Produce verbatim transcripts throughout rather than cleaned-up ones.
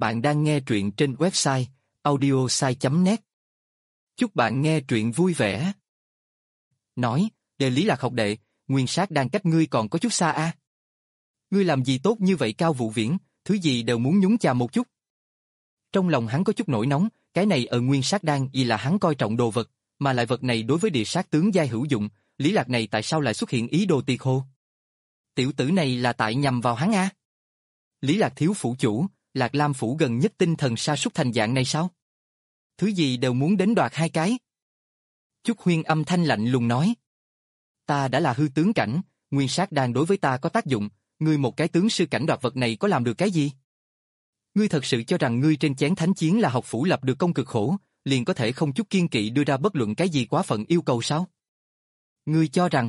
Bạn đang nghe truyện trên website audiosai chấm net. Chúc bạn nghe truyện vui vẻ. Nói, Đề Lý Lạc học đệ, Nguyên Sát đang cách ngươi còn có chút xa a. À? Ngươi làm gì tốt như vậy Cao Vũ Viễn, thứ gì đều muốn nhúng chàm một chút. Trong lòng hắn có chút nổi nóng, cái này ở Nguyên Sát đan vì là hắn coi trọng đồ vật, mà lại vật này đối với địa sát tướng giai hữu dụng, Lý Lạc này tại sao lại xuất hiện ý đồ tiệt hồ? Tiểu tử này là tại nhằm vào hắn a? À? Lý Lạc thiếu phủ chủ, Lạc Lam phủ gần nhất tinh thần sa sút thành dạng này sao? Thứ gì đều muốn đến đoạt hai cái. Chúc Huyên âm thanh lạnh lùng nói. Ta đã là hư tướng cảnh, Nguyên Sát đan đối với ta có tác dụng, ngươi một cái tướng sư cảnh đoạt vật này có làm được cái gì? Ngươi thật sự cho rằng ngươi trên chén thánh chiến là học phủ lập được công cực khổ, liền có thể không chút kiên kỵ đưa ra bất luận cái gì quá phận yêu cầu sao? Ngươi cho rằng...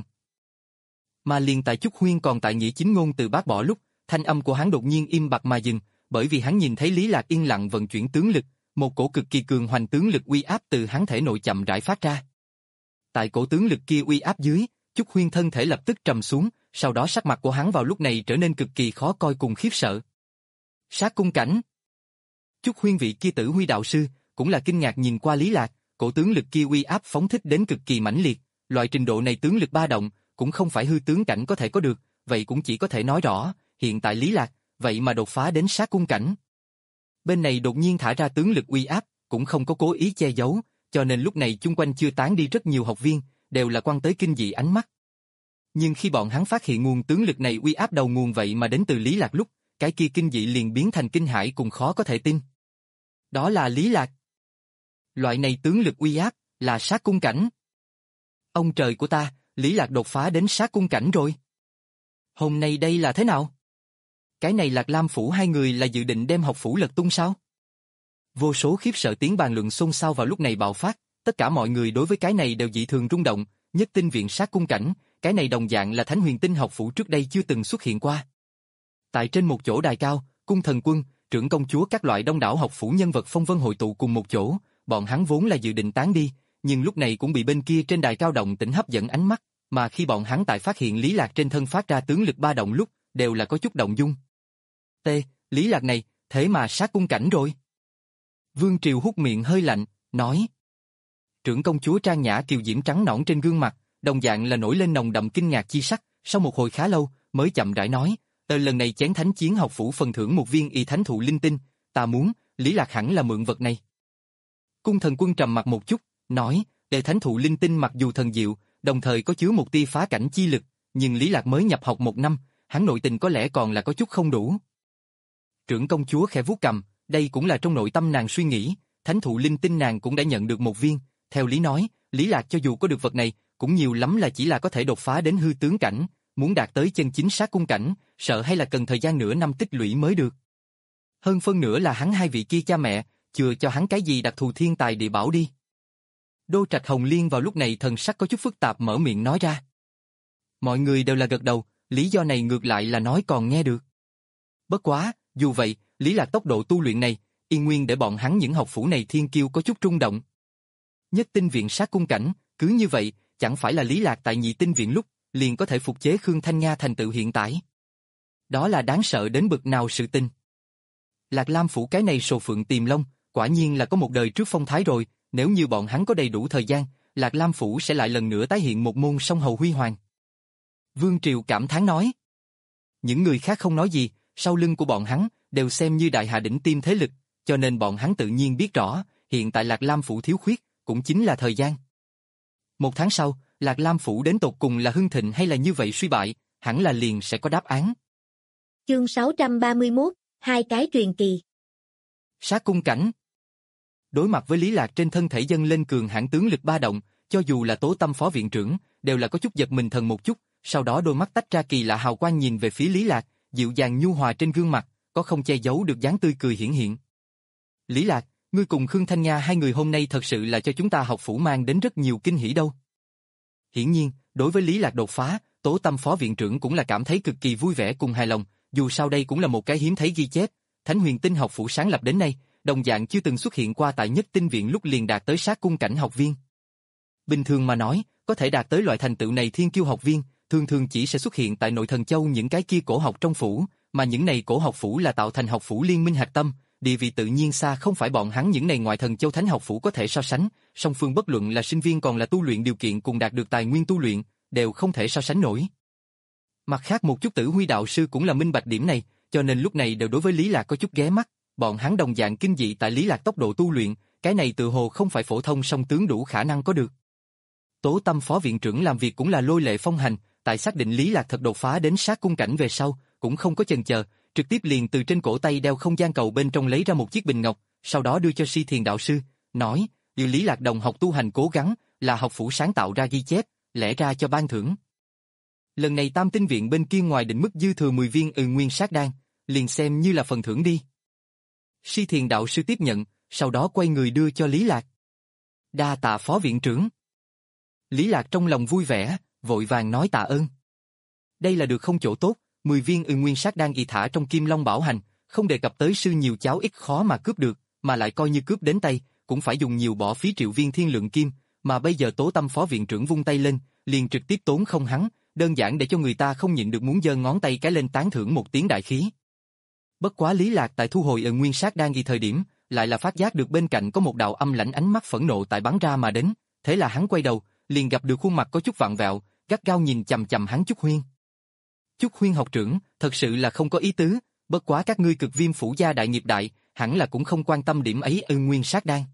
Mà liền tại Chúc Huyên còn tại nghĩa chính ngôn từ bác bỏ lúc, thanh âm của hắn đột nhiên im bặt mà dừng, bởi vì hắn nhìn thấy Lý Lạc yên lặng vận chuyển tướng lực, một cổ cực kỳ cường hoành tướng lực uy áp từ hắn thể nội chậm rãi phát ra. Tại cổ tướng lực kia uy áp dưới, Chúc Huyên thân thể lập tức trầm xuống, sau đó sắc mặt của hắn vào lúc này trở nên cực kỳ khó coi cùng khiếp sợ. Sát cung cảnh. Chúc Huyên vị kia tử huy đạo sư, cũng là kinh ngạc nhìn qua Lý Lạc, cổ tướng lực kia uy áp phóng thích đến cực kỳ mãnh liệt, loại trình độ này tướng lực ba động, cũng không phải hư tướng cảnh có thể có được, vậy cũng chỉ có thể nói rõ, hiện tại Lý Lạc, vậy mà đột phá đến sát cung cảnh. Bên này đột nhiên thả ra tướng lực uy áp, cũng không có cố ý che giấu, cho nên lúc này chung quanh chưa tán đi rất nhiều học viên, đều là quăng tới kinh dị ánh mắt. Nhưng khi bọn hắn phát hiện nguồn tướng lực này uy áp đầu nguồn vậy mà đến từ Lý Lạc lúc, cái kia kinh dị liền biến thành kinh hãi cùng khó có thể tin. Đó là Lý Lạc. Loại này tướng lực uy áp, là sát cung cảnh. Ông trời của ta, Lý Lạc đột phá đến sát cung cảnh rồi. Hôm nay đây là thế nào? Cái này Lạc Lam phủ hai người là dự định đem học phủ lật tung sao? Vô số khiếp sợ tiếng bàn luận xôn xao vào lúc này bạo phát, tất cả mọi người đối với cái này đều dị thường rung động, nhất tinh viện sát cung cảnh, cái này đồng dạng là Thánh Huyền Tinh học phủ trước đây chưa từng xuất hiện qua. Tại trên một chỗ đài cao, cung thần quân, trưởng công chúa các loại đông đảo học phủ nhân vật phong vân hội tụ cùng một chỗ, bọn hắn vốn là dự định tán đi, nhưng lúc này cũng bị bên kia trên đài cao động tĩnh hấp dẫn ánh mắt, mà khi bọn hắn tại phát hiện Lý Lạc trên thân phát ra tướng lực ba động lúc, đều là có chút động dung. T, Lý Lạc này, thế mà sát cung cảnh rồi. Vương Triều hút miệng hơi lạnh, nói. Trưởng công chúa Trang Nhã kiều diễm trắng nõn trên gương mặt, đồng dạng là nổi lên nồng đậm kinh ngạc chi sắc, sau một hồi khá lâu, mới chậm rãi nói, "Ờ lần này chén thánh chiến học phủ phần thưởng một viên y thánh thụ linh tinh, ta muốn, Lý Lạc hẳn là mượn vật này." Cung thần quân trầm mặt một chút, nói, "Đệ thánh thụ linh tinh mặc dù thần diệu, đồng thời có chứa một tia phá cảnh chi lực, nhưng Lý Lạc mới nhập học một năm, hắn nội tình có lẽ còn là có chút không đủ." Trưởng công chúa khẽ vuốt cằm, đây cũng là trong nội tâm nàng suy nghĩ, thánh thụ linh tinh nàng cũng đã nhận được một viên, theo lý nói, Lý Lạc cho dù có được vật này, cũng nhiều lắm là chỉ là có thể đột phá đến hư tướng cảnh, muốn đạt tới chân chính sát cung cảnh, sợ hay là cần thời gian nửa năm tích lũy mới được. Hơn phân nữa là hắn hai vị kia cha mẹ, chưa cho hắn cái gì đặc thù thiên tài địa bảo đi. Đô Trạch Hồng Liên vào lúc này thần sắc có chút phức tạp mở miệng nói ra. Mọi người đều là gật đầu, lý do này ngược lại là nói còn nghe được. Bất quá, dù vậy, Lý Lạc tốc độ tu luyện này, yên nguyên để bọn hắn những học phủ này thiên kiêu có chút rung động. Nhất tinh viện sát cung cảnh, cứ như vậy, chẳng phải là Lý Lạc tại nhị tinh viện lúc, liền có thể phục chế Khương Thanh Nga thành tựu hiện tại. Đó là đáng sợ đến bực nào sự tình. Lạc Lam phủ cái này sồ phượng tìm lông, quả nhiên là có một đời trước phong thái rồi, nếu như bọn hắn có đầy đủ thời gian, Lạc Lam phủ sẽ lại lần nữa tái hiện một môn song hầu huy hoàng. Vương Triều cảm thán nói. Những người khác không nói gì, sau lưng của bọn hắn đều xem như đại hạ đỉnh tiêm thế lực, cho nên bọn hắn tự nhiên biết rõ, hiện tại Lạc Lam phủ thiếu khuyết, cũng chính là thời gian. Một tháng sau, Lạc Lam phủ đến tột cùng là hưng thịnh hay là như vậy suy bại, hẳn là liền sẽ có đáp án. Chương sáu trăm ba mươi mốt, hai cái truyền kỳ. Sát cung cảnh. Đối mặt với Lý Lạc trên thân thể dâng lên cường hãn tướng lực ba động, cho dù là Tố Tâm phó viện trưởng, đều là có chút giật mình thần một chút, sau đó đôi mắt tách ra kỳ lạ hào quang nhìn về phía Lý Lạc, dịu dàng nhu hòa trên gương mặt, có không che giấu được dáng tươi cười hiển hiện. Lý Lạc, ngươi cùng Khương Thanh Nga hai người hôm nay thật sự là cho chúng ta học phủ mang đến rất nhiều kinh hỉ đâu. Hiển nhiên, đối với Lý Lạc đột phá, Tố Tâm phó viện trưởng cũng là cảm thấy cực kỳ vui vẻ cùng hài lòng, dù sao đây cũng là một cái hiếm thấy ghi chép, Thánh Huyền Tinh học phủ sáng lập đến nay, đồng dạng chưa từng xuất hiện qua tại nhất tinh viện lúc liền đạt tới sát cung cảnh học viên. Bình thường mà nói, có thể đạt tới loại thành tựu này thiên kiêu học viên, thường thường chỉ sẽ xuất hiện tại nội thần châu những cái kia cổ học trong phủ, mà những này cổ học phủ là tạo thành học phủ liên minh hạch tâm, địa vị tự nhiên xa không phải bọn hắn những này ngoại thần Châu Thánh học phủ có thể so sánh, song phương bất luận là sinh viên còn là tu luyện điều kiện cùng đạt được tài nguyên tu luyện, đều không thể so sánh nổi. Mặt khác một chút Tử Huy đạo sư cũng là minh bạch điểm này, cho nên lúc này đều đối với Lý Lạc có chút ghé mắt, bọn hắn đồng dạng kinh dị tại Lý Lạc tốc độ tu luyện, cái này tự hồ không phải phổ thông song tướng đủ khả năng có được. Tố Tâm phó viện trưởng làm việc cũng là lôi lệ phong hành, tại xác định Lý Lạc thật đột phá đến sát cung cảnh về sau, cũng không có chần chờ, trực tiếp liền từ trên cổ tay đeo không gian cầu bên trong lấy ra một chiếc bình ngọc, sau đó đưa cho Si Thiền đạo sư, nói, điều Lý Lạc đồng học tu hành cố gắng, là học phủ sáng tạo ra ghi chép, lẽ ra cho ban thưởng. Lần này Tam Tinh viện bên kia ngoài định mức dư thừa mười viên ừ nguyên sát đan, liền xem như là phần thưởng đi. Si Thiền đạo sư tiếp nhận, sau đó quay người đưa cho Lý Lạc. Đa tạ phó viện trưởng. Lý Lạc trong lòng vui vẻ, vội vàng nói tạ ơn. Đây là được không chỗ tốt, mười viên ừ nguyên sát đan y thả trong Kim Long Bảo Hành, không đề cập tới sư nhiều cháu ít khó mà cướp được, mà lại coi như cướp đến tay, cũng phải dùng nhiều bỏ phí triệu viên thiên lượng kim, mà bây giờ Tố Tâm phó viện trưởng vung tay lên, liền trực tiếp tốn không hắn, đơn giản để cho người ta không nhịn được muốn giơ ngón tay cái lên tán thưởng một tiếng đại khí. Bất quá Lý Lạc tại thu hồi ừ nguyên sát đan y thời điểm, lại là phát giác được bên cạnh có một đạo âm lãnh ánh mắt phẫn nộ tại bắn ra mà đến, thế là hắn quay đầu, liền gặp được khuôn mặt có chút vặn vẹo, gắt gao nhìn chằm chằm hắn Chúc Huyên. Chúc Huyên học trưởng, thật sự là không có ý tứ, bất quá các ngươi Cực Viêm phủ gia đại nghiệp đại, hẳn là cũng không quan tâm điểm ấy ư nguyên sát đan.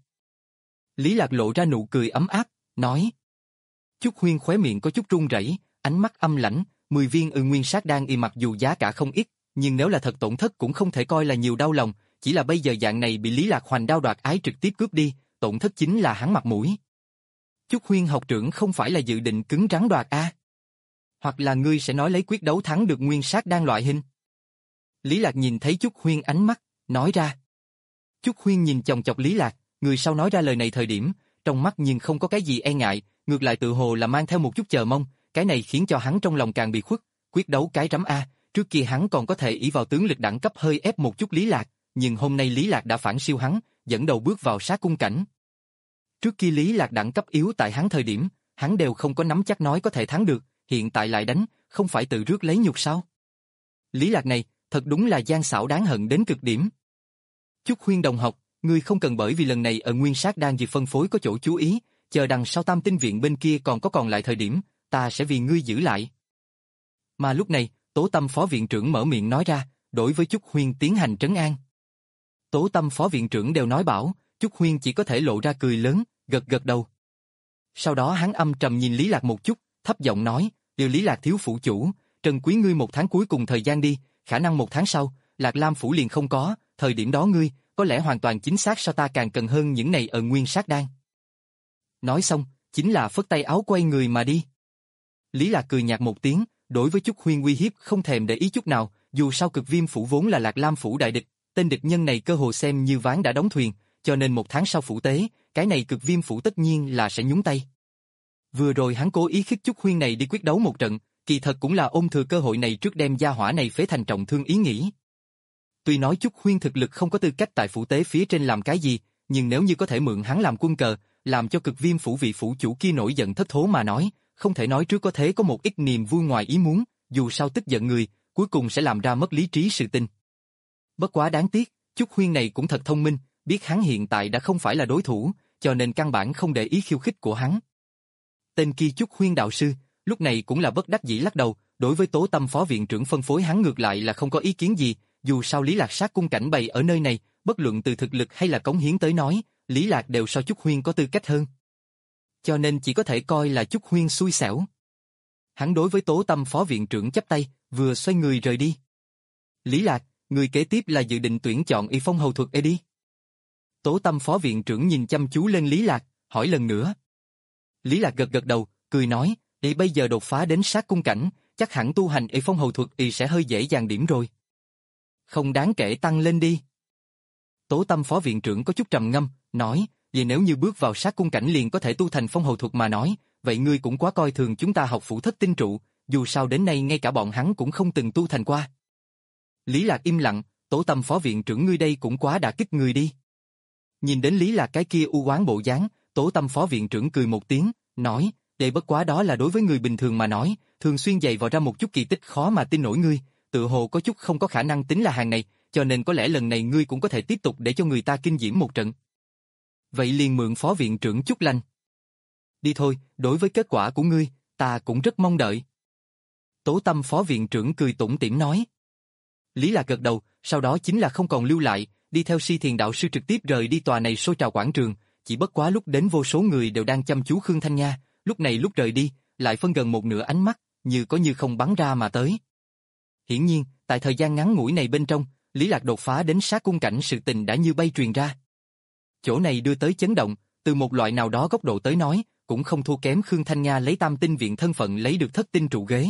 Lý Lạc lộ ra nụ cười ấm áp, nói. Chúc Huyên khóe miệng có chút run rẩy, ánh mắt âm lãnh, mười viên ư nguyên sát đan y mặc dù giá cả không ít, nhưng nếu là thật tổn thất cũng không thể coi là nhiều đau lòng, chỉ là bây giờ dạng này bị Lý Lạc hoành đao đoạt ái trực tiếp cướp đi, tổn thất chính là hắn mặt mũi. Chúc Huyên học trưởng không phải là dự định cứng rắn đoạt a? À? Hoặc là ngươi sẽ nói lấy quyết đấu thắng được nguyên sát đan loại hình? Lý Lạc nhìn thấy Chúc Huyên ánh mắt, nói ra. Chúc Huyên nhìn chòng chọc Lý Lạc, người sau nói ra lời này thời điểm, trong mắt nhưng không có cái gì e ngại, ngược lại tự hồ là mang theo một chút chờ mong, cái này khiến cho hắn trong lòng càng bị khuất, quyết đấu cái rắm a, trước kia hắn còn có thể ỷ vào tướng lực đẳng cấp hơi ép một chút Lý Lạc, nhưng hôm nay Lý Lạc đã phản siêu hắn, dẫn đầu bước vào sát cung cảnh. Trước kia Lý Lạc đẳng cấp yếu tại hắn thời điểm, hắn đều không có nắm chắc nói có thể thắng được, hiện tại lại đánh, không phải tự rước lấy nhục sao? Lý Lạc này, thật đúng là gian xảo đáng hận đến cực điểm. Chúc Huyên đồng học, ngươi không cần bởi vì lần này ở nguyên sát đan việc phân phối có chỗ chú ý, chờ đằng sau Tam Tinh viện bên kia còn có còn lại thời điểm, ta sẽ vì ngươi giữ lại. Mà lúc này, Tố Tâm phó viện trưởng mở miệng nói ra, đối với Chúc Huyên tiến hành trấn an. Tố Tâm phó viện trưởng đều nói bảo, Chúc Huyên chỉ có thể lộ ra cười lớn, gật gật đầu. Sau đó hắn âm trầm nhìn Lý Lạc một chút, thấp giọng nói, điều Lý Lạc thiếu phủ chủ, trần quý ngươi một tháng cuối cùng thời gian đi, khả năng một tháng sau, Lạc Lam phủ liền không có, thời điểm đó ngươi, có lẽ hoàn toàn chính xác so ta càng cần hơn những này ở nguyên sát đan. Nói xong, chính là phất tay áo quay người mà đi. Lý Lạc cười nhạt một tiếng, đối với Chúc Huyên uy hiếp không thèm để ý chút nào, dù sao Cực Viêm phủ vốn là Lạc Lam phủ đại địch, tên địch nhân này cơ hồ xem như ván đã đóng thuyền, cho nên một tháng sau phủ tế, cái này Cực Viêm phủ tất nhiên là sẽ nhúng tay. Vừa rồi hắn cố ý khích Chúc Huyên này đi quyết đấu một trận, kỳ thật cũng là ôm thừa cơ hội này trước đem gia hỏa này phế thành trọng thương ý nghĩ. Tuy nói Chúc Huyên thực lực không có tư cách tại phủ tế phía trên làm cái gì, nhưng nếu như có thể mượn hắn làm quân cờ, làm cho Cực Viêm phủ vị phủ chủ kia nổi giận thất thố mà nói, không thể nói trước có thế có một ít niềm vui ngoài ý muốn, dù sao tức giận người, cuối cùng sẽ làm ra mất lý trí sự tình. Bất quá đáng tiếc, Chúc Huyên này cũng thật thông minh, biết hắn hiện tại đã không phải là đối thủ, cho nên căn bản không để ý khiêu khích của hắn. Tên kia Chúc Huyên đạo sư, lúc này cũng là bất đắc dĩ lắc đầu, đối với Tố Tâm phó viện trưởng phân phối hắn ngược lại là không có ý kiến gì, dù sao Lý Lạc sát cung cảnh bày ở nơi này, bất luận từ thực lực hay là cống hiến tới nói, Lý Lạc đều so Chúc Huyên có tư cách hơn. Cho nên chỉ có thể coi là Chúc Huyên xui xẻo. Hắn đối với Tố Tâm phó viện trưởng chắp tay, vừa xoay người rời đi. Lý Lạc, người kế tiếp là dự định tuyển chọn y phong hầu thuật e đi. Tố Tâm phó viện trưởng nhìn chăm chú lên Lý Lạc, hỏi lần nữa. Lý Lạc gật gật đầu, cười nói, y bây giờ đột phá đến sát cung cảnh, chắc hẳn tu hành y phong hầu thuật y sẽ hơi dễ dàng điểm rồi. Không đáng kể tăng lên đi. Tố Tâm phó viện trưởng có chút trầm ngâm, nói, vì nếu như bước vào sát cung cảnh liền có thể tu thành phong hầu thuật mà nói, vậy ngươi cũng quá coi thường chúng ta học phủ Thất Tinh trụ, dù sao đến nay ngay cả bọn hắn cũng không từng tu thành qua. Lý Lạc im lặng, Tố Tâm phó viện trưởng ngươi đây cũng quá đả kích người đi. Nhìn đến Lý Lạc cái kia u oán bộ dáng, Tố Tâm phó viện trưởng cười một tiếng, nói, đây bất quá đó là đối với người bình thường mà nói, thường xuyên dày vào ra một chút kỳ tích khó mà tin nổi ngươi, tự hồ có chút không có khả năng tính là hàng này, cho nên có lẽ lần này ngươi cũng có thể tiếp tục để cho người ta kinh diễm một trận. Vậy liền mượn phó viện trưởng Chúc Lanh. Đi thôi, đối với kết quả của ngươi, ta cũng rất mong đợi. Tố Tâm phó viện trưởng cười tủm tỉm nói. Lý Lạc gật đầu, sau đó chính là không còn lưu lại, đi theo Si Thiền đạo sư trực tiếp rời đi tòa này sôi trào quảng trường, chỉ bất quá lúc đến vô số người đều đang chăm chú Khương Thanh Nha, lúc này lúc rời đi, lại phân gần một nửa ánh mắt, như có như không bắn ra mà tới. Hiển nhiên, tại thời gian ngắn ngủi này bên trong, Lý Lạc đột phá đến sát cung cảnh sự tình đã như bay truyền ra. Chỗ này đưa tới chấn động, từ một loại nào đó góc độ tới nói, cũng không thua kém Khương Thanh Nha lấy tam tinh viện thân phận lấy được thất tinh trụ ghế.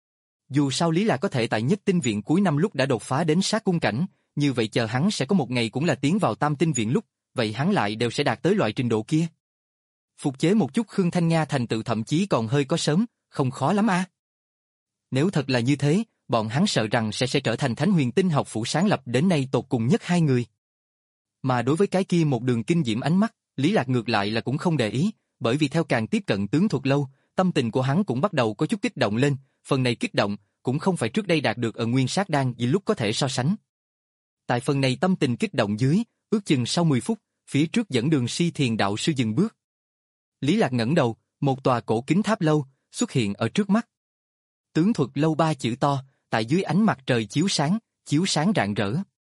Dù sao Lý Lạc có thể tại nhất tinh viện cuối năm lúc đã đột phá đến sát cung cảnh, như vậy chờ hắn sẽ có một ngày cũng là tiến vào tam tinh viện lúc, vậy hắn lại đều sẽ đạt tới loại trình độ kia. Phục chế một chút Khương Thanh Nha thành tựu thậm chí còn hơi có sớm, không khó lắm a. Nếu thật là như thế, bọn hắn sợ rằng sẽ sẽ trở thành Thánh Huyền Tinh học phủ sáng lập đến nay tột cùng nhất hai người. Mà đối với cái kia một đường kinh diễm ánh mắt, Lý Lạc ngược lại là cũng không để ý, bởi vì theo càng tiếp cận tướng thuật lâu, tâm tình của hắn cũng bắt đầu có chút kích động lên, phần này kích động cũng không phải trước đây đạt được ở Nguyên Sát Đan vì lúc có thể so sánh. Tại phần này tâm tình kích động dưới, ước chừng sau mười phút, phía trước dẫn đường Si Thiền đạo sư dừng bước. Lý Lạc ngẩng đầu, một tòa cổ kính tháp lâu xuất hiện ở trước mắt. Tướng thuật lâu ba chữ to, tại dưới ánh mặt trời chiếu sáng, chiếu sáng rạng rỡ.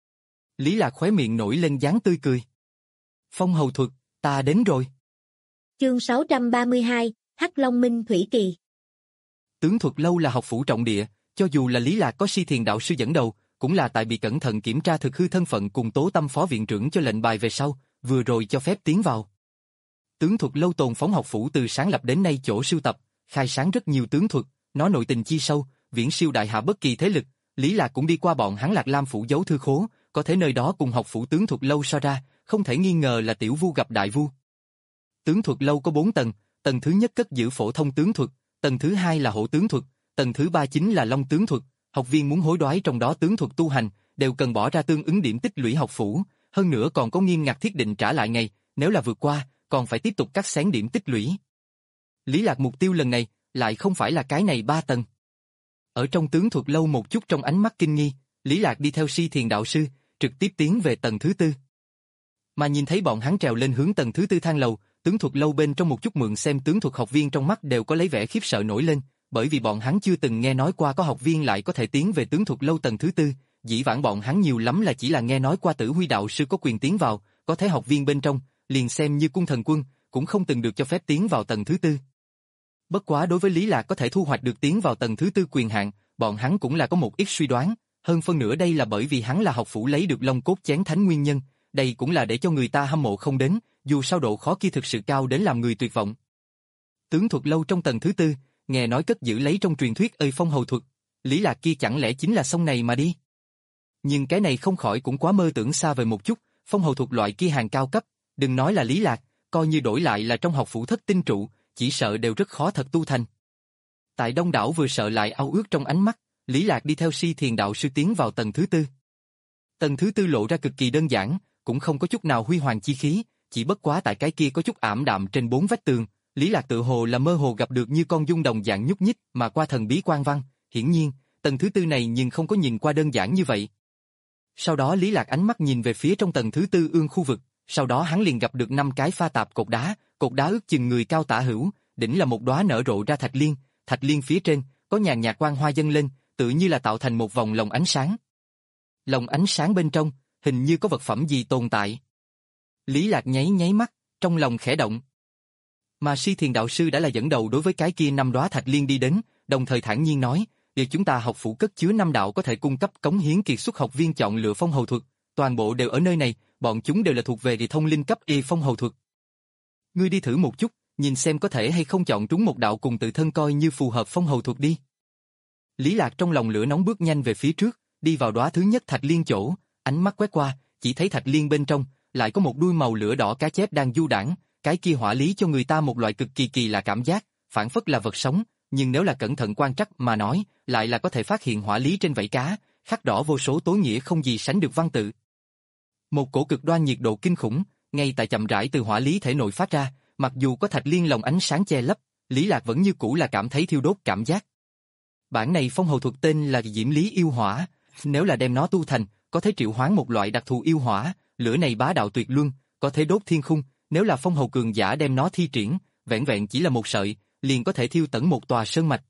Lý Lạc khóe miệng nổi lên dáng tươi cười. Phong hầu thuật, ta đến rồi. Chương sáu trăm ba mươi hai, Hắc Long Minh Thủy Kỳ. Tướng thuật lâu là học phủ trọng địa, cho dù là Lý Lạc có Si Thiền đạo sư dẫn đầu, cũng là tại bị cẩn thận kiểm tra thực hư thân phận cùng Tố Tâm phó viện trưởng cho lệnh bài về sau, vừa rồi cho phép tiến vào. Tướng thuật lâu tồn phóng học phủ từ sáng lập đến nay chỗ sưu tập, khai sáng rất nhiều tướng thuật, nó nội tình chi sâu, viễn siêu đại hạ bất kỳ thế lực. Lý Lạc cũng đi qua bọn hắn Lạc Lam phủ giấu thư khố, có thể nơi đó cùng học phủ tướng thuật lâu so ra, không thể nghi ngờ là tiểu vu gặp đại vu. Tướng thuật lâu có bốn tầng, tầng thứ nhất cất giữ phổ thông tướng thuật, tầng thứ hai là hổ tướng thuật, tầng thứ ba chính là long tướng thuật. Học viên muốn hối đoái trong đó tướng thuật tu hành, đều cần bỏ ra tương ứng điểm tích lũy học phủ, hơn nữa còn có nghiêm ngặt thiết định trả lại ngày, nếu là vượt qua, còn phải tiếp tục cắt xén điểm tích lũy. Lý Lạc mục tiêu lần này, lại không phải là cái này ba tầng. Ở trong tướng thuật lâu một chút trong ánh mắt kinh nghi, Lý Lạc đi theo Si Thiền đạo sư, trực tiếp tiến về tầng thứ tư. Mà nhìn thấy bọn hắn trèo lên hướng tầng thứ tư thang lầu, tướng thuật lâu bên trong một chút mượn xem tướng thuật học viên trong mắt đều có lấy vẻ khiếp sợ nổi lên, bởi vì bọn hắn chưa từng nghe nói qua có học viên lại có thể tiến về tướng thuật lâu tầng thứ tư, dĩ vãng bọn hắn nhiều lắm là chỉ là nghe nói qua Tử Huy đạo sư có quyền tiến vào, có thể học viên bên trong, liền xem như cung thần quân, cũng không từng được cho phép tiến vào tầng thứ tư. Bất quá đối với Lý Lạc có thể thu hoạch được tiến vào tầng thứ tư quyền hạn, bọn hắn cũng là có một ít suy đoán, hơn phân nửa đây là bởi vì hắn là học phủ lấy được Long Cốt Chén Thánh nguyên nhân, đây cũng là để cho người ta hâm mộ không đến, dù sao độ khó kia thực sự cao đến làm người tuyệt vọng. Tướng thuật lâu trong tầng thứ tư, nghe nói cất giữ lấy trong truyền thuyết ơi phong hầu thuật, Lý Lạc kia chẳng lẽ chính là sông này mà đi. Nhưng cái này không khỏi cũng quá mơ tưởng xa vời một chút, phong hầu thuật loại kia hàng cao cấp, đừng nói là Lý Lạc, coi như đổi lại là trong học phủ thất tinh trụ, chỉ sợ đều rất khó thật tu thành. Tại đông đảo vừa sợ lại ao ước trong ánh mắt, Lý Lạc đi theo Si Thiền đạo sư tiến vào tầng thứ tư. Tầng thứ tư lộ ra cực kỳ đơn giản, cũng không có chút nào huy hoàng chi khí, chỉ bất quá tại cái kia có chút ảm đạm trên bốn vách tường, Lý Lạc tự hồ là mơ hồ gặp được như con dung đồng dạng nhúc nhích mà qua thần bí quan văn, hiển nhiên, tầng thứ tư này nhưng không có nhìn qua đơn giản như vậy. Sau đó Lý Lạc ánh mắt nhìn về phía trong tầng thứ tư ương khu vực, sau đó hắn liền gặp được năm cái pha tạp cột đá, cột đá ước chừng người cao tả hữu, đỉnh là một đóa nở rộ ra thạch liên, thạch liên phía trên có nhàn nhạt quang hoa dâng lên, tự như là tạo thành một vòng lồng ánh sáng. Lồng ánh sáng bên trong, hình như có vật phẩm gì tồn tại. Lý Lạc nháy nháy mắt, trong lòng khẽ động. Mà Si Thiền đạo sư đã là dẫn đầu đối với cái kia năm đóa thạch liên đi đến, đồng thời thản nhiên nói, việc chúng ta học phủ cất chứa năm đạo có thể cung cấp cống hiến kiệt xuất học viên chọn lựa phong hầu thuật, toàn bộ đều ở nơi này, bọn chúng đều là thuộc về địa thông linh cấp y phong hầu thuật. Ngươi đi thử một chút, nhìn xem có thể hay không chọn trúng một đạo cùng tự thân coi như phù hợp phong hầu thuật đi. Lý Lạc trong lòng lửa nóng bước nhanh về phía trước, đi vào đóa thứ nhất thạch liên chỗ, ánh mắt quét qua, chỉ thấy thạch liên bên trong lại có một đuôi màu lửa đỏ cá chép đang du đãng, cái kia hỏa lý cho người ta một loại cực kỳ kỳ lạ cảm giác, phản phất là vật sống, nhưng nếu là cẩn thận quan trắc mà nói, lại là có thể phát hiện hỏa lý trên vảy cá, khắc đỏ vô số tối nghĩa không gì sánh được văn tự. Một cổ cực đoan nhiệt độ kinh khủng, ngay tại chậm rãi từ hỏa lý thể nội phát ra, mặc dù có thạch liên lồng ánh sáng che lấp, Lý Lạc vẫn như cũ là cảm thấy thiêu đốt cảm giác. Bản này phong hầu thuật tên là Diễm Lý Yêu Hỏa, nếu là đem nó tu thành, có thể triệu hoán một loại đặc thù yêu hỏa, lửa này bá đạo tuyệt luân, có thể đốt thiên khung, nếu là phong hầu cường giả đem nó thi triển, vẹn vẹn chỉ là một sợi, liền có thể thiêu tận một tòa sơn mạch.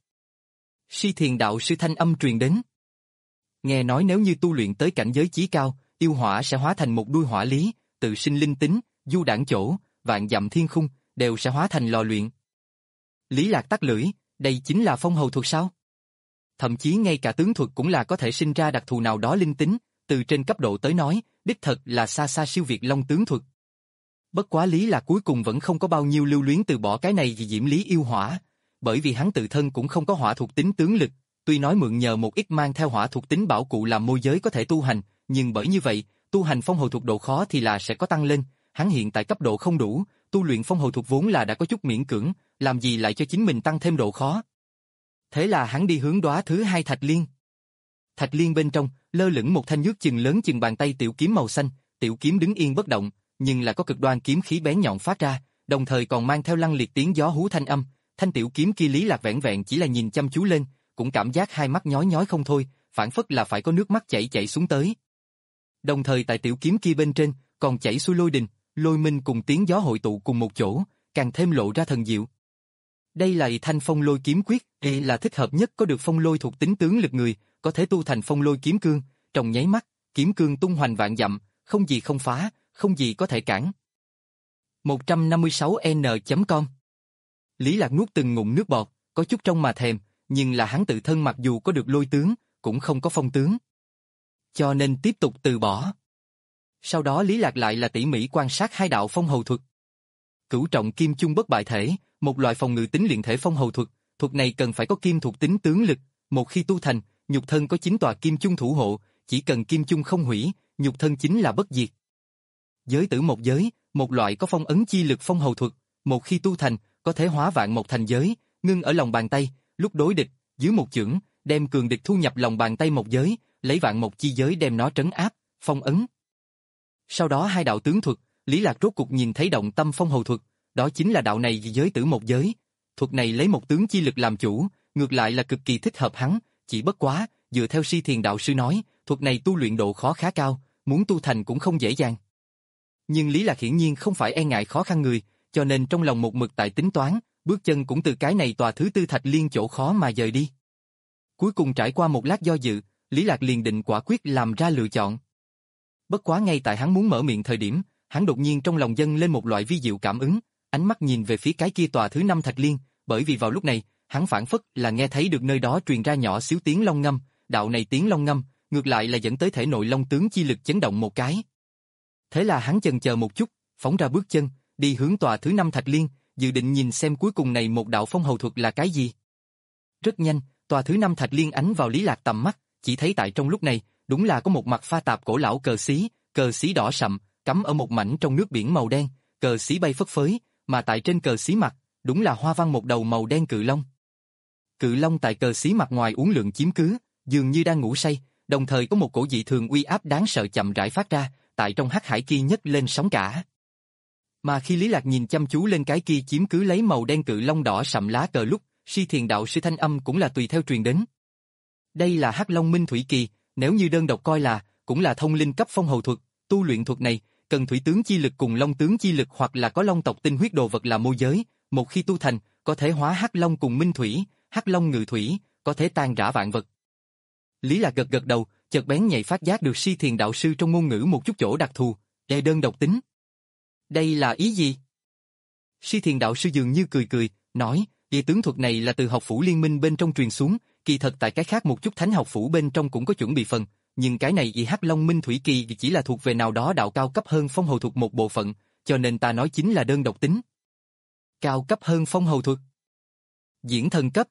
Si Thiền đạo sư thanh âm truyền đến. Nghe nói nếu như tu luyện tới cảnh giới chí cao, yêu hỏa sẽ hóa thành một đuôi hỏa lý, tự sinh linh tính, du đãng chỗ, vạn dặm thiên khung, đều sẽ hóa thành lò luyện. Lý Lạc tắt lưỡi, đây chính là phong hầu thuật sao? Thậm chí ngay cả tướng thuật cũng là có thể sinh ra đặc thù nào đó linh tính, từ trên cấp độ tới nói, đích thật là xa xa siêu việt long tướng thuật. Bất quá Lý Lạc cuối cùng vẫn không có bao nhiêu lưu luyến từ bỏ cái này vì diễm lý yêu hỏa, bởi vì hắn tự thân cũng không có hỏa thuộc tính tướng lực, tuy nói mượn nhờ một ít mang theo hỏa thuộc tính bảo cụ làm môi giới có thể tu hành, nhưng bởi như vậy, tu hành phong hầu thuật độ khó thì là sẽ có tăng lên, hắn hiện tại cấp độ không đủ, tu luyện phong hầu thuật vốn là đã có chút miễn cưỡng, làm gì lại cho chính mình tăng thêm độ khó. Thế là hắn đi hướng đóa thứ hai thạch liên. Thạch liên bên trong, lơ lửng một thanh nhước chừng lớn chừng bàn tay tiểu kiếm màu xanh, tiểu kiếm đứng yên bất động, nhưng là có cực đoan kiếm khí bén nhọn phát ra, đồng thời còn mang theo lăng liệt tiếng gió hú thanh âm, thanh tiểu kiếm kia Lý Lạc vẻn vẹn chỉ là nhìn chăm chú lên, cũng cảm giác hai mắt nhói nhói không thôi, phản phất là phải có nước mắt chảy chảy xuống tới. Đồng thời tại tiểu kiếm kia bên trên, còn chảy xuôi lôi đình, lôi minh cùng tiếng gió hội tụ cùng một chỗ, càng thêm lộ ra thần diệu. Đây là thanh phong lôi kiếm quyết, là thích hợp nhất có được phong lôi thuộc tính tướng lực người, có thể tu thành phong lôi kiếm cương, trong nháy mắt, kiếm cương tung hoành vạn dặm, không gì không phá, không gì có thể cản. một trăm năm mươi sáu N chấm com Lý Lạc nuốt từng ngụm nước bọt, có chút trong mà thèm, nhưng là hắn tự thân mặc dù có được lôi tướng, cũng không có phong tướng. Cho nên tiếp tục từ bỏ. Sau đó Lý Lạc lại là tỉ mỉ quan sát hai đạo phong hầu thuật. Cửu trọng kim chung bất bại thể, một loại phòng ngự tính luyện thể phong hầu thuật, thuật này cần phải có kim thuộc tính tướng lực, một khi tu thành, nhục thân có chín tòa kim chung thủ hộ, chỉ cần kim chung không hủy, nhục thân chính là bất diệt. Giới tử một giới, một loại có phong ấn chi lực phong hầu thuật, một khi tu thành, có thể hóa vạn một thành giới, ngưng ở lòng bàn tay, lúc đối địch, dưới một chưởng, đem cường địch thu nhập lòng bàn tay một giới, lấy vạn một chi giới đem nó trấn áp, phong ấn. Sau đó hai đạo tướng thuật, Lý Lạc rốt cục nhìn thấy động tâm phong hầu thuật, đó chính là đạo này vì giới tử một giới. Thuật này lấy một tướng chi lực làm chủ, ngược lại là cực kỳ thích hợp hắn, chỉ bất quá, dựa theo Si Thiền đạo sư nói, thuật này tu luyện độ khó khá cao, muốn tu thành cũng không dễ dàng. Nhưng Lý Lạc hiển nhiên không phải e ngại khó khăn người, cho nên trong lòng một mực tại tính toán, bước chân cũng từ cái này tòa thứ tư thạch liên chỗ khó mà dời đi. Cuối cùng trải qua một lát do dự, Lý Lạc liền định quả quyết làm ra lựa chọn. Bất quá ngay tại hắn muốn mở miệng thời điểm, hắn đột nhiên trong lòng dâng lên một loại vi diệu cảm ứng, ánh mắt nhìn về phía cái kia tòa thứ năm thạch liên, bởi vì vào lúc này, hắn phản phất là nghe thấy được nơi đó truyền ra nhỏ xíu tiếng long ngâm, đạo này tiếng long ngâm, ngược lại là dẫn tới thể nội long tướng chi lực chấn động một cái. Thế là hắn chần chờ một chút, phóng ra bước chân, đi hướng tòa thứ năm thạch liên, dự định nhìn xem cuối cùng này một đạo phong hầu thuật là cái gì. Rất nhanh, tòa thứ năm thạch liên ánh vào Lý Lạc tầm mắt, chỉ thấy tại trong lúc này, đúng là có một mặt pha tạp cổ lão cờ xí, cờ xí đỏ sậm, cắm ở một mảnh trong nước biển màu đen, cờ xí bay phất phới, mà tại trên cờ xí mặt, đúng là hoa văn một đầu màu đen cự long. Cự long tại cờ xí mặt ngoài uốn lượn chiếm cứ, dường như đang ngủ say, đồng thời có một cổ dị thường uy áp đáng sợ chậm rãi phát ra, tại trong hắc hải kia nhấc lên sóng cả. Mà khi Lý Lạc nhìn chăm chú lên cái kia chiếm cứ lấy màu đen cự long đỏ sậm lá cờ lúc, Si Thiền đạo sư thanh âm cũng là tùy theo truyền đến. Đây là Hắc Long Minh Thủy Kỳ, nếu như đơn độc coi là, cũng là thông linh cấp phong hầu thuật, tu luyện thuật này, cần thủy tướng chi lực cùng long tướng chi lực hoặc là có long tộc tinh huyết đồ vật là môi giới, một khi tu thành, có thể hóa Hắc Long cùng Minh Thủy, Hắc Long ngự thủy, có thể tan rã vạn vật. Lý Lạc gật gật đầu, chợt bén nhạy phát giác được Si Thiền đạo sư trong ngôn ngữ một chút chỗ đặc thù, đề đơn độc tính. Đây là ý gì? Si Thiền đạo sư dường như cười cười, nói, địa tướng thuật này là từ học phủ liên minh bên trong truyền xuống, kỳ thật tại cái khác một chút thánh học phủ bên trong cũng có chuẩn bị phần, nhưng cái này y Hắc Long Minh Thủy Kỳ chỉ là thuộc về nào đó đạo cao cấp hơn phong hầu thuật một bộ phận, cho nên ta nói chính là đơn độc tính. Cao cấp hơn phong hầu thuật. Diễn thần cấp.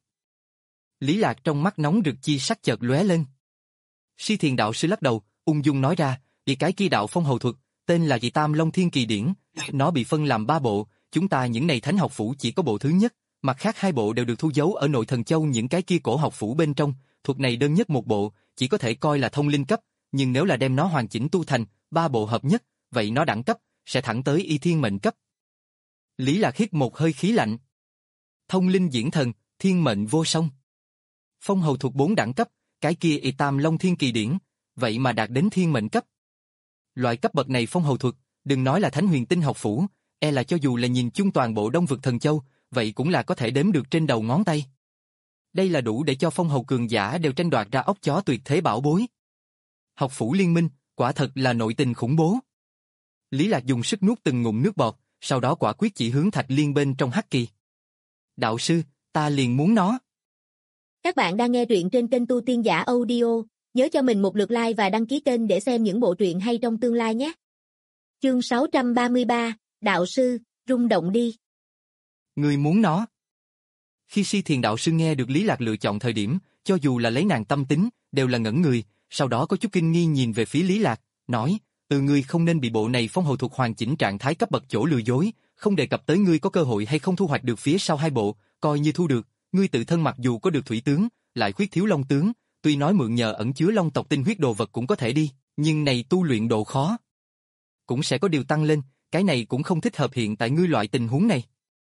Lý Lạc trong mắt nóng rực chi sắc chợt lóe lên. Si Thiền đạo sư lắc đầu, ung dung nói ra, vì cái kia đạo phong hầu thuật, tên là Dị Tam Long Thiên Kỳ Điển, nó bị phân làm ba bộ, chúng ta những này thánh học phủ chỉ có bộ thứ nhất, mặt khác hai bộ đều được thu giấu ở nội thần châu những cái kia cổ học phủ bên trong, thuật này đơn nhất một bộ, chỉ có thể coi là thông linh cấp, nhưng nếu là đem nó hoàn chỉnh tu thành, ba bộ hợp nhất, vậy nó đẳng cấp, sẽ thẳng tới y thiên mệnh cấp. Lý Lạc hít một hơi khí lạnh. Thông linh diễn thần, thiên mệnh vô song. Phong hầu thuật bốn đẳng cấp, cái kia y Tam Long Thiên Kỳ Điển, vậy mà đạt đến thiên mệnh cấp. Loại cấp bậc này phong hầu thuật, đừng nói là Thánh Huyền Tinh học phủ, e là cho dù là nhìn chung toàn bộ Đông vực Thần Châu, vậy cũng là có thể đếm được trên đầu ngón tay. Đây là đủ để cho phong hầu cường giả đều tranh đoạt ra ốc chó tuyệt thế bảo bối. Học phủ liên minh, quả thật là nội tình khủng bố. Lý Lạc dùng sức nuốt từng ngụm nước bọt, sau đó quả quyết chỉ hướng Thạch Liên bên trong hắc kỳ. Đạo sư, ta liền muốn nó. Các bạn đang nghe truyện trên kênh Tu Tiên Giả Audio, nhớ cho mình một lượt like và đăng ký kênh để xem những bộ truyện hay trong tương lai nhé. Chương sáu trăm ba mươi ba, Đạo sư, rung động đi. Ngươi muốn nó. Khi Si Thiền đạo sư nghe được Lý Lạc lựa chọn thời điểm, cho dù là lấy nàng tâm tính, đều là ngẩn người, sau đó có chút kinh nghi nhìn về phía Lý Lạc, nói, từ ngươi không nên bị bộ này phong hầu thuật hoàn chỉnh trạng thái cấp bậc chỗ lừa dối, không đề cập tới ngươi có cơ hội hay không thu hoạch được phía sau hai bộ, coi như thu được, ngươi tự thân mặc dù có được thủy tướng, lại khuyết thiếu long tướng, tuy nói mượn nhờ ẩn chứa long tộc tinh huyết đồ vật cũng có thể đi, nhưng này tu luyện độ khó. Cũng sẽ có điều tăng lên, cái này cũng không thích hợp hiện tại ngươi loại tình huống này.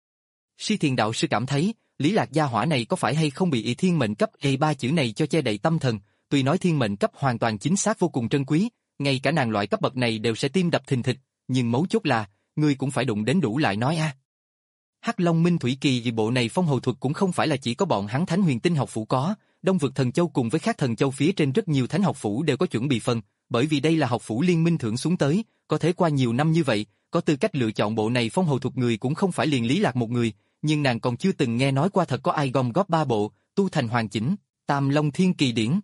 Si Thiền đạo sư cảm thấy, Lý Lạc gia hỏa này có phải hay không bị y thiên mệnh cấp A ba chữ này cho che đậy tâm thần, tuy nói thiên mệnh cấp hoàn toàn chính xác vô cùng trân quý, ngay cả nàng loại cấp bậc này đều sẽ tim đập thình thịch, nhưng mấu chốt là, ngươi cũng phải đụng đến đủ lại nói a. Hắc Long Minh Thủy Kỳ vì bộ này phong hầu thuật cũng không phải là chỉ có bọn hắn Thánh Huyền Tinh học phủ có, Đông vực Thần Châu cùng với các thần châu phía trên rất nhiều thánh học phủ đều có chuẩn bị phần, bởi vì đây là học phủ liên minh thưởng xuống tới, có thể qua nhiều năm như vậy, có tư cách lựa chọn bộ này phong hầu thuật người cũng không phải liền Lý Lạc một người, nhưng nàng còn chưa từng nghe nói qua thật có ai gom góp ba bộ, tu thành hoàn chỉnh, Tam Long Thiên Kỳ điển.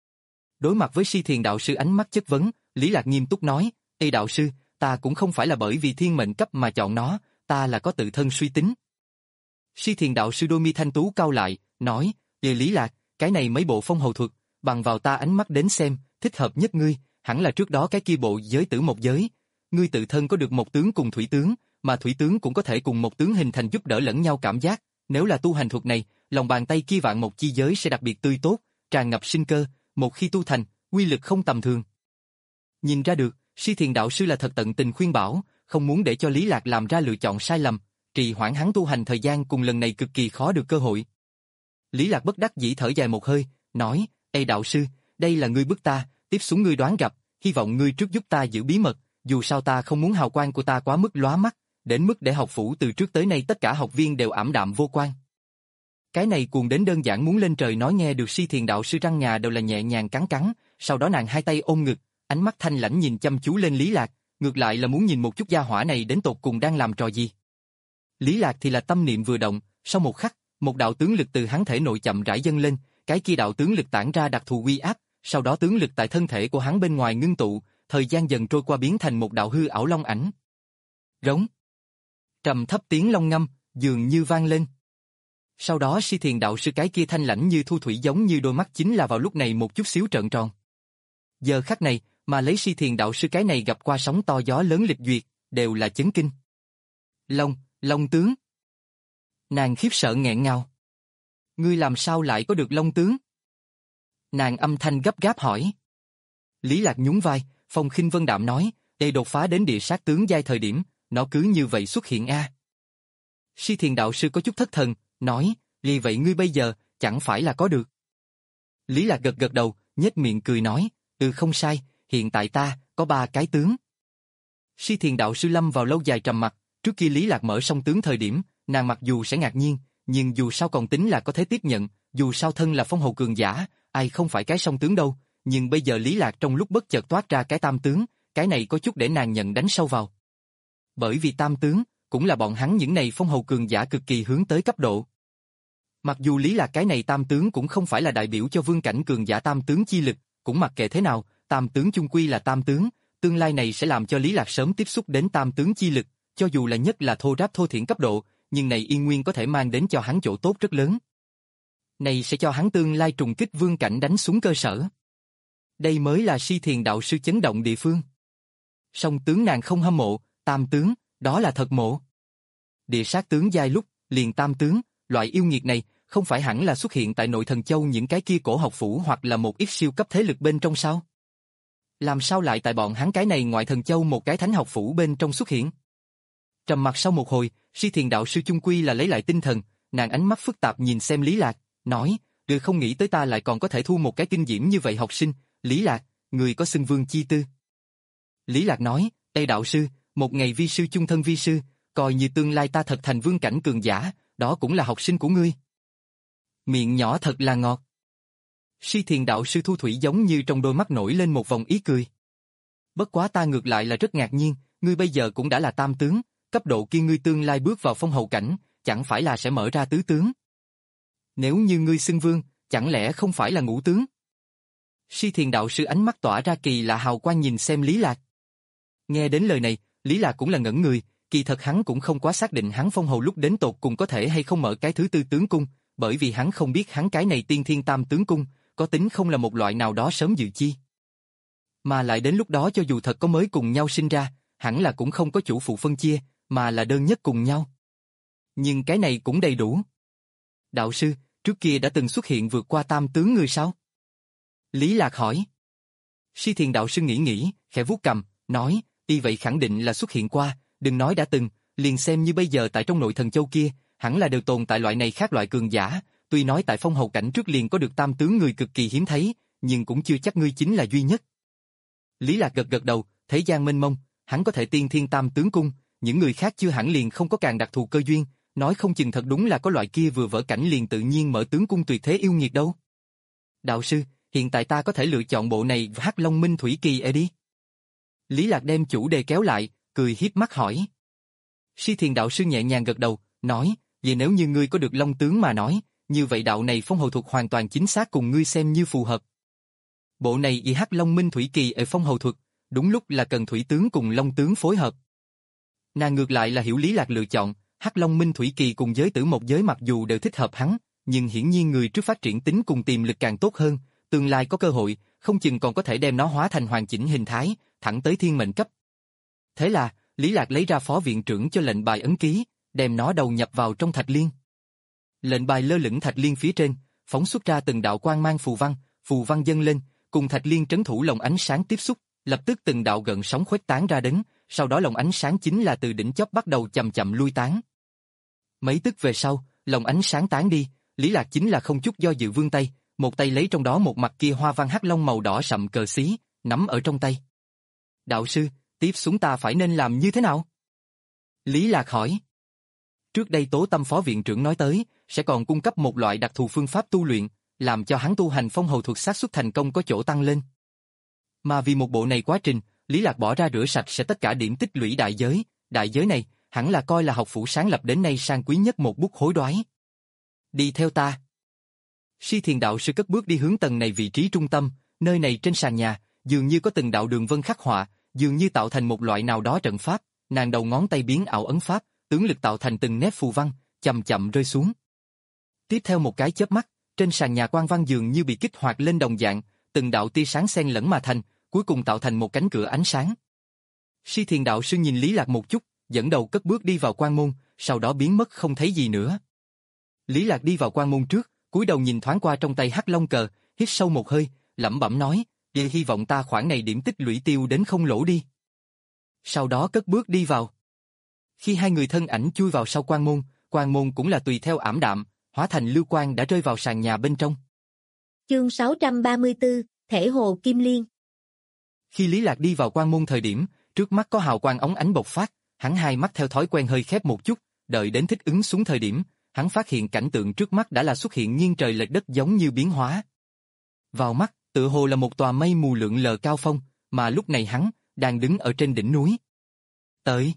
Đối mặt với Si Thiền đạo sư ánh mắt chất vấn, Lý Lạc nghiêm túc nói, "Ê đạo sư, ta cũng không phải là bởi vì thiên mệnh cấp mà chọn nó, ta là có tự thân suy tính." Si Thiền đạo sư đôi mi thanh tú cau lại, nói, "Ê Lý Lạc, cái này mấy bộ phong hầu thuật, bằng vào ta ánh mắt đến xem, thích hợp nhất ngươi, hẳn là trước đó cái kia bộ giới tử một giới. Ngươi tự thân có được một tướng cùng thủy tướng, mà thủy tướng cũng có thể cùng một tướng hình thành giúp đỡ lẫn nhau cảm giác, nếu là tu hành thuật này, lòng bàn tay kia vạn một chi giới sẽ đặc biệt tươi tốt, tràn ngập sinh cơ, một khi tu thành, uy lực không tầm thường." Nhìn ra được, Si Thiền đạo sư là thật tận tình khuyên bảo, không muốn để cho Lý Lạc làm ra lựa chọn sai lầm, trì hoãn hắn tu hành thời gian cùng lần này cực kỳ khó được cơ hội. Lý Lạc bất đắc dĩ thở dài một hơi, nói, "Ê đạo sư, đây là ngươi bức ta, tiếp xuống ngươi đoán gặp, hy vọng ngươi trước giúp ta giữ bí mật, dù sao ta không muốn hào quang của ta quá mức lóa mắt, đến mức để học phủ từ trước tới nay tất cả học viên đều ảm đạm vô quang." Cái này cuồng đến đơn giản muốn lên trời nói nghe được Si Thiền đạo sư răng ngà đều là nhẹ nhàng cắn cắn, sau đó nàng hai tay ôm ngực, ánh mắt thanh lãnh nhìn chăm chú lên Lý Lạc, ngược lại là muốn nhìn một chút gia hỏa này đến tột cùng đang làm trò gì. Lý Lạc thì là tâm niệm vừa động, sau một khắc, một đạo tướng lực từ hắn thể nội chậm rãi dâng lên, cái kia đạo tướng lực tản ra đặc thù uy áp, sau đó tướng lực tại thân thể của hắn bên ngoài ngưng tụ, thời gian dần trôi qua biến thành một đạo hư ảo long ảnh. Rống. Trầm thấp tiếng long ngâm, dường như vang lên. Sau đó Si Thiền đạo sư cái kia thanh lãnh như thu thủy giống như đôi mắt chính là vào lúc này một chút xíu trợn tròn. Giờ khắc này, mà lấy Si Thiền đạo sư cái này gặp qua sóng to gió lớn lịch duyệt, đều là chấn kinh. Long, long tướng. Nàng khiếp sợ nghẹn ngào. Ngươi làm sao lại có được long tướng? Nàng âm thanh gấp gáp hỏi. Lý Lạc nhún vai, phong khinh vân đạm nói, để đột phá đến địa sát tướng giai thời điểm, nó cứ như vậy xuất hiện a. Si Thiền đạo sư có chút thất thần, nói, vì vậy ngươi bây giờ, chẳng phải là có được. Lý Lạc gật gật đầu, nhếch miệng cười nói, ừ không sai, hiện tại ta, có ba cái tướng. Si Thiền đạo sư lâm vào lâu dài trầm mặc, trước khi Lý Lạc mở xong tướng thời điểm, nàng mặc dù sẽ ngạc nhiên, nhưng dù sao còn tính là có thể tiếp nhận, dù sao thân là phong hầu cường giả, ai không phải cái song tướng đâu, nhưng bây giờ Lý Lạc trong lúc bất chợt toát ra cái tam tướng, cái này có chút để nàng nhận đánh sâu vào. Bởi vì tam tướng, cũng là bọn hắn những này phong hầu cường giả cực kỳ hướng tới cấp độ. Mặc dù Lý Lạc cái này tam tướng cũng không phải là đại biểu cho vương cảnh cường giả tam tướng chi lực, cũng mặc kệ thế nào, tam tướng chung quy là tam tướng, tương lai này sẽ làm cho Lý Lạc sớm tiếp xúc đến tam tướng chi lực, cho dù là nhất là thô ráp thô thiển cấp độ, nhưng này yên nguyên có thể mang đến cho hắn chỗ tốt rất lớn. Này sẽ cho hắn tương lai trùng kích vương cảnh đánh xuống cơ sở. Đây mới là Si Thiền đạo sư chấn động địa phương. Song tướng nàng không hâm mộ, tam tướng, đó là thật mộ. Địa sát tướng giai lúc, liền tam tướng, loại yêu nghiệt này, không phải hẳn là xuất hiện tại nội thần châu những cái kia cổ học phủ hoặc là một ít siêu cấp thế lực bên trong sao? Làm sao lại tại bọn hắn cái này ngoại thần châu một cái thánh học phủ bên trong xuất hiện? Trầm mặc sau một hồi, Si Thiền đạo sư chung quy là lấy lại tinh thần, nàng ánh mắt phức tạp nhìn xem Lý Lạc, nói, được không nghĩ tới ta lại còn có thể thu một cái kinh diễm như vậy học sinh, Lý Lạc, người có xưng vương chi tư. Lý Lạc nói, Ê đạo sư, một ngày vi sư chung thân vi sư, coi như tương lai ta thật thành vương cảnh cường giả, đó cũng là học sinh của ngươi. Miệng nhỏ thật là ngọt. Si Thiền đạo sư thu thủy giống như trong đôi mắt nổi lên một vòng ý cười. Bất quá ta ngược lại là rất ngạc nhiên, ngươi bây giờ cũng đã là tam tướng, cấp độ kia ngươi tương lai bước vào phong hầu cảnh, chẳng phải là sẽ mở ra tứ tướng. Nếu như ngươi xưng vương, chẳng lẽ không phải là ngũ tướng? Si Thiền đạo sư ánh mắt tỏa ra kỳ lạ hào quang nhìn xem Lý Lạc. Nghe đến lời này, Lý Lạc cũng là ngẩn người, kỳ thật hắn cũng không quá xác định hắn phong hầu lúc đến tột cùng có thể hay không mở cái thứ tư tướng cung, bởi vì hắn không biết hắn cái này tiên thiên tam tướng cung, có tính không là một loại nào đó sớm dự chi. Mà lại đến lúc đó cho dù thật có mới cùng nhau sinh ra, hẳn là cũng không có chủ phụ phân chia, mà là đơn nhất cùng nhau. Nhưng cái này cũng đầy đủ. Đạo sư, trước kia đã từng xuất hiện vượt qua tam tướng người sao? Lý Lạc hỏi. Si Thiền đạo sư nghĩ nghĩ, khẽ vuốt cầm, nói, y vậy khẳng định là xuất hiện qua, đừng nói đã từng, liền xem như bây giờ tại trong nội thần châu kia, hẳn là đều tồn tại loại này khác loại cường giả, tuy nói tại phong hầu cảnh trước liền có được tam tướng người cực kỳ hiếm thấy, nhưng cũng chưa chắc ngươi chính là duy nhất. Lý Lạc gật gật đầu, thế gian mênh mông, hắn có thể tiên thiên tam tướng cung, những người khác chưa hẳn liền không có càng đặc thù cơ duyên, nói không chừng thật đúng là có loại kia vừa vỡ cảnh liền tự nhiên mở tướng cung tuyệt thế yêu nghiệt đâu. Đạo sư, hiện tại ta có thể lựa chọn bộ này Hắc Long Minh Thủy Kỳ e đi. Lý Lạc đem chủ đề kéo lại, cười hiếp mắt hỏi. Si Thiền đạo sư nhẹ nhàng gật đầu, nói, vậy nếu như ngươi có được long tướng mà nói, như vậy đạo này phong hầu thuật hoàn toàn chính xác cùng ngươi xem như phù hợp. Bộ này y Hắc Long Minh Thủy Kỳ ở phong hầu thuật, đúng lúc là cần thủy tướng cùng long tướng phối hợp. Nàng ngược lại là hiểu Lý Lạc lựa chọn, Hắc Long Minh Thủy Kỳ cùng giới tử một giới mặc dù đều thích hợp hắn, nhưng hiển nhiên người trước phát triển tính cùng tiềm lực càng tốt hơn, tương lai có cơ hội, không chừng còn có thể đem nó hóa thành hoàn chỉnh hình thái, thẳng tới thiên mệnh cấp. Thế là, Lý Lạc lấy ra phó viện trưởng cho lệnh bài ấn ký, đem nó đầu nhập vào trong thạch liên. Lệnh bài lơ lửng thạch liên phía trên, phóng xuất ra từng đạo quang mang phù văn, phù văn dâng lên, cùng thạch liên trấn thủ lồng ánh sáng tiếp xúc, lập tức từng đạo gợn sóng khuếch tán ra đến, sau đó lồng ánh sáng chính là từ đỉnh chóp bắt đầu chậm chậm lui tán. Mấy tức về sau, lồng ánh sáng tán đi, Lý Lạc chính là không chút do dự vươn tay, một tay lấy trong đó một mặt kia hoa văn hắc long màu đỏ sậm cờ xí, nắm ở trong tay. Đạo sư, tiếp xuống ta phải nên làm như thế nào? Lý Lạc hỏi. Trước đây Tố Tâm phó viện trưởng nói tới, sẽ còn cung cấp một loại đặc thù phương pháp tu luyện, làm cho hắn tu hành phong hầu thuật xác suất thành công có chỗ tăng lên. Mà vì một bộ này quá trình, Lý Lạc bỏ ra rửa sạch sẽ tất cả điểm tích lũy đại giới, đại giới này, hẳn là coi là học phủ sáng lập đến nay sang quý nhất một bút hối đoái. Đi theo ta. Si Thiền đạo sư cất bước đi hướng tầng này vị trí trung tâm, nơi này trên sàn nhà, dường như có từng đạo đường vân khắc họa, dường như tạo thành một loại nào đó trận pháp, nàng đầu ngón tay biến ảo ấn pháp, tướng lực tạo thành từng nét phù văn, chậm chậm rơi xuống. Tiếp theo một cái chớp mắt, trên sàn nhà quang văn dường như bị kích hoạt lên đồng dạng, từng đạo tia sáng xen lẫn mà thành, cuối cùng tạo thành một cánh cửa ánh sáng. Si Thiền đạo sư nhìn Lý Lạc một chút, dẫn đầu cất bước đi vào quan môn, sau đó biến mất không thấy gì nữa. Lý Lạc đi vào quan môn trước, cúi đầu nhìn thoáng qua trong tay hắc long cờ, hít sâu một hơi, lẩm bẩm nói, "Vậy hy vọng ta khoản này điểm tích lũy tiêu đến không lỗ đi." Sau đó cất bước đi vào. Khi hai người thân ảnh chui vào sau quan môn, quan môn cũng là tùy theo ảm đạm, hóa thành lưu quang đã rơi vào sàn nhà bên trong. Chương sáu trăm ba mươi tư, Thể Hồ Kim Liên. Khi Lý Lạc đi vào quan môn thời điểm, trước mắt có hào quang óng ánh bộc phát, hắn hai mắt theo thói quen hơi khép một chút, đợi đến thích ứng xuống thời điểm, hắn phát hiện cảnh tượng trước mắt đã là xuất hiện nghiêng trời lệch đất giống như biến hóa. Vào mắt, tựa hồ là một tòa mây mù lượn lờ cao phong, mà lúc này hắn đang đứng ở trên đỉnh núi. Tới.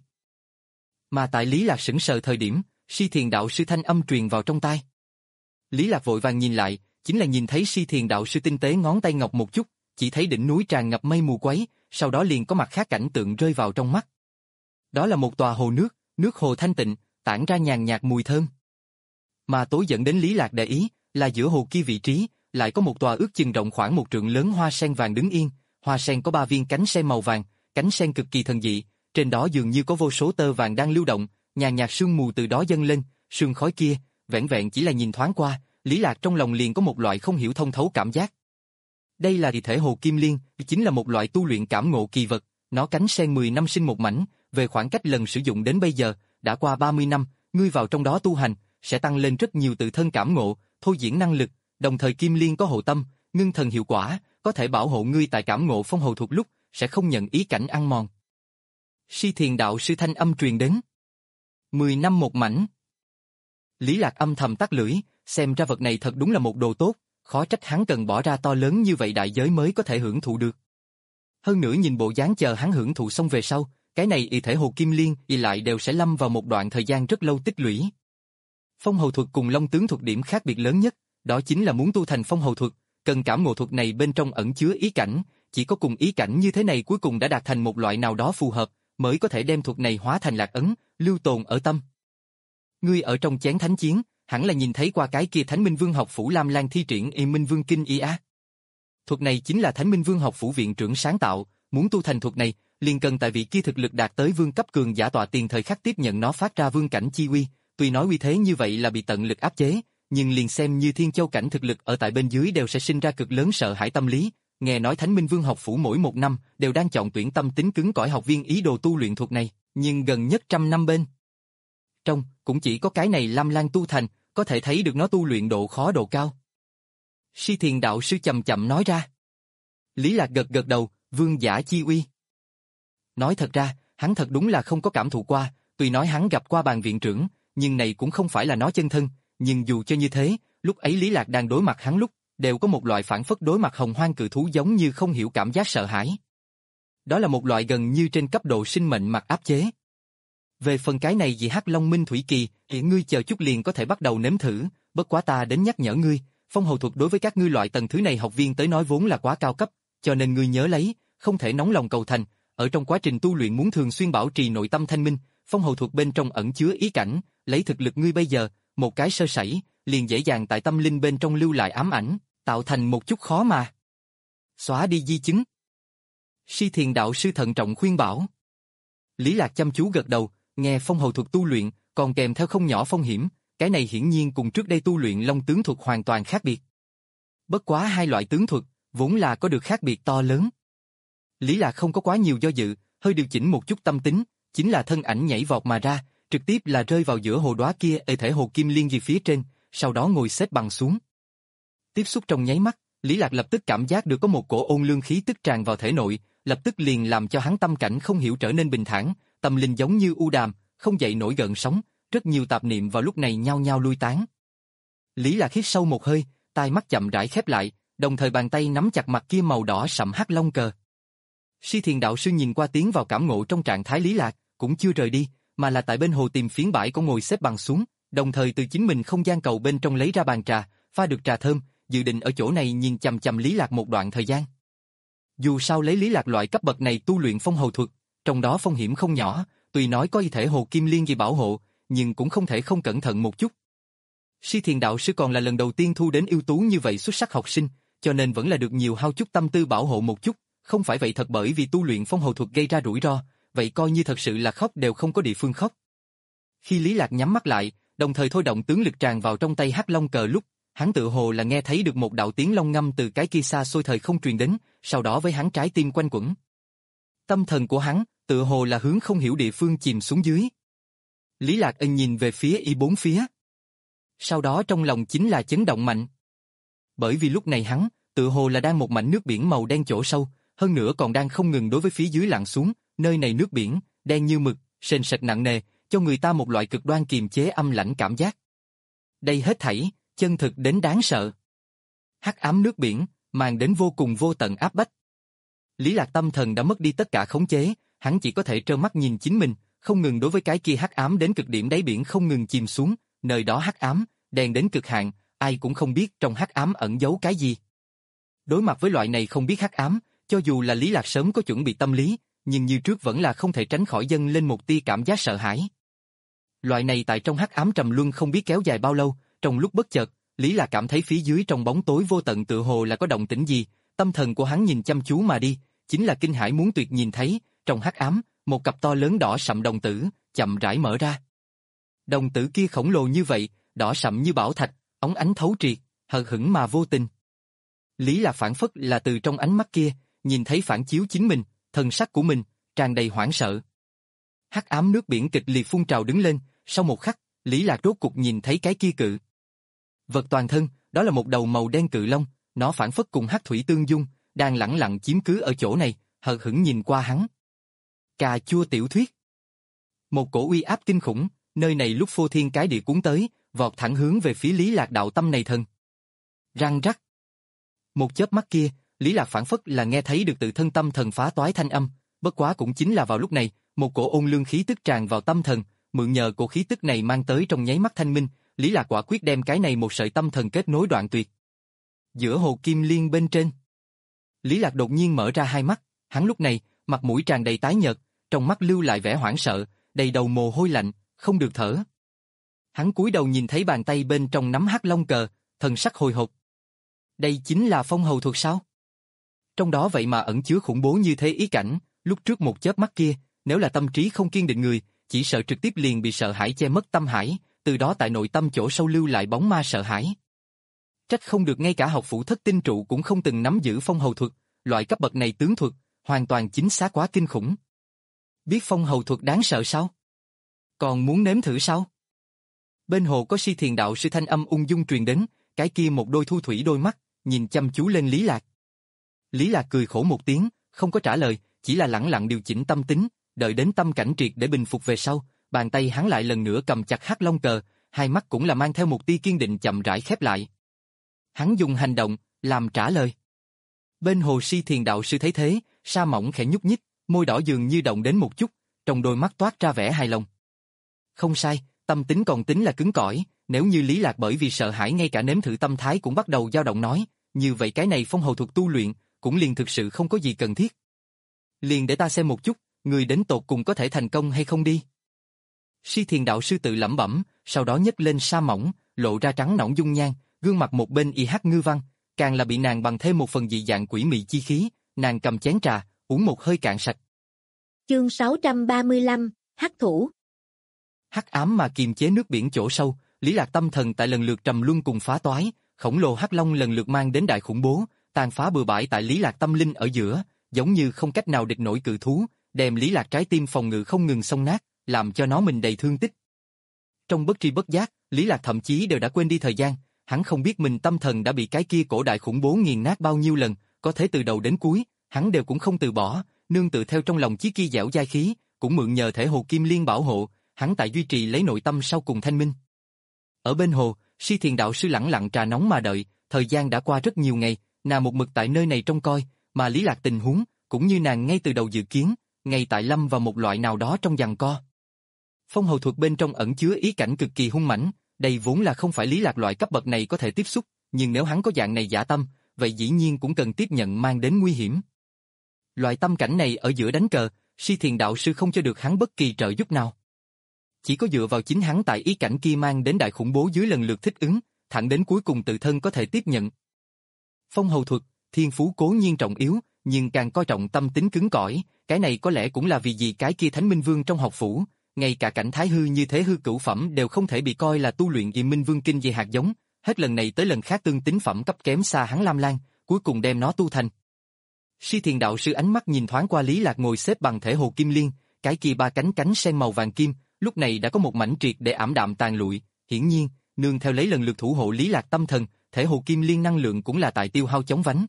Mà tại Lý Lạc sững sờ thời điểm, Si Thiền đạo sư thanh âm truyền vào trong tai. Lý Lạc vội vàng nhìn lại, chính là nhìn thấy Si Thiền đạo sư tinh tế ngón tay ngọc một chút, chỉ thấy đỉnh núi tràn ngập mây mù quấy, sau đó liền có mặt khác cảnh tượng rơi vào trong mắt. Đó là một tòa hồ nước, nước hồ thanh tịnh, tản ra nhàn nhạt mùi thơm. Mà tối dẫn đến Lý Lạc để ý, là giữa hồ kia vị trí, lại có một tòa ước chừng rộng khoảng một trượng lớn hoa sen vàng đứng yên, hoa sen có ba viên cánh sen màu vàng, cánh sen cực kỳ thần dị, trên đó dường như có vô số tơ vàng đang lưu động, nhàn nhạt sương mù từ đó dâng lên, sương khói kia, vẻn vẹn chỉ là nhìn thoáng qua, Lý Lạc trong lòng liền có một loại không hiểu thông thấu cảm giác. Đây là Thể Hồ Kim Liên, chính là một loại tu luyện cảm ngộ kỳ vật, nó cánh sen mười năm sinh một mảnh, về khoảng cách lần sử dụng đến bây giờ, đã qua ba mươi năm, ngươi vào trong đó tu hành, sẽ tăng lên rất nhiều tự thân cảm ngộ, thôi diễn năng lực, đồng thời Kim Liên có hộ tâm, ngưng thần hiệu quả, có thể bảo hộ ngươi tại cảm ngộ phong hầu thuật lúc, sẽ không nhận ý cảnh ăn mòn. Si Thiền đạo sư thanh âm truyền đến. Mười năm một mảnh. Lý Lạc âm thầm tắt lưỡi, xem ra vật này thật đúng là một đồ tốt, khó trách hắn cần bỏ ra to lớn như vậy đại giới mới có thể hưởng thụ được. Hơn nữa nhìn bộ dáng chờ hắn hưởng thụ xong về sau, cái này y thể hồ kim liên y lại đều sẽ lâm vào một đoạn thời gian rất lâu tích lũy. Phong hầu thuật cùng long tướng thuật điểm khác biệt lớn nhất, đó chính là muốn tu thành phong hầu thuật, cần cảm ngộ thuật này bên trong ẩn chứa ý cảnh, chỉ có cùng ý cảnh như thế này cuối cùng đã đạt thành một loại nào đó phù hợp, mới có thể đem thuật này hóa thành lạc ấn, lưu tồn ở tâm. Ngươi ở trong chén thánh chiến, hẳn là nhìn thấy qua cái kia Thánh Minh Vương học phủ Lam Lan thi triển Y Minh Vương Kinh y á. Thuật này chính là Thánh Minh Vương học phủ viện trưởng sáng tạo, muốn tu thành thuật này, liền cần tại vị kia thực lực đạt tới vương cấp cường giả tọa tiền thời khắc tiếp nhận nó phát ra vương cảnh chi uy, tuy nói uy thế như vậy là bị tận lực áp chế, nhưng liền xem như Thiên Châu cảnh thực lực ở tại bên dưới đều sẽ sinh ra cực lớn sợ hãi tâm lý. Nghe nói Thánh Minh Vương học phủ mỗi một năm đều đang chọn tuyển tâm tính cứng cỏi học viên ý đồ tu luyện thuật này, nhưng gần nhất trăm năm bên trong cũng chỉ có cái này Lam Lan tu thành, có thể thấy được nó tu luyện độ khó độ cao. Si Thiền đạo sư chậm chậm nói ra. Lý Lạc gật gật đầu, vương giả chi uy. Nói thật ra, hắn thật đúng là không có cảm thụ qua, tuy nói hắn gặp qua bàn viện trưởng, nhưng này cũng không phải là nó chân thân, nhưng dù cho như thế, lúc ấy Lý Lạc đang đối mặt hắn lúc, đều có một loại phản phất đối mặt hồng hoang cự thú giống như không hiểu cảm giác sợ hãi. Đó là một loại gần như trên cấp độ sinh mệnh mặt áp chế. Về phần cái này gì Hắc Long Minh Thủy Kỳ, thì ngươi chờ chút liền có thể bắt đầu nếm thử, bất quá ta đến nhắc nhở ngươi, phong hầu thuật đối với các ngươi loại tầng thứ này học viên tới nói vốn là quá cao cấp, cho nên ngươi nhớ lấy, không thể nóng lòng cầu thành, ở trong quá trình tu luyện muốn thường xuyên bảo trì nội tâm thanh minh, phong hầu thuật bên trong ẩn chứa ý cảnh, lấy thực lực ngươi bây giờ, một cái sơ sẩy, liền dễ dàng tại tâm linh bên trong lưu lại ám ảnh, tạo thành một chút khó mà xóa đi di chứng. Si Thiền đạo sư thận trọng khuyên bảo. Lý Lạc chăm chú gật đầu, nghe phong hầu thuật tu luyện, còn kèm theo không nhỏ phong hiểm, cái này hiển nhiên cùng trước đây tu luyện long tướng thuật hoàn toàn khác biệt. Bất quá hai loại tướng thuật, vốn là có được khác biệt to lớn. Lý Lạc không có quá nhiều do dự, hơi điều chỉnh một chút tâm tính, chính là thân ảnh nhảy vọt mà ra, trực tiếp là rơi vào giữa hồ đóa kia ở thể hồ kim liên gì phía trên, sau đó ngồi xếp bằng xuống. Tiếp xúc trong nháy mắt, Lý Lạc lập tức cảm giác được có một cổ ôn lương khí tức tràn vào thể nội, lập tức liền làm cho hắn tâm cảnh không hiểu trở nên bình thản, tâm linh giống như u đàm, không dậy nổi gợn sóng, rất nhiều tạp niệm vào lúc này nhao nhao lui tán. Lý Lạc hít sâu một hơi, tai mắt chậm rãi khép lại, đồng thời bàn tay nắm chặt mặt kia màu đỏ sẫm hắc long cờ. Si Thiền đạo sư nhìn qua tiến vào cảm ngộ trong trạng thái Lý Lạc, cũng chưa rời đi, mà là tại bên hồ tìm phiến bãi có ngồi xếp bằng xuống, đồng thời từ chính mình không gian cầu bên trong lấy ra bàn trà, pha được trà thơm, dự định ở chỗ này nhìn chằm chằm Lý Lạc một đoạn thời gian. Dù sao lấy Lý Lạc loại cấp bậc này tu luyện phong hầu thuật, trong đó phong hiểm không nhỏ, tuy nói có y thể hồ kim liên gì bảo hộ, nhưng cũng không thể không cẩn thận một chút. Si Thiền đạo sư còn là lần đầu tiên thu đến ưu tú như vậy xuất sắc học sinh, cho nên vẫn là được nhiều hao chút tâm tư bảo hộ một chút, không phải vậy thật bởi vì tu luyện phong hầu thuật gây ra rủi ro, vậy coi như thật sự là khóc đều không có địa phương khóc. Khi Lý Lạc nhắm mắt lại, đồng thời thôi động tướng lực tràn vào trong tay hắc long cờ lúc, hắn tự hồ là nghe thấy được một đạo tiếng long ngâm từ cái kia xa xôi thời không truyền đến, sau đó với hắn trái tim quanh quẩn. Tâm thần của hắn, tự hồ là hướng không hiểu địa phương chìm xuống dưới. Lý Lạc ân nhìn về phía y bốn phía. Sau đó trong lòng chính là chấn động mạnh. Bởi vì lúc này hắn, tự hồ là đang một mảnh nước biển màu đen chỗ sâu, hơn nữa còn đang không ngừng đối với phía dưới lặn xuống, nơi này nước biển, đen như mực, sền sệt nặng nề, cho người ta một loại cực đoan kiềm chế âm lãnh cảm giác. Đây hết thảy, chân thực đến đáng sợ. Hắc ám nước biển, mang đến vô cùng vô tận áp bách. Lý Lạc tâm thần đã mất đi tất cả khống chế, hắn chỉ có thể trơ mắt nhìn chính mình, không ngừng đối với cái kia hắc ám đến cực điểm đáy biển không ngừng chìm xuống, nơi đó hắc ám, đen đến cực hạn, ai cũng không biết trong hắc ám ẩn giấu cái gì. Đối mặt với loại này không biết hắc ám, cho dù là Lý Lạc sớm có chuẩn bị tâm lý, nhưng như trước vẫn là không thể tránh khỏi dâng lên một tia cảm giác sợ hãi. Loại này tại trong hắc ám trầm luân không biết kéo dài bao lâu, trong lúc bất chợt, Lý Lạc cảm thấy phía dưới trong bóng tối vô tận tựa hồ là có động tĩnh gì, tâm thần của hắn nhìn chăm chú mà đi, chính là kinh hãi muốn tuyệt nhìn thấy, trong hắc ám, một cặp to lớn đỏ sậm đồng tử, chậm rãi mở ra. Đồng tử kia khổng lồ như vậy, đỏ sậm như bảo thạch, óng ánh thấu triệt, hờ hững mà vô tình. Lý Lạc phản phất là từ trong ánh mắt kia, nhìn thấy phản chiếu chính mình, thần sắc của mình, tràn đầy hoảng sợ. Hắc ám nước biển kịch liệt phun trào đứng lên, sau một khắc, Lý Lạc rốt cục nhìn thấy cái kia cự vật toàn thân, đó là một đầu màu đen cự long, nó phản phất cùng hắc thủy tương dung, đang lẳng lặng chiếm cứ ở chỗ này, hờ hững nhìn qua hắn. Cà chua tiểu thuyết. Một cổ uy áp kinh khủng, nơi này lúc phô thiên cái địa cuốn tới, vọt thẳng hướng về phía Lý Lạc đạo tâm này thần. Răng rắc. Một chớp mắt kia, Lý Lạc phảng phất là nghe thấy được tự thân tâm thần phá toái thanh âm, bất quá cũng chính là vào lúc này, một cổ ôn lương khí tức tràn vào tâm thần, mượn nhờ cổ khí tức này mang tới trong nháy mắt thanh minh, Lý Lạc quả quyết đem cái này một sợi tâm thần kết nối đoạn tuyệt. Giữa hồ kim liên bên trên, Lý Lạc đột nhiên mở ra hai mắt, hắn lúc này, mặt mũi tràn đầy tái nhợt, trong mắt lưu lại vẻ hoảng sợ, đầy đầu mồ hôi lạnh, không được thở. Hắn cúi đầu nhìn thấy bàn tay bên trong nắm hắc long cờ, thần sắc hồi hộp. Đây chính là phong hầu thuật sao? Trong đó vậy mà ẩn chứa khủng bố như thế ý cảnh, lúc trước một chớp mắt kia, nếu là tâm trí không kiên định người, chỉ sợ trực tiếp liền bị sợ hãi che mất tâm hải, từ đó tại nội tâm chỗ sâu lưu lại bóng ma sợ hãi. Trách không được ngay cả học phủ thất tinh trụ cũng không từng nắm giữ phong hầu thuật, loại cấp bậc này tướng thuật, hoàn toàn chính xác quá kinh khủng. Biết phong hầu thuật đáng sợ sao? Còn muốn nếm thử sao? Bên hồ có Si Thiền đạo sư thanh âm ung dung truyền đến, cái kia một đôi thu thủy đôi mắt, nhìn chăm chú lên Lý Lạc. Lý Lạc cười khổ một tiếng, không có trả lời, chỉ là lẳng lặng điều chỉnh tâm tính, đợi đến tâm cảnh triệt để bình phục về sau, bàn tay hắn lại lần nữa cầm chặt hắc long cờ, hai mắt cũng là mang theo một tia kiên định chậm rãi khép lại. Hắn dùng hành động, làm trả lời. Bên hồ Si Thiền đạo sư thấy thế, sa mỏng khẽ nhúc nhích, môi đỏ dường như động đến một chút, trong đôi mắt toát ra vẻ hài lòng. Không sai, tâm tính còn tính là cứng cỏi, nếu như Lý Lạc bởi vì sợ hãi ngay cả nếm thử tâm thái cũng bắt đầu dao động nói, như vậy cái này phong hầu thuật tu luyện, cũng liền thực sự không có gì cần thiết. Liền để ta xem một chút, người đến tột cùng có thể thành công hay không đi. Si Thiền đạo sư tự lẩm bẩm, sau đó nhấc lên sa mỏng, lộ ra trắng nõn dung nhan, gương mặt một bên y hắc ngư văn, càng là bị nàng bằng thêm một phần dị dạng quỷ mị chi khí, nàng cầm chén trà, uống một hơi cạn sạch. Chương sáu trăm ba mươi lăm, hắc thủ. Hắc ám mà kiềm chế nước biển chỗ sâu, Lý Lạc tâm thần tại lần lượt trầm luân cùng phá toái, khổng lồ hắc long lần lượt mang đến đại khủng bố, tàn phá bừa bãi tại Lý Lạc tâm linh ở giữa, giống như không cách nào địch nổi cự thú, đem Lý Lạc trái tim phòng ngự không ngừng xông nát, làm cho nó mình đầy thương tích. Trong bất tri bất giác, Lý Lạc thậm chí đều đã quên đi thời gian, hắn không biết mình tâm thần đã bị cái kia cổ đại khủng bố nghiền nát bao nhiêu lần, có thể từ đầu đến cuối, hắn đều cũng không từ bỏ, nương tự theo trong lòng chí kia dẻo dai khí, cũng mượn nhờ thể hồ kim liên bảo hộ, hắn tại duy trì lấy nội tâm sau cùng thanh minh. Ở bên hồ, Si Thiền đạo sư lẳng lặng trà nóng mà đợi, thời gian đã qua rất nhiều ngày, nàng một mực tại nơi này trông coi, mà Lý Lạc tình huống, cũng như nàng ngay từ đầu dự kiến, ngay tại lâm vào một loại nào đó trong giằng co. Phong hầu thuật bên trong ẩn chứa ý cảnh cực kỳ hung mãnh, đây vốn là không phải Lý Lạc loại cấp bậc này có thể tiếp xúc, nhưng nếu hắn có dạng này dã tâm, vậy dĩ nhiên cũng cần tiếp nhận mang đến nguy hiểm. Loại tâm cảnh này ở giữa đánh cờ, Si Thiền đạo sư không cho được hắn bất kỳ trợ giúp nào. Chỉ có dựa vào chính hắn tại ý cảnh kia mang đến đại khủng bố dưới lần lượt thích ứng, thẳng đến cuối cùng tự thân có thể tiếp nhận. Phong hầu thuật, thiên phú cố nhiên trọng yếu, nhưng càng coi trọng tâm tính cứng cỏi, cái này có lẽ cũng là vì gì cái kia Thánh Minh Vương trong học phủ, ngay cả cảnh thái hư như thế hư cửu phẩm đều không thể bị coi là tu luyện Diệm Minh Vương kinh về hạt giống, hết lần này tới lần khác tương tính phẩm cấp kém xa hắn Lam Lan, cuối cùng đem nó tu thành. Si Thiền đạo sư ánh mắt nhìn thoáng qua Lý Lạc ngồi xếp bằng thể hồ kim liên, cái kia ba cánh cánh sen màu vàng kim, lúc này đã có một mảnh triệt để ảm đạm tàn lụi, hiển nhiên, nương theo lấy lần lượt thủ hộ Lý Lạc tâm thần, thể hồ kim liên năng lượng cũng là tại tiêu hao chóng vánh.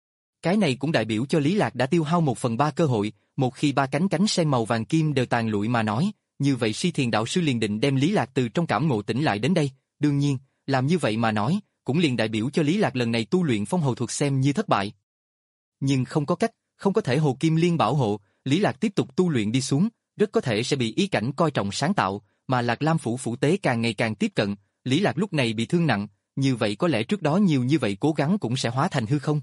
Cái này cũng đại biểu cho Lý Lạc đã tiêu hao một phần ba cơ hội, một khi ba cánh cánh sen màu vàng kim đều tàn lụi mà nói, như vậy Si Thiền đạo sư liền định đem Lý Lạc từ trong cảm ngộ tỉnh lại đến đây, đương nhiên, làm như vậy mà nói, cũng liền đại biểu cho Lý Lạc lần này tu luyện phong hầu thuật xem như thất bại. Nhưng không có cách, không có thể hồ kim liên bảo hộ, Lý Lạc tiếp tục tu luyện đi xuống, rất có thể sẽ bị ý cảnh coi trọng sáng tạo, mà Lạc Lam phủ phủ tế càng ngày càng tiếp cận, Lý Lạc lúc này bị thương nặng, như vậy có lẽ trước đó nhiều như vậy cố gắng cũng sẽ hóa thành hư không.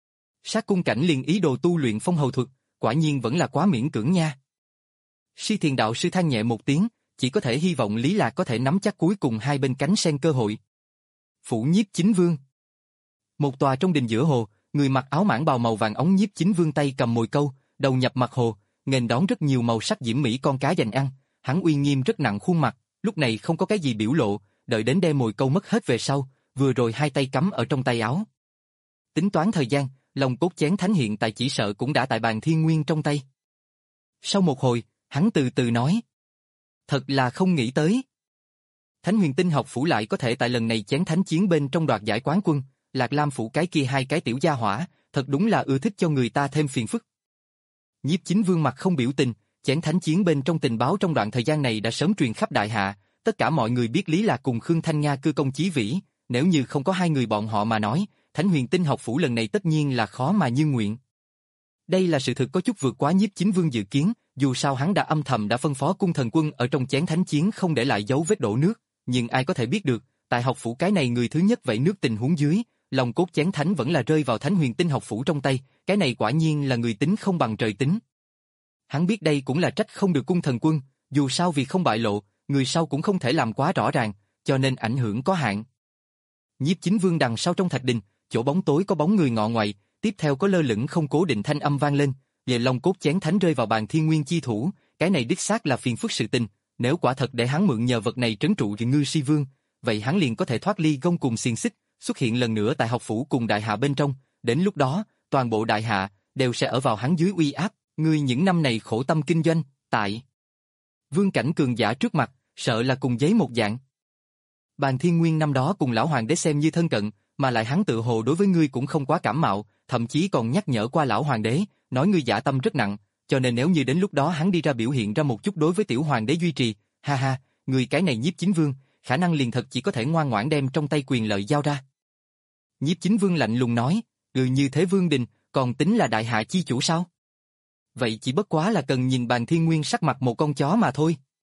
Sát cung cảnh liền ý đồ tu luyện phong hầu thuật, quả nhiên vẫn là quá miễn cưỡng nha. Si Thiền đạo sư than nhẹ một tiếng, chỉ có thể hy vọng Lý Lạc có thể nắm chắc cuối cùng hai bên cánh sen cơ hội. Phủ Nhiếp Chính Vương. Một tòa trong đình giữa hồ, người mặc áo mãng bào màu vàng ống Nhiếp Chính Vương tay cầm mồi câu, đầu nhập mặt hồ, nghênh đón rất nhiều màu sắc diễm mỹ con cá dành ăn, hắn uy nghiêm rất nặng khuôn mặt, lúc này không có cái gì biểu lộ, đợi đến đem mồi câu mất hết về sau, vừa rồi hai tay cắm ở trong tay áo. Tính toán thời gian, lòng cốt chén thánh hiện tại chỉ sợ cũng đã tại bàn thiên nguyên trong tay. Sau một hồi, hắn từ từ nói. Thật là không nghĩ tới. Thánh huyền tinh học phủ lại có thể tại lần này chén thánh chiến bên trong đoạt giải quán quân, Lạc Lam phủ cái kia hai cái tiểu gia hỏa, thật đúng là ưa thích cho người ta thêm phiền phức. Nhiếp Chính Vương mặt không biểu tình, chén thánh chiến bên trong tình báo trong đoạn thời gian này đã sớm truyền khắp đại hạ, tất cả mọi người biết Lý Lạc cùng Khương Thanh Nga cư công chí vĩ, nếu như không có hai người bọn họ mà nói, Thánh Huyền Tinh học phủ lần này tất nhiên là khó mà như nguyện. Đây là sự thực có chút vượt quá Nhiếp Chính Vương dự kiến, dù sao hắn đã âm thầm đã phân phó cung thần quân ở trong chén thánh chiến không để lại dấu vết đổ nước, nhưng ai có thể biết được, tại học phủ cái này người thứ nhất vẩy nước tình huống dưới, lòng cốt chén thánh vẫn là rơi vào Thánh Huyền Tinh học phủ trong tay, cái này quả nhiên là người tính không bằng trời tính. Hắn biết đây cũng là trách không được cung thần quân, dù sao vì không bại lộ, người sau cũng không thể làm quá rõ ràng, cho nên ảnh hưởng có hạn. Nhiếp Chính Vương đằng sau trong thạch đình, chỗ bóng tối có bóng người ngọ ngoại, tiếp theo có lơ lửng không cố định thanh âm vang lên, về long cốt chén thánh rơi vào bàn thiên nguyên chi thủ, cái này đích xác là phiền phức sự tình, nếu quả thật để hắn mượn nhờ vật này trấn trụ Ngư Si Vương, vậy hắn liền có thể thoát ly gông cùng xiềng xích, xuất hiện lần nữa tại học phủ cùng đại hạ bên trong, đến lúc đó, toàn bộ đại hạ đều sẽ ở vào hắn dưới uy áp, ngươi những năm này khổ tâm kinh doanh, tại vương cảnh cường giả trước mặt, sợ là cùng giấy một dạng. Bàn Thiên Nguyên năm đó cùng lão hoàng đế xem như thân cận, mà lại hắn tự hồ đối với ngươi cũng không quá cảm mạo, thậm chí còn nhắc nhở qua lão hoàng đế, nói ngươi dã tâm rất nặng, cho nên nếu như đến lúc đó hắn đi ra biểu hiện ra một chút đối với tiểu hoàng đế duy trì, ha ha, người cái này Nhiếp Chính Vương, khả năng liền thật chỉ có thể ngoan ngoãn đem trong tay quyền lợi giao ra. Nhiếp Chính Vương lạnh lùng nói, ừ như thế Vương Đình, còn tính là đại hạ chi chủ sao? Vậy chỉ bất quá là cần nhìn Bàn Thiên Nguyên sắc mặt một con chó mà thôi.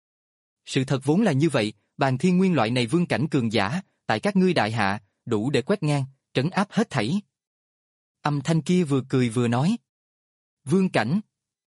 Sự thật vốn là như vậy, Bàn Thiên Nguyên loại này vương cảnh cường giả, tại các ngươi đại hạ, đủ để quét ngang, trấn áp hết thảy. Âm thanh kia vừa cười vừa nói. Vương cảnh.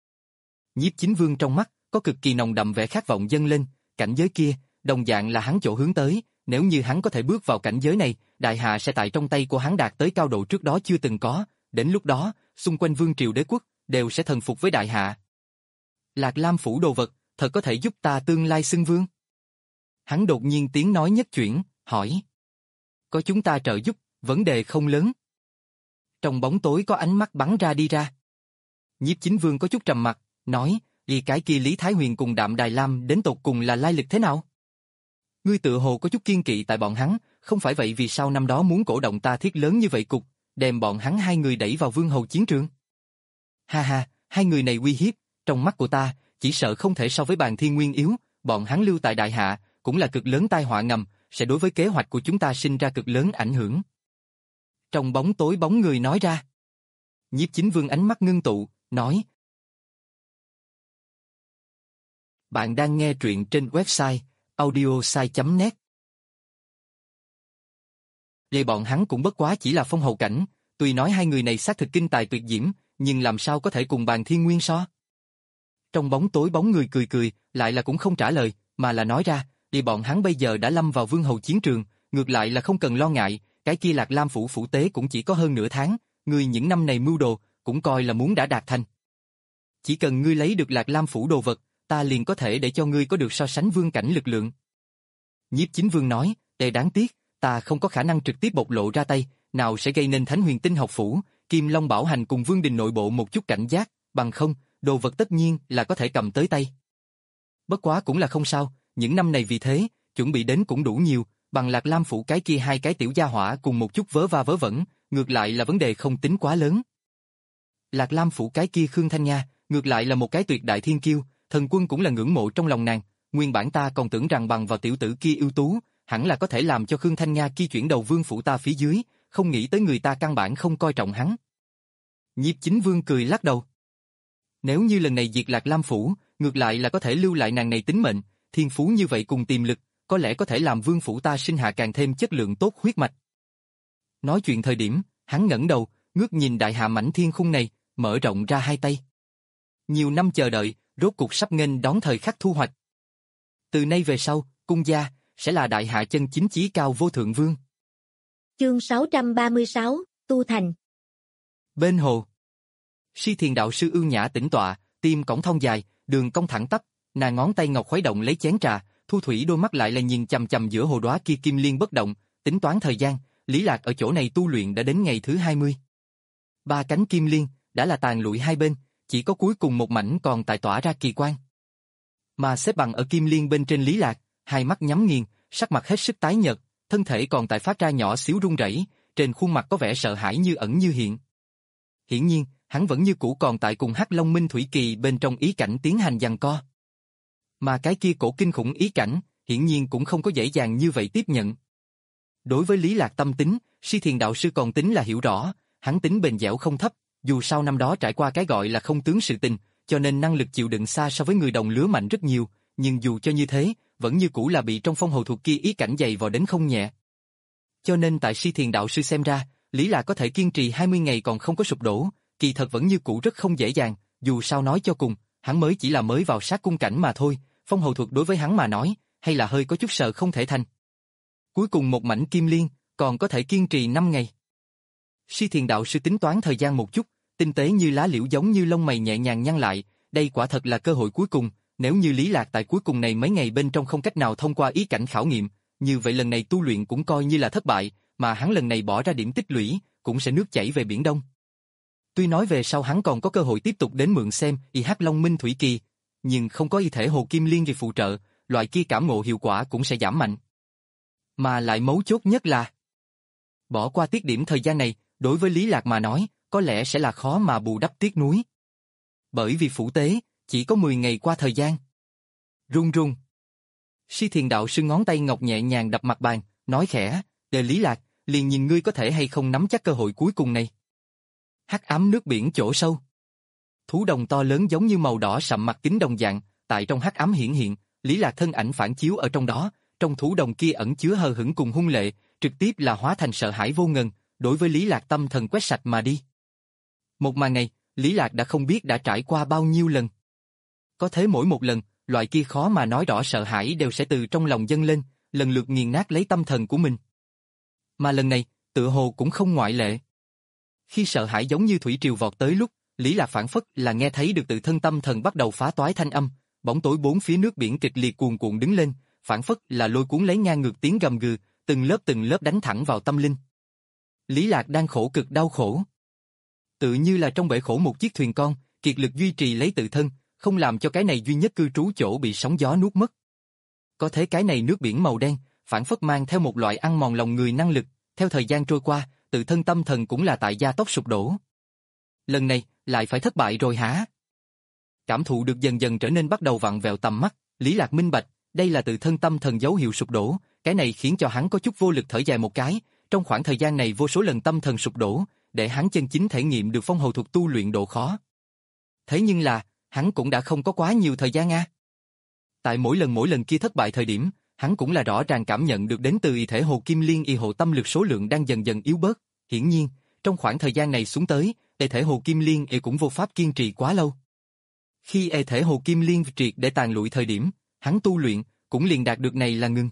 Nhiếp Chính Vương trong mắt, có cực kỳ nồng đậm vẻ khát vọng dâng lên, cảnh giới kia, đồng dạng là hắn chỗ hướng tới, nếu như hắn có thể bước vào cảnh giới này, đại hạ sẽ tại trong tay của hắn đạt tới cao độ trước đó chưa từng có, đến lúc đó, xung quanh vương triều đế quốc, đều sẽ thần phục với đại hạ. Lạc Lam phủ đồ vật, thật có thể giúp ta tương lai xưng vương? Hắn đột nhiên tiếng nói nhất chuyển, hỏi. Có chúng ta trợ giúp, vấn đề không lớn. Trong bóng tối có ánh mắt bắn ra đi ra. Nhiếp Chính Vương có chút trầm mặt, nói, vì cái kia Lý Thái Huyền cùng Đạm Đài Lam đến tột cùng là lai lịch thế nào? Ngươi tự hồ có chút kiên kỵ tại bọn hắn, không phải vậy vì sao năm đó muốn cổ động ta thiết lớn như vậy cục, đem bọn hắn hai người đẩy vào vương hầu chiến trường? Ha ha, hai người này uy hiếp, trong mắt của ta, chỉ sợ không thể so với Bàn Thiên Nguyên yếu, bọn hắn lưu tại đại hạ, cũng là cực lớn tai họa ngầm, sẽ đối với kế hoạch của chúng ta sinh ra cực lớn ảnh hưởng. Trong bóng tối bóng người nói ra. Nhiếp Chính Vương ánh mắt ngưng tụ, nói. Bạn đang nghe truyện trên website audiosai chấm net. Vậy bọn hắn cũng bất quá chỉ là phong hầu cảnh, tuy nói hai người này xác thực kinh tài tuyệt diễm, nhưng làm sao có thể cùng Bàn Thiên Nguyên so? Trong bóng tối bóng người cười cười, lại là cũng không trả lời, mà là nói ra, vì bọn hắn bây giờ đã lâm vào vương hầu chiến trường, ngược lại là không cần lo ngại, cái kia Lạc Lam phủ phủ tế cũng chỉ có hơn nửa tháng, ngươi những năm này mưu đồ, cũng coi là muốn đã đạt thành. Chỉ cần ngươi lấy được Lạc Lam phủ đồ vật, ta liền có thể để cho ngươi có được so sánh vương cảnh lực lượng. Nhiếp Chính Vương nói, để đáng tiếc, ta không có khả năng trực tiếp bộc lộ ra tay, nào sẽ gây nên Thánh Huyền Tinh học phủ, Kim Long Bảo Hành cùng Vương Đình nội bộ một chút cảnh giác, bằng không, đồ vật tất nhiên là có thể cầm tới tay. Bất quá cũng là không sao, những năm này vì thế, chuẩn bị đến cũng đủ nhiều, bằng Lạc Lam phủ cái kia hai cái tiểu gia hỏa cùng một chút vớ va vớ vẩn, ngược lại là vấn đề không tính quá lớn. Lạc Lam phủ cái kia Khương Thanh Nha, ngược lại là một cái tuyệt đại thiên kiêu, thần quân cũng là ngưỡng mộ trong lòng nàng, nguyên bản ta còn tưởng rằng bằng vào tiểu tử kia ưu tú, hẳn là có thể làm cho Khương Thanh Nha kia chuyển đầu vương phủ ta phía dưới, không nghĩ tới người ta căn bản không coi trọng hắn. Nhiếp Chính Vương cười lắc đầu. Nếu như lần này diệt Lạc Lam phủ, ngược lại là có thể lưu lại nàng này tính mệnh, thiên phú như vậy cùng tiềm lực, có lẽ có thể làm vương phủ ta sinh hạ càng thêm chất lượng tốt huyết mạch. Nói chuyện thời điểm, hắn ngẩng đầu, ngước nhìn đại hạ mảnh thiên khung này, mở rộng ra hai tay. Nhiều năm chờ đợi, rốt cục sắp nghênh đón thời khắc thu hoạch. Từ nay về sau, cung gia sẽ là đại hạ chân chính chí cao vô thượng vương. Chương sáu trăm ba mươi sáu, Tu Thành. Bên hồ, Si Thiền đạo sư ưu nhã tĩnh tọa, tim cổng thon dài, đường cong thẳng tắp, nàng ngón tay ngọc khuấy động lấy chén trà, Thu Thủy đôi mắt lại là nhìn chằm chằm giữa hồ đóa kia kim liên bất động, tính toán thời gian, Lý Lạc ở chỗ này tu luyện đã đến ngày thứ hai mươi. Ba cánh kim liên đã là tàn lụi hai bên, chỉ có cuối cùng một mảnh còn tại tỏa ra kỳ quang. Mà xếp bằng ở kim liên bên trên Lý Lạc, hai mắt nhắm nghiền, sắc mặt hết sức tái nhợt, thân thể còn tại phát ra nhỏ xíu run rẩy, trên khuôn mặt có vẻ sợ hãi như ẩn như hiện. Hiển nhiên, hắn vẫn như cũ còn tại cùng Hắc Long Minh Thủy Kỳ bên trong ý cảnh tiến hành giằng co. Mà cái kia cổ kinh khủng ý cảnh, hiển nhiên cũng không có dễ dàng như vậy tiếp nhận. Đối với Lý Lạc tâm tính, Si Thiền đạo sư còn tính là hiểu rõ, hắn tính bền dẻo không thấp, dù sao năm đó trải qua cái gọi là không tướng sự tình, cho nên năng lực chịu đựng xa so với người đồng lứa mạnh rất nhiều, nhưng dù cho như thế, vẫn như cũ là bị trong phong hầu thuộc kia ý cảnh dày vò đến không nhẹ. Cho nên tại Si Thiền đạo sư xem ra, Lý Lạc có thể kiên trì hai mươi ngày còn không có sụp đổ, kỳ thật vẫn như cũ rất không dễ dàng, dù sao nói cho cùng, hắn mới chỉ là mới vào sát cung cảnh mà thôi, phong hầu thuật đối với hắn mà nói, hay là hơi có chút sợ không thể thành. Cuối cùng một mảnh kim liên, còn có thể kiên trì năm ngày. Si Thiền đạo sư tính toán thời gian một chút, tinh tế như lá liễu giống như lông mày nhẹ nhàng nhăn lại, đây quả thật là cơ hội cuối cùng, nếu như Lý Lạc tại cuối cùng này mấy ngày bên trong không cách nào thông qua ý cảnh khảo nghiệm, như vậy lần này tu luyện cũng coi như là thất bại, mà hắn lần này bỏ ra điểm tích lũy, cũng sẽ nước chảy về biển Đông. Tuy nói về sau hắn còn có cơ hội tiếp tục đến mượn xem y Hắc Long Minh Thủy Kỳ, nhưng không có y thể Hồ Kim Liên vì phụ trợ, loại kia cảm ngộ hiệu quả cũng sẽ giảm mạnh. Mà lại mấu chốt nhất là bỏ qua tiết điểm thời gian này, đối với Lý Lạc mà nói, có lẽ sẽ là khó mà bù đắp tiếc nuối. Bởi vì phủ tế, chỉ có mười ngày qua thời gian. Run run. Si Thiền đạo sư ngón tay ngọc nhẹ nhàng đập mặt bàn, nói khẽ, "Đề Lý Lạc, liền nhìn ngươi có thể hay không nắm chắc cơ hội cuối cùng này." Hắc ám nước biển chỗ sâu. Thú đồng to lớn giống như màu đỏ sậm mặt kính đồng dạng, tại trong hắc ám hiển hiện, Lý Lạc thân ảnh phản chiếu ở trong đó, trong thú đồng kia ẩn chứa hờ hững cùng hung lệ, trực tiếp là hóa thành sợ hãi vô ngần, đối với Lý Lạc tâm thần quét sạch mà đi. Một màn này, Lý Lạc đã không biết đã trải qua bao nhiêu lần. Có thế mỗi một lần, loại kia khó mà nói rõ sợ hãi đều sẽ từ trong lòng dâng lên, lần lượt nghiền nát lấy tâm thần của mình. Mà lần này, tựa hồ cũng không ngoại lệ. Khi sợ hãi giống như thủy triều vọt tới lúc, Lý Lạc phản phất là nghe thấy được tự thân tâm thần bắt đầu phá toái thanh âm, bóng tối bốn phía nước biển kịch liệt cuồn cuộn đứng lên, phản phất là lôi cuốn lấy ngang ngược tiếng gầm gừ, từng lớp từng lớp đánh thẳng vào tâm linh. Lý Lạc đang khổ cực đau khổ. Tự như là trong bể khổ một chiếc thuyền con, kiệt lực duy trì lấy tự thân, không làm cho cái này duy nhất cư trú chỗ bị sóng gió nuốt mất. Có thế cái này nước biển màu đen, phản phất mang theo một loại ăn mòn lòng người năng lực, theo thời gian trôi qua, tự thân tâm thần cũng là tại gia tốc sụp đổ. Lần này, lại phải thất bại rồi hả? Cảm thụ được dần dần trở nên bắt đầu vặn vẹo tầm mắt, Lý Lạc minh bạch, đây là tự thân tâm thần dấu hiệu sụp đổ, cái này khiến cho hắn có chút vô lực thở dài một cái, trong khoảng thời gian này vô số lần tâm thần sụp đổ, để hắn chân chính thể nghiệm được phong hầu thuật tu luyện độ khó. Thế nhưng là, hắn cũng đã không có quá nhiều thời gian a. Tại mỗi lần mỗi lần kia thất bại thời điểm, hắn cũng là rõ ràng cảm nhận được đến từ y thể Hồ Kim Liên y hộ tâm lực số lượng đang dần dần yếu bớt, hiển nhiên, trong khoảng thời gian này xuống tới, y thể Hồ Kim Liên y cũng vô pháp kiên trì quá lâu. Khi y thể Hồ Kim Liên triệt để tàn lụi thời điểm, hắn tu luyện, cũng liền đạt được này là ngừng.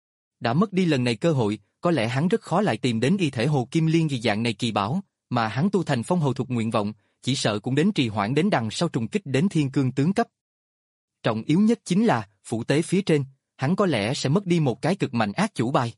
Đã mất đi lần này cơ hội, có lẽ hắn rất khó lại tìm đến y thể Hồ Kim Liên dị dạng này kỳ bảo, mà hắn tu thành phong hầu thuật nguyện vọng, chỉ sợ cũng đến trì hoãn đến đằng sau trùng kích đến thiên cương tướng cấp. Trọng yếu nhất chính là, phủ tế phía trên, hắn có lẽ sẽ mất đi một cái cực mạnh ác chủ bài.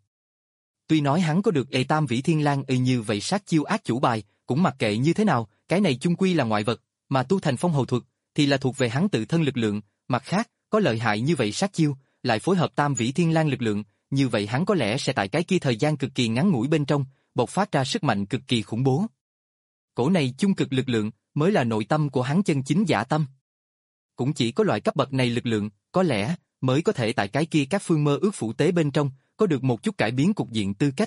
Tuy nói hắn có được ê tam vĩ thiên lang y như vậy sát chiêu ác chủ bài, cũng mặc kệ như thế nào, cái này chung quy là ngoại vật, mà tu thành phong hầu thuật, thì là thuộc về hắn tự thân lực lượng, mặt khác, có lợi hại như vậy sát chiêu, lại phối hợp tam vĩ thiên lang lực lượng, như vậy hắn có lẽ sẽ tại cái kia thời gian cực kỳ ngắn ngủi bên trong, bộc phát ra sức mạnh cực kỳ khủng bố. Cổ này chung cực lực lượng, mới là nội tâm của hắn chân chính dạ tâm. Cũng chỉ có loại cấp bậc này lực lượng, có lẽ, mới có thể tại cái kia các phương mơ ước phủ tế bên trong, có được một chút cải biến cục diện tư cách.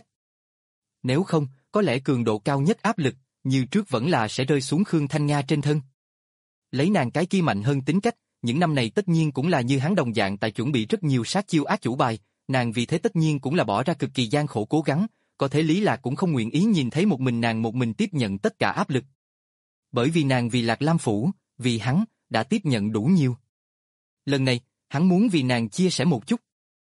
Nếu không, có lẽ cường độ cao nhất áp lực, như trước vẫn là sẽ rơi xuống Khương Thanh Nga trên thân. Lấy nàng cái kia mạnh hơn tính cách, những năm này tất nhiên cũng là như hắn đồng dạng tại chuẩn bị rất nhiều sát chiêu ác chủ bài, nàng vì thế tất nhiên cũng là bỏ ra cực kỳ gian khổ cố gắng, có thể Lý Lạc cũng không nguyện ý nhìn thấy một mình nàng một mình tiếp nhận tất cả áp lực. Bởi vì nàng vì Lạc Lam Phủ, vì hắn, đã tiếp nhận đủ nhiều. Lần này, hắn muốn vì nàng chia sẻ một chút.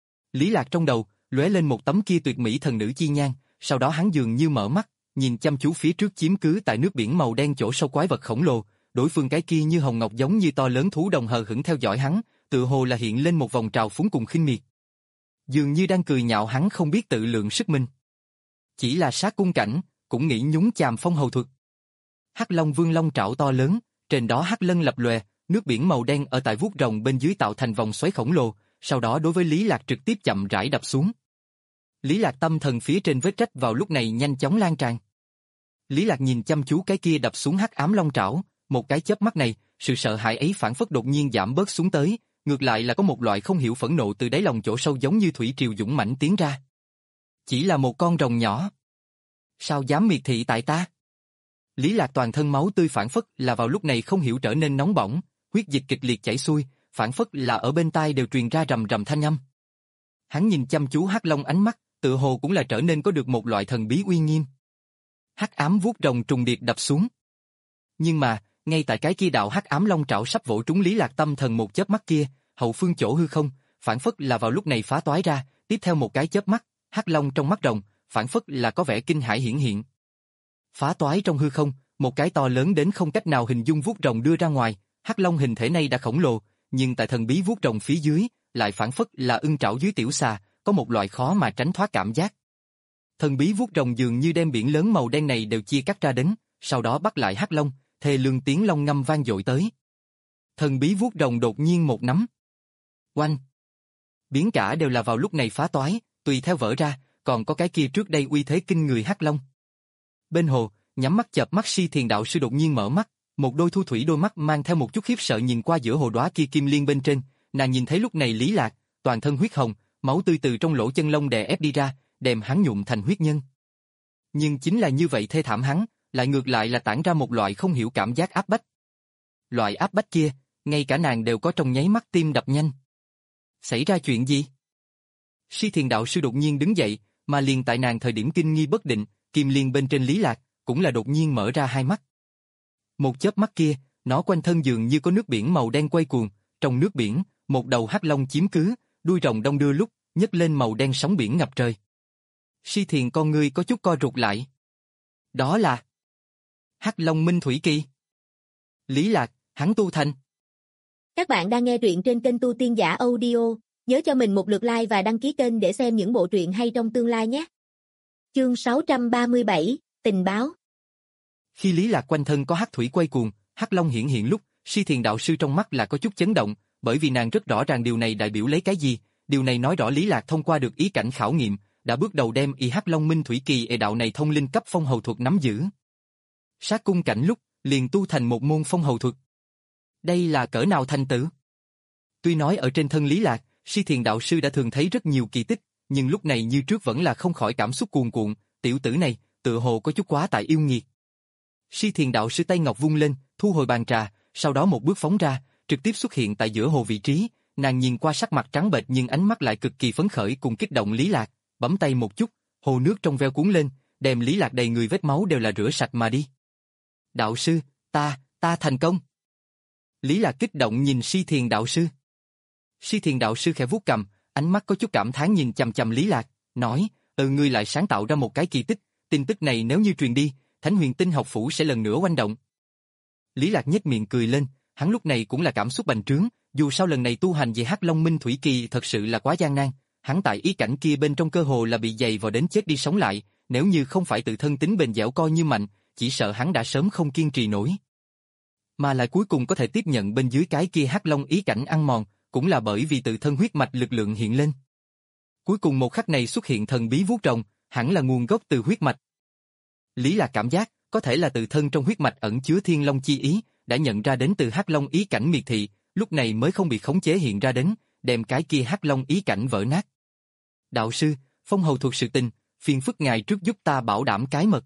Lý Lạc trong đầu, lóe lên một tấm kia tuyệt mỹ thần nữ chi nhan, sau đó hắn dường như mở mắt, nhìn chăm chú phía trước chiếm cứ tại nước biển màu đen chỗ sâu quái vật khổng lồ, đối phương cái kia như hồng ngọc giống như to lớn thú đồng hờ hững theo dõi hắn, tựa hồ là hiện lên một vòng trào phúng cùng khinh miệt. Dường như đang cười nhạo hắn không biết tự lượng sức mình. Chỉ là sát cung cảnh, cũng nghĩ nhúng chàm phong hầu thuật. Hắc Long Vương long trảo to lớn, trên đó hắc lân lập lòe, nước biển màu đen ở tại vuốt rồng bên dưới tạo thành vòng xoáy khổng lồ, sau đó đối với Lý Lạc trực tiếp chậm rãi đập xuống. Lý Lạc tâm thần phía trên vết rách vào lúc này nhanh chóng lan tràn. Lý Lạc nhìn chăm chú cái kia đập xuống hắc ám long trảo, một cái chớp mắt này, sự sợ hãi ấy phản phất đột nhiên giảm bớt xuống tới, ngược lại là có một loại không hiểu phẫn nộ từ đáy lòng chỗ sâu giống như thủy triều dũng mãnh tiến ra. Chỉ là một con rồng nhỏ. Sao dám miệt thị tại ta? Lý Lạc toàn thân máu tươi phản phất là vào lúc này không hiểu trở nên nóng bỏng, huyết dịch kịch liệt chảy xuôi, phản phất là ở bên tai đều truyền ra rầm rầm thanh âm. Hắn nhìn chăm chú hắc long ánh mắt, tự hồ cũng là trở nên có được một loại thần bí uy nghiêm. Hắc ám vuốt rồng trùng điệp đập xuống. Nhưng mà, ngay tại cái kia đạo hắc ám long trảo sắp vỗ trúng Lý Lạc tâm thần một chớp mắt kia, hậu phương chỗ hư không, phản phất là vào lúc này phá toái ra, tiếp theo một cái chớp mắt, hắc long trong mắt rồng, phản phất là có vẻ kinh hãi hiển hiện. Phá toái trong hư không, một cái to lớn đến không cách nào hình dung vuốt rồng đưa ra ngoài, hắc long hình thể này đã khổng lồ, nhưng tại thần bí vuốt rồng phía dưới, lại phản phất là ưng trảo dưới tiểu xà, có một loại khó mà tránh thoát cảm giác. Thần bí vuốt rồng dường như đem biển lớn màu đen này đều chia cắt ra đến, sau đó bắt lại hắc long, thê lương tiếng long ngâm vang dội tới. Thần bí vuốt rồng đột nhiên một nắm. Oanh! Biển cả đều là vào lúc này phá toái, tùy theo vỡ ra, còn có cái kia trước đây uy thế kinh người hắc long. Bên hồ, nhắm mắt chợp mắt Si Thiền đạo sư đột nhiên mở mắt, một đôi thu thủy đôi mắt mang theo một chút khiếp sợ nhìn qua giữa hồ đóa kia kim liên bên trên, nàng nhìn thấy lúc này Lý Lạc, toàn thân huyết hồng, máu tươi từ trong lỗ chân lông đè ép đi ra, đem hắn nhuộm thành huyết nhân. Nhưng chính là như vậy thê thảm hắn, lại ngược lại là tản ra một loại không hiểu cảm giác áp bách. Loại áp bách kia, ngay cả nàng đều có trong nháy mắt tim đập nhanh. Xảy ra chuyện gì? Si Thiền đạo sư đột nhiên đứng dậy, mà liền tại nàng thời điểm kinh nghi bất định, kim liên bên trên Lý Lạc cũng là đột nhiên mở ra hai mắt. Một chớp mắt kia, nó quanh thân dường như có nước biển màu đen quay cuồng, trong nước biển, một đầu hắc long chiếm cứ, đuôi rồng đong đưa lúc, nhấc lên màu đen sóng biển ngập trời. Si Thiền con ngươi có chút co rụt lại. Đó là Hắc Long Minh Thủy Kỳ. Lý Lạc, hắn tu thành. Các bạn đang nghe truyện trên kênh Tu Tiên Giả Audio, nhớ cho mình một lượt like và đăng ký kênh để xem những bộ truyện hay trong tương lai nhé. Chương sáu trăm ba mươi bảy, tình báo. Khi Lý Lạc quanh thân có hắc thủy quay cuồng, hắc long hiển hiện lúc, Si Thiền đạo sư trong mắt là có chút chấn động, bởi vì nàng rất rõ ràng điều này đại biểu lấy cái gì, điều này nói rõ Lý Lạc thông qua được ý cảnh khảo nghiệm, đã bước đầu đem y Hắc Long Minh Thủy Kỳ e đạo này thông linh cấp phong hầu thuật nắm giữ. Sát cung cảnh lúc, liền tu thành một môn phong hầu thuật. Đây là cỡ nào thành tựu? Tuy nói ở trên thân Lý Lạc, Si Thiền đạo sư đã thường thấy rất nhiều kỳ tích, nhưng lúc này như trước vẫn là không khỏi cảm xúc cuồn cuộn, tiểu tử này, tựa hồ có chút quá tại yêu nghiệt. Si Thiền đạo sư tay ngọc vung lên, thu hồi bàn trà, sau đó một bước phóng ra, trực tiếp xuất hiện tại giữa hồ vị trí, nàng nhìn qua sắc mặt trắng bệch nhưng ánh mắt lại cực kỳ phấn khởi cùng kích động Lý Lạc, bấm tay một chút, hồ nước trong veo cuốn lên, đem Lý Lạc đầy người vết máu đều là rửa sạch mà đi. Đạo sư, ta, ta thành công. Lý Lạc kích động nhìn Si Thiền đạo sư. Si Thiền đạo sư khẽ vuốt cằm, ánh mắt có chút cảm thán nhìn chằm chằm Lý Lạc, nói, ừ ngươi lại sáng tạo ra một cái kỳ tích, tin tức này nếu như truyền đi, Thánh Huyền Tinh học phủ sẽ lần nữa oanh động. Lý Lạc nhếch miệng cười lên, hắn lúc này cũng là cảm xúc bành trướng, dù sao lần này tu hành về Hắc Long Minh Thủy Kỳ thật sự là quá gian nan, hắn tại ý cảnh kia bên trong cơ hồ là bị dày vào đến chết đi sống lại, nếu như không phải tự thân tính bền dẻo coi như mạnh, chỉ sợ hắn đã sớm không kiên trì nổi. Mà lại cuối cùng có thể tiếp nhận bên dưới cái kia Hắc Long ý cảnh ăn mòn, cũng là bởi vì tự thân huyết mạch lực lượng hiện lên. Cuối cùng một khắc này xuất hiện thần bí vuốt rồng, hẳn là nguồn gốc từ huyết mạch. Lý Lạc cảm giác, có thể là tự thân trong huyết mạch ẩn chứa thiên long chi ý, đã nhận ra đến từ Hắc Long ý cảnh miệt thị, lúc này mới không bị khống chế hiện ra đến, đem cái kia Hắc Long ý cảnh vỡ nát. Đạo sư, phong hầu thuật sự tình, phiền phức ngài trước giúp ta bảo đảm cái mật.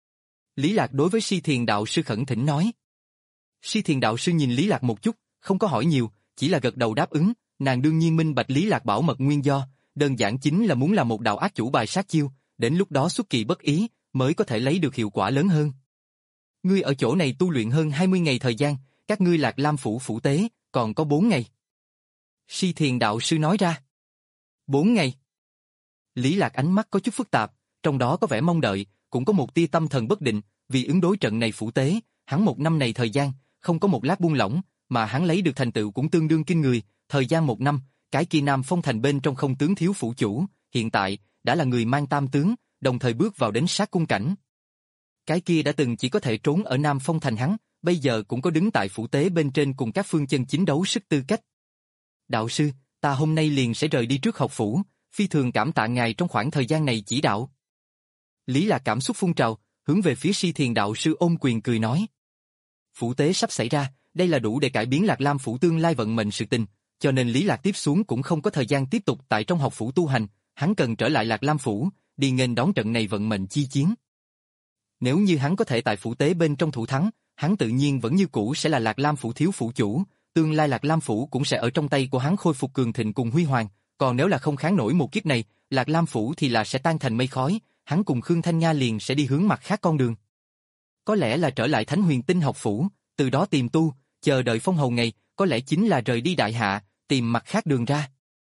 Lý Lạc đối với Si Thiền đạo sư khẩn thỉnh nói. Si Thiền đạo sư nhìn Lý Lạc một chút, không có hỏi nhiều, chỉ là gật đầu đáp ứng, nàng đương nhiên minh bạch Lý Lạc bảo mật nguyên do, đơn giản chính là muốn làm một đạo ác chủ bài sát chiêu, đến lúc đó xuất kỳ bất ý, mới có thể lấy được hiệu quả lớn hơn. Ngươi ở chỗ này tu luyện hơn hai mươi ngày thời gian, các ngươi Lạc Lam phủ phủ tế, còn có bốn ngày. Si Thiền đạo sư nói ra. Bốn ngày. Lý Lạc ánh mắt có chút phức tạp, trong đó có vẻ mong đợi, cũng có một tia tâm thần bất định, vì ứng đối trận này phủ tế, hắn một năm này thời gian, không có một lát buông lỏng, mà hắn lấy được thành tựu cũng tương đương kinh người, thời gian một năm, cái kia Nam Phong thành bên trong không tướng thiếu phủ chủ, hiện tại, đã là người mang tam tướng, đồng thời bước vào đến sát cung cảnh. Cái kia đã từng chỉ có thể trốn ở Nam Phong thành hắn, bây giờ cũng có đứng tại phủ tế bên trên cùng các phương chân chính đấu sức tư cách. Đạo sư, ta hôm nay liền sẽ rời đi trước học phủ, phi thường cảm tạ ngài trong khoảng thời gian này chỉ đạo. Lý Lạc cảm xúc phun trào, hướng về phía Si Thiền đạo sư ôm quyền cười nói. Phủ tế sắp xảy ra, đây là đủ để cải biến Lạc Lam phủ tương lai vận mệnh sự tình, cho nên Lý Lạc tiếp xuống cũng không có thời gian tiếp tục tại trong học phủ tu hành, hắn cần trở lại Lạc Lam phủ, đi nghênh đón trận này vận mệnh chi chiến. Nếu như hắn có thể tại phủ tế bên trong thủ thắng, hắn tự nhiên vẫn như cũ sẽ là Lạc Lam phủ thiếu phủ chủ, tương lai Lạc Lam phủ cũng sẽ ở trong tay của hắn khôi phục cường thịnh cùng huy hoàng, còn nếu là không kháng nổi một kiếp này, Lạc Lam phủ thì là sẽ tan thành mây khói, hắn cùng Khương Thanh Nga liền sẽ đi hướng mặt khác con đường. Có lẽ là trở lại Thánh Huyền Tinh học phủ, từ đó tìm tu, chờ đợi phong hầu ngày, có lẽ chính là rời đi đại hạ, tìm mặt khác đường ra.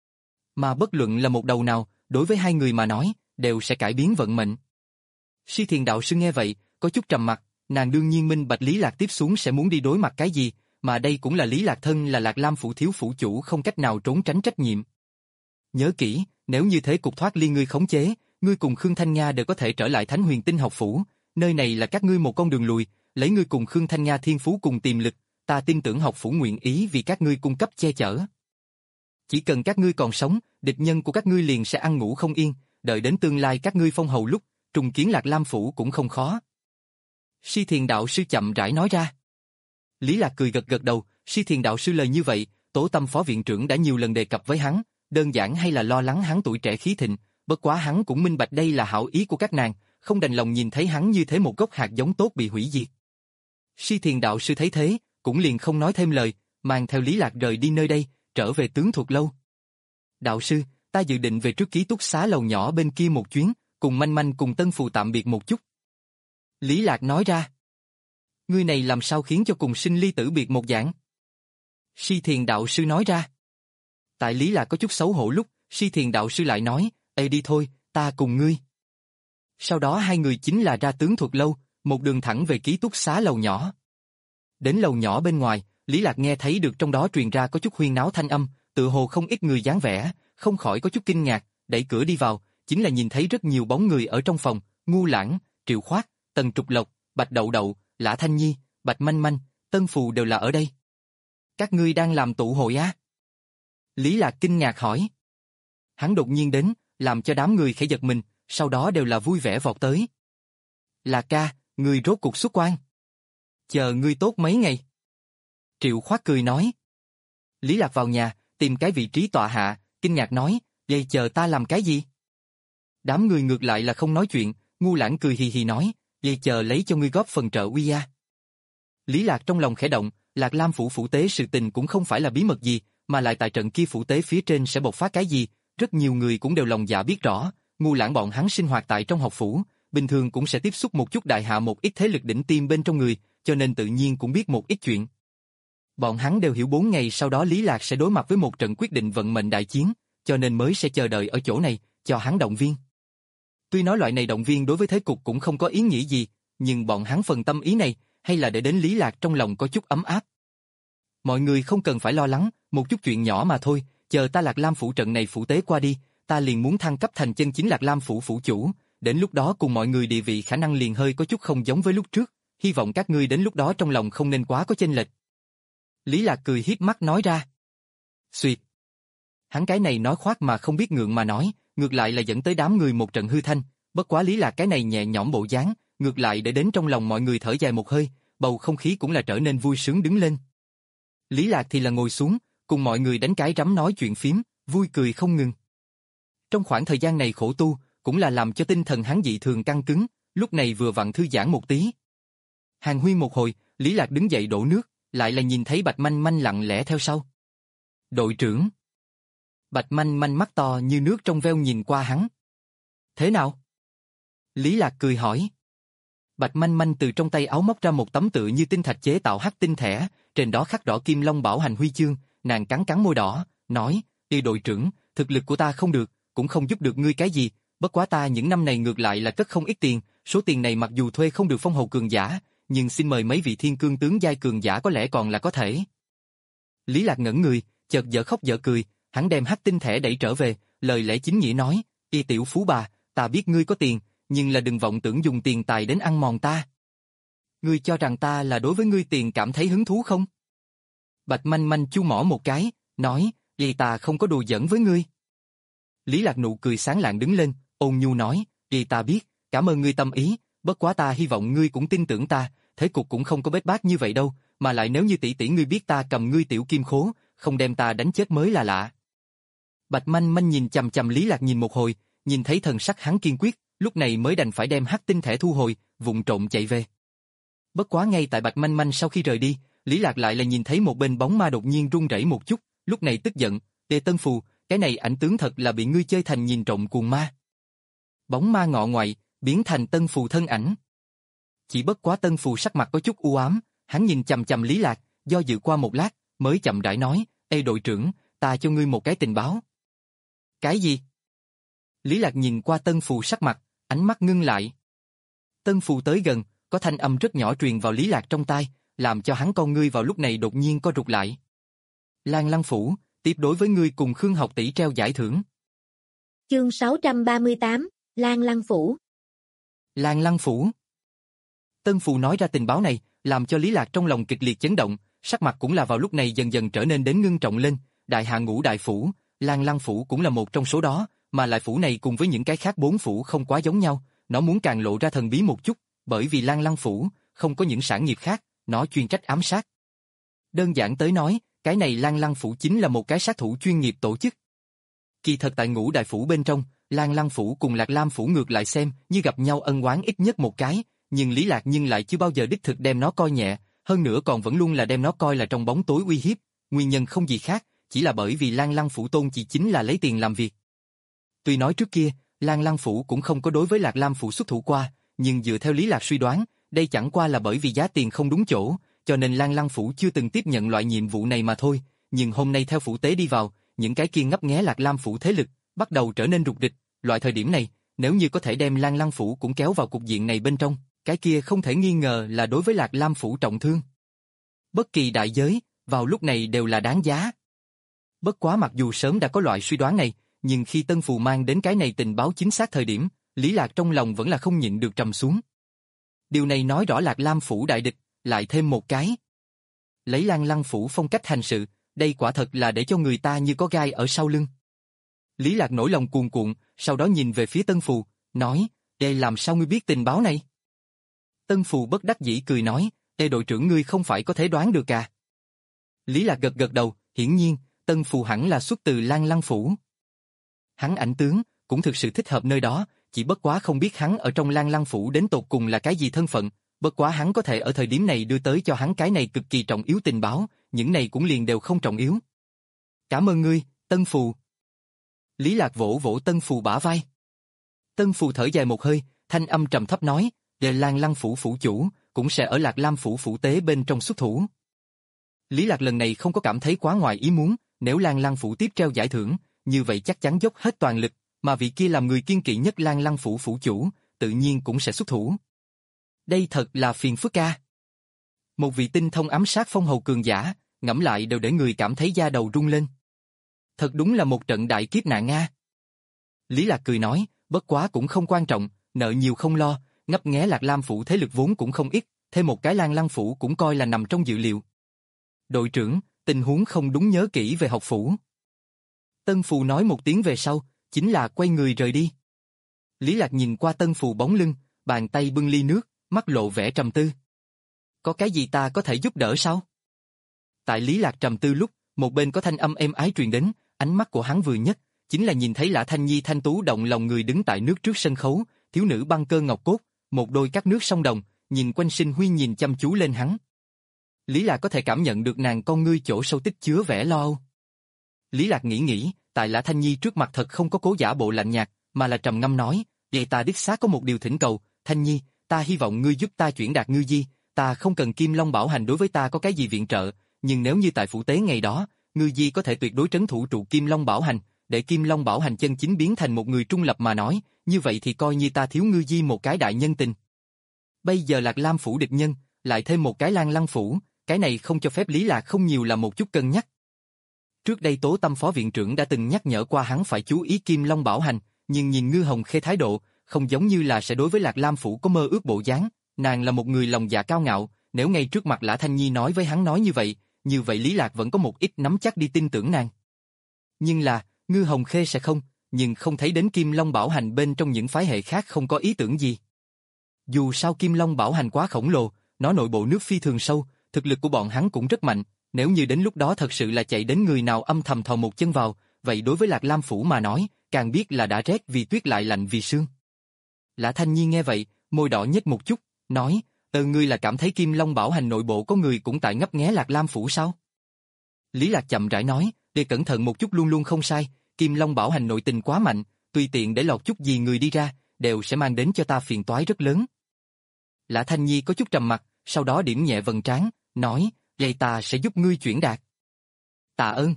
Mà bất luận là một đầu nào, đối với hai người mà nói, đều sẽ cải biến vận mệnh. Si Thiền đạo sư nghe vậy, có chút trầm mặc, nàng đương nhiên minh bạch Lý Lạc tiếp xuống sẽ muốn đi đối mặt cái gì, mà đây cũng là Lý Lạc thân là Lạc Lam phủ thiếu phủ chủ không cách nào trốn tránh trách nhiệm. Nhớ kỹ, nếu như thế cục thoát ly ngươi khống chế, ngươi cùng Khương Thanh Nga đều có thể trở lại Thánh Huyền Tinh học phủ, nơi này là các ngươi một con đường lùi, lấy ngươi cùng Khương Thanh Nga thiên phú cùng tiềm lực, ta tin tưởng học phủ nguyện ý vì các ngươi cung cấp che chở. Chỉ cần các ngươi còn sống, địch nhân của các ngươi liền sẽ ăn ngủ không yên, đợi đến tương lai các ngươi phong hầu lúc, trùng kiến Lạc Lam phủ cũng không khó. Si Thiền đạo sư chậm rãi nói ra. Lý Lạc cười gật gật đầu, Si Thiền đạo sư lời như vậy, Tổ Tâm phó viện trưởng đã nhiều lần đề cập với hắn, đơn giản hay là lo lắng hắn tuổi trẻ khí thịnh, bất quá hắn cũng minh bạch đây là hảo ý của các nàng, không đành lòng nhìn thấy hắn như thế một gốc hạt giống tốt bị hủy diệt. Si Thiền đạo sư thấy thế, cũng liền không nói thêm lời, mang theo Lý Lạc rời đi nơi đây, trở về tướng thuật lâu. Đạo sư, ta dự định về trước ký túc xá lầu nhỏ bên kia một chuyến, cùng Manh Manh cùng Tân Phù tạm biệt một chút. Lý Lạc nói ra. Ngươi này làm sao khiến cho cùng sinh ly tử biệt một dạng? Si Thiền đạo sư nói ra. Tại Lý Lạc có chút xấu hổ lúc, Si Thiền đạo sư lại nói, ê đi thôi, ta cùng ngươi. Sau đó hai người chính là ra tướng thuật lâu, một đường thẳng về ký túc xá lầu nhỏ. Đến lầu nhỏ bên ngoài, Lý Lạc nghe thấy được trong đó truyền ra có chút huyên náo thanh âm, tự hồ không ít người dáng vẻ, không khỏi có chút kinh ngạc, đẩy cửa đi vào, chính là nhìn thấy rất nhiều bóng người ở trong phòng, Ngu Lãng, Triệu Khoát, Tần Trục Lộc, Bạch Đậu Đậu, Lã Thanh Nhi, Bạch Manh Manh, Tân Phù đều là ở đây. Các ngươi đang làm tụ hội á? Lý Lạc kinh ngạc hỏi. Hắn đột nhiên đến, làm cho đám người khẽ giật mình, sau đó đều là vui vẻ vọt tới. Lạc ca, ngươi rốt cuộc xuất quan. Chờ ngươi tốt mấy ngày. Triệu Khoát cười nói. Lý Lạc vào nhà, tìm cái vị trí tọa hạ, kinh ngạc nói, vậy chờ ta làm cái gì? Đám người ngược lại là không nói chuyện, Ngu Lãng cười hì hì nói, vậy chờ lấy cho ngươi góp phần trợ uy a. Lý Lạc trong lòng khẽ động, Lạc Lam phủ phủ tế sự tình cũng không phải là bí mật gì, mà lại tại trận kia phủ tế phía trên sẽ bộc phát cái gì, rất nhiều người cũng đều lòng dạ biết rõ, Ngu Lãng bọn hắn sinh hoạt tại trong học phủ, bình thường cũng sẽ tiếp xúc một chút đại hạ một ít thế lực đỉnh tiêm bên trong người, cho nên tự nhiên cũng biết một ít chuyện. Bọn hắn đều hiểu bốn ngày sau đó Lý Lạc sẽ đối mặt với một trận quyết định vận mệnh đại chiến, cho nên mới sẽ chờ đợi ở chỗ này, cho hắn động viên. Tuy nói loại này động viên đối với thế cục cũng không có ý nghĩa gì, nhưng bọn hắn phần tâm ý này, hay là để đến Lý Lạc trong lòng có chút ấm áp. Mọi người không cần phải lo lắng, một chút chuyện nhỏ mà thôi, chờ ta Lạc Lam phủ trận này phủ tế qua đi, ta liền muốn thăng cấp thành chân chính Lạc Lam phủ phủ chủ, đến lúc đó cùng mọi người địa vị khả năng liền hơi có chút không giống với lúc trước, hy vọng các ngươi đến lúc đó trong lòng không nên quá có chênh lệch. Lý Lạc cười hiếp mắt nói ra. Xuyệt. Hắn cái này nói khoác mà không biết ngượng mà nói, ngược lại là dẫn tới đám người một trận hư thanh, bất quá Lý Lạc cái này nhẹ nhõm bộ dáng, ngược lại để đến trong lòng mọi người thở dài một hơi, bầu không khí cũng là trở nên vui sướng đứng lên. Lý Lạc thì là ngồi xuống, cùng mọi người đánh cái rắm nói chuyện phím, vui cười không ngừng. Trong khoảng thời gian này khổ tu, cũng là làm cho tinh thần hắn dị thường căng cứng, lúc này vừa vặn thư giãn một tí. Hàng huyên một hồi, Lý Lạc đứng dậy đổ nước, lại là nhìn thấy Bạch Manh Manh lặng lẽ theo sau. Đội trưởng. Bạch Manh Manh mắt to như nước trong veo nhìn qua hắn. Thế nào? Lý Lạc cười hỏi. Bạch Manh Manh từ trong tay áo móc ra một tấm tự như tinh thạch chế tạo hắc tinh thẻ, trên đó khắc rõ Kim Long Bảo Hành huy chương, nàng cắn cắn môi đỏ, nói, đi đội trưởng, thực lực của ta không được, cũng không giúp được ngươi cái gì, bất quá ta những năm này ngược lại là cất không ít tiền, số tiền này mặc dù thuê không được phong hầu cường giả, nhưng xin mời mấy vị thiên cương tướng giai cường giả có lẽ còn là có thể. Lý Lạc ngẩn người, chợt dở khóc dở cười, hắn đem hắc tinh thẻ đẩy trở về, lời lẽ chính nghĩa nói, y tiểu phú bà, ta biết ngươi có tiền, nhưng là đừng vọng tưởng dùng tiền tài đến ăn mòn ta. Ngươi cho rằng ta là đối với ngươi tiền cảm thấy hứng thú không? Bạch Manh Manh chu mỏ một cái, nói, vậy ta không có đùa giỡn với ngươi. Lý Lạc nụ cười sáng lạng đứng lên, ôn nhu nói, vậy ta biết, cảm ơn ngươi tâm ý, bất quá ta hy vọng ngươi cũng tin tưởng ta, thế cục cũng không có bết bát như vậy đâu, mà lại nếu như tỷ tỷ ngươi biết ta cầm ngươi tiểu kim khố, không đem ta đánh chết mới là lạ. Bạch Manh Manh nhìn chằm chằm Lý Lạc nhìn một hồi, nhìn thấy thần sắc hắn kiên quyết, lúc này mới đành phải đem hắc tinh thẻ thu hồi, vụng trộm chạy về. Bất quá ngay tại Bạch Manh Manh sau khi rời đi, Lý Lạc lại là nhìn thấy một bên bóng ma đột nhiên run rẩy một chút, lúc này tức giận, Tề Tân Phù, cái này ảnh tướng thật là bị ngươi chơi thành nhìn trộm cuồng ma. Bóng ma ngọ ngoại, biến thành Tân Phù thân ảnh. Chỉ bất quá Tân Phù sắc mặt có chút u ám, hắn nhìn chằm chằm Lý Lạc, do dự qua một lát, mới chậm rãi nói, ê đội trưởng, ta cho ngươi một cái tình báo. Cái gì? Lý Lạc nhìn qua Tân Phù sắc mặt, ánh mắt ngưng lại. Tân Phù tới gần, có thanh âm rất nhỏ truyền vào Lý Lạc trong tai, làm cho hắn con ngươi vào lúc này đột nhiên co rụt lại. Lan Lăng Phủ, tiếp đối với ngươi cùng Khương học tỷ treo giải thưởng. Chương sáu trăm ba mươi tám, Lan Lăng Phủ. Lan Lăng Phủ. Tân Phù nói ra tình báo này, làm cho Lý Lạc trong lòng kịch liệt chấn động, sắc mặt cũng là vào lúc này dần dần trở nên đến ngưng trọng lên, đại hạ ngũ đại phủ, Lan Lăng Phủ cũng là một trong số đó, mà lại phủ này cùng với những cái khác bốn phủ không quá giống nhau, nó muốn càng lộ ra thần bí một chút, bởi vì Lan Lăng Phủ không có những sản nghiệp khác, nó chuyên trách ám sát. Đơn giản tới nói, cái này Lan Lăng Phủ chính là một cái sát thủ chuyên nghiệp tổ chức. Kỳ thật tại ngũ đại phủ bên trong, Lan Lăng Phủ cùng Lạc Lam Phủ ngược lại xem như gặp nhau ân oán ít nhất một cái, nhưng Lý Lạc nhưng lại chưa bao giờ đích thực đem nó coi nhẹ, hơn nữa còn vẫn luôn là đem nó coi là trong bóng tối uy hiếp, nguyên nhân không gì khác, chỉ là bởi vì Lan Lăng Phủ tôn chỉ chính là lấy tiền làm việc. Tuy nói trước kia, Lan Lăng Phủ cũng không có đối với Lạc Lam Phủ xuất thủ qua, nhưng dựa theo Lý Lạc suy đoán, đây chẳng qua là bởi vì giá tiền không đúng chỗ, cho nên Lan Lăng Phủ chưa từng tiếp nhận loại nhiệm vụ này mà thôi, nhưng hôm nay theo phủ tế đi vào, những cái kia ngấp nghé Lạc Lam Phủ thế lực, bắt đầu trở nên rục rịch, loại thời điểm này, nếu như có thể đem Lan Lăng Phủ cũng kéo vào cục diện này bên trong, cái kia không thể nghi ngờ là đối với Lạc Lam Phủ trọng thương. Bất kỳ đại giới, vào lúc này đều là đáng giá. Bất quá mặc dù sớm đã có loại suy đoán này, nhưng khi Tân Phù mang đến cái này tình báo chính xác thời điểm, Lý Lạc trong lòng vẫn là không nhịn được trầm xuống. Điều này nói rõ Lạc Lam Phủ đại địch, lại thêm một cái. Lấy Lan Lăng Phủ phong cách hành sự, đây quả thật là để cho người ta như có gai ở sau lưng. Lý Lạc nổi lòng cuồn cuộn, sau đó nhìn về phía Tân Phù, nói, "Ê làm sao ngươi biết tình báo này?" Tân Phù bất đắc dĩ cười nói, "Ê đội trưởng ngươi không phải có thể đoán được à?" Lý Lạc gật gật đầu, hiển nhiên, Tân Phù hẳn là xuất từ Lan Lăng Phủ. Hắn ảnh tướng, cũng thực sự thích hợp nơi đó, chỉ bất quá không biết hắn ở trong Lan Lăng Phủ đến tột cùng là cái gì thân phận, bất quá hắn có thể ở thời điểm này đưa tới cho hắn cái này cực kỳ trọng yếu tình báo, những này cũng liền đều không trọng yếu. Cảm ơn ngươi, Tân Phù. Lý Lạc vỗ vỗ Tân Phù bả vai. Tân Phù thở dài một hơi, thanh âm trầm thấp nói, "Để Lan Lăng Phủ phủ chủ, cũng sẽ ở Lạc Lam Phủ phủ tế bên trong xuất thủ." Lý Lạc lần này không có cảm thấy quá ngoài ý muốn, nếu Lan Lăng Phủ tiếp treo giải thưởng, như vậy chắc chắn dốc hết toàn lực, mà vị kia làm người kiên kỵ nhất Lan Lăng Phủ phủ chủ, tự nhiên cũng sẽ xuất thủ. Đây thật là phiền phức ca. Một vị tinh thông ám sát phong hầu cường giả, ngẫm lại đều để người cảm thấy da đầu rung lên. Thật đúng là một trận đại kiếp nạn Nga. Lý Lạc cười nói, bất quá cũng không quan trọng, nợ nhiều không lo, ngấp nghé Lạc Lam Phủ thế lực vốn cũng không ít, thêm một cái Lan Lăng Phủ cũng coi là nằm trong dự liệu. Đội trưởng, tình huống không đúng nhớ kỹ về học phủ. Tân Phù nói một tiếng về sau, chính là quay người rời đi. Lý Lạc nhìn qua Tân Phù bóng lưng, bàn tay bưng ly nước, mắt lộ vẻ trầm tư. Có cái gì ta có thể giúp đỡ sao? Tại Lý Lạc trầm tư lúc, một bên có thanh âm êm ái truyền đến, ánh mắt của hắn vừa nhất, chính là nhìn thấy Lã Thanh Nhi thanh tú động lòng người đứng tại nước trước sân khấu, thiếu nữ băng cơ ngọc cốt, một đôi cắt nước song đồng, nhìn quanh sinh huy nhìn chăm chú lên hắn. Lý Lạc có thể cảm nhận được nàng con ngươi chỗ sâu tích chứa vẻ lo âu. Lý Lạc nghĩ nghĩ, tại Lã Thanh Nhi trước mặt thật không có cố giả bộ lạnh nhạt, mà là trầm ngâm nói, vậy ta đích xác có một điều thỉnh cầu, Thanh Nhi, ta hy vọng ngươi giúp ta chuyển đạt ngư di, ta không cần Kim Long Bảo Hành đối với ta có cái gì viện trợ, nhưng nếu như tại phủ tế ngày đó, ngư di có thể tuyệt đối trấn thủ trụ Kim Long Bảo Hành, để Kim Long Bảo Hành chân chính biến thành một người trung lập mà nói, như vậy thì coi như ta thiếu ngư di một cái đại nhân tình. Bây giờ Lạc Lam Phủ địch nhân, lại thêm một cái Lan Lăng Phủ, cái này không cho phép Lý Lạc không nhiều là một chút cân nhắc. Trước đây Tố Tâm phó viện trưởng đã từng nhắc nhở qua hắn phải chú ý Kim Long Bảo Hành, nhưng nhìn Ngư Hồng Khê thái độ, không giống như là sẽ đối với Lạc Lam Phủ có mơ ước bộ dáng, nàng là một người lòng dạ cao ngạo, nếu ngay trước mặt Lã Thanh Nhi nói với hắn nói như vậy, như vậy Lý Lạc vẫn có một ít nắm chắc đi tin tưởng nàng. Nhưng là, Ngư Hồng Khê sẽ không, nhưng không thấy đến Kim Long Bảo Hành bên trong những phái hệ khác không có ý tưởng gì. Dù sao Kim Long Bảo Hành quá khổng lồ, nó nội bộ nước phi thường sâu, thực lực của bọn hắn cũng rất mạnh, nếu như đến lúc đó thật sự là chạy đến người nào âm thầm thò một chân vào, vậy đối với Lạc Lam Phủ mà nói, càng biết là đã rét vì tuyết lại lạnh vì sương. Lã Thanh Nhi nghe vậy, môi đỏ nhếch một chút, nói, ờ ngươi là cảm thấy Kim Long Bảo Hành nội bộ có người cũng tại ngấp nghé Lạc Lam Phủ sao? Lý Lạc chậm rãi nói, để cẩn thận một chút luôn luôn không sai, Kim Long Bảo Hành nội tình quá mạnh, tùy tiện để lọt chút gì người đi ra, đều sẽ mang đến cho ta phiền toái rất lớn. Lã Thanh Nhi có chút trầm mặt, sau đó điểm nhẹ vầng trán, nói, vậy ta sẽ giúp ngươi chuyển đạt. Tạ ơn.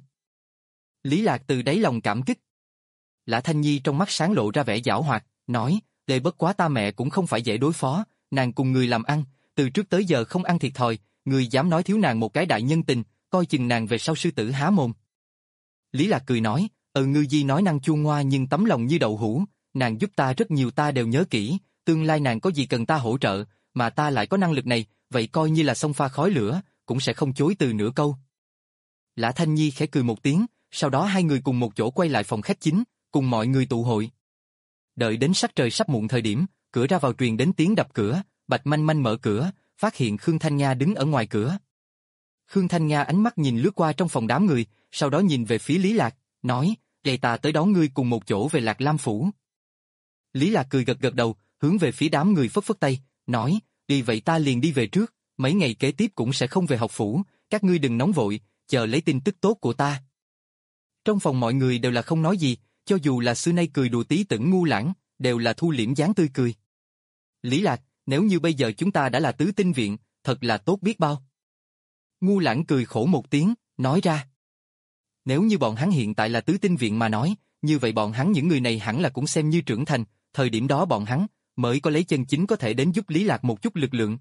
Lý Lạc từ đáy lòng cảm kích. Lã Thanh Nhi trong mắt sáng lộ ra vẻ giảo hoạt, nói, đây bất quá ta mẹ cũng không phải dễ đối phó, nàng cùng người làm ăn, từ trước tới giờ không ăn thiệt thòi, người dám nói thiếu nàng một cái đại nhân tình, coi chừng nàng về sau sư tử há mồm. Lý Lạc cười nói, ừ ngư di nói năng chua ngoa nhưng tấm lòng như đậu hũ, nàng giúp ta rất nhiều ta đều nhớ kỹ, tương lai nàng có gì cần ta hỗ trợ, mà ta lại có năng lực này, vậy coi như là xông pha khói lửa, cũng sẽ không chối từ nửa câu. Lã Thanh Nhi khẽ cười một tiếng, sau đó hai người cùng một chỗ quay lại phòng khách chính, cùng mọi người tụ hội. Đợi đến sắc trời sắp muộn thời điểm, cửa ra vào truyền đến tiếng đập cửa, Bạch Manh Manh mở cửa, phát hiện Khương Thanh Nga đứng ở ngoài cửa. Khương Thanh Nga ánh mắt nhìn lướt qua trong phòng đám người, sau đó nhìn về phía Lý Lạc, nói, vậy ta tới đón ngươi cùng một chỗ về Lạc Lam Phủ. Lý Lạc cười gật gật đầu, hướng về phía đám người phất phất tay, nói, đi vậy ta liền đi về trước, mấy ngày kế tiếp cũng sẽ không về học phủ, các ngươi đừng nóng vội, chờ lấy tin tức tốt của ta. Trong phòng mọi người đều là không nói gì, cho dù là xưa nay cười đùa tí tửng ngu lãng, đều là thu liễm dáng tươi cười. Lý Lạc, nếu như bây giờ chúng ta đã là tứ tinh viện, thật là tốt biết bao. Ngu lãng cười khổ một tiếng, nói ra. Nếu như bọn hắn hiện tại là tứ tinh viện mà nói, như vậy bọn hắn những người này hẳn là cũng xem như trưởng thành, thời điểm đó bọn hắn mới có lấy chân chính có thể đến giúp Lý Lạc một chút lực lượng.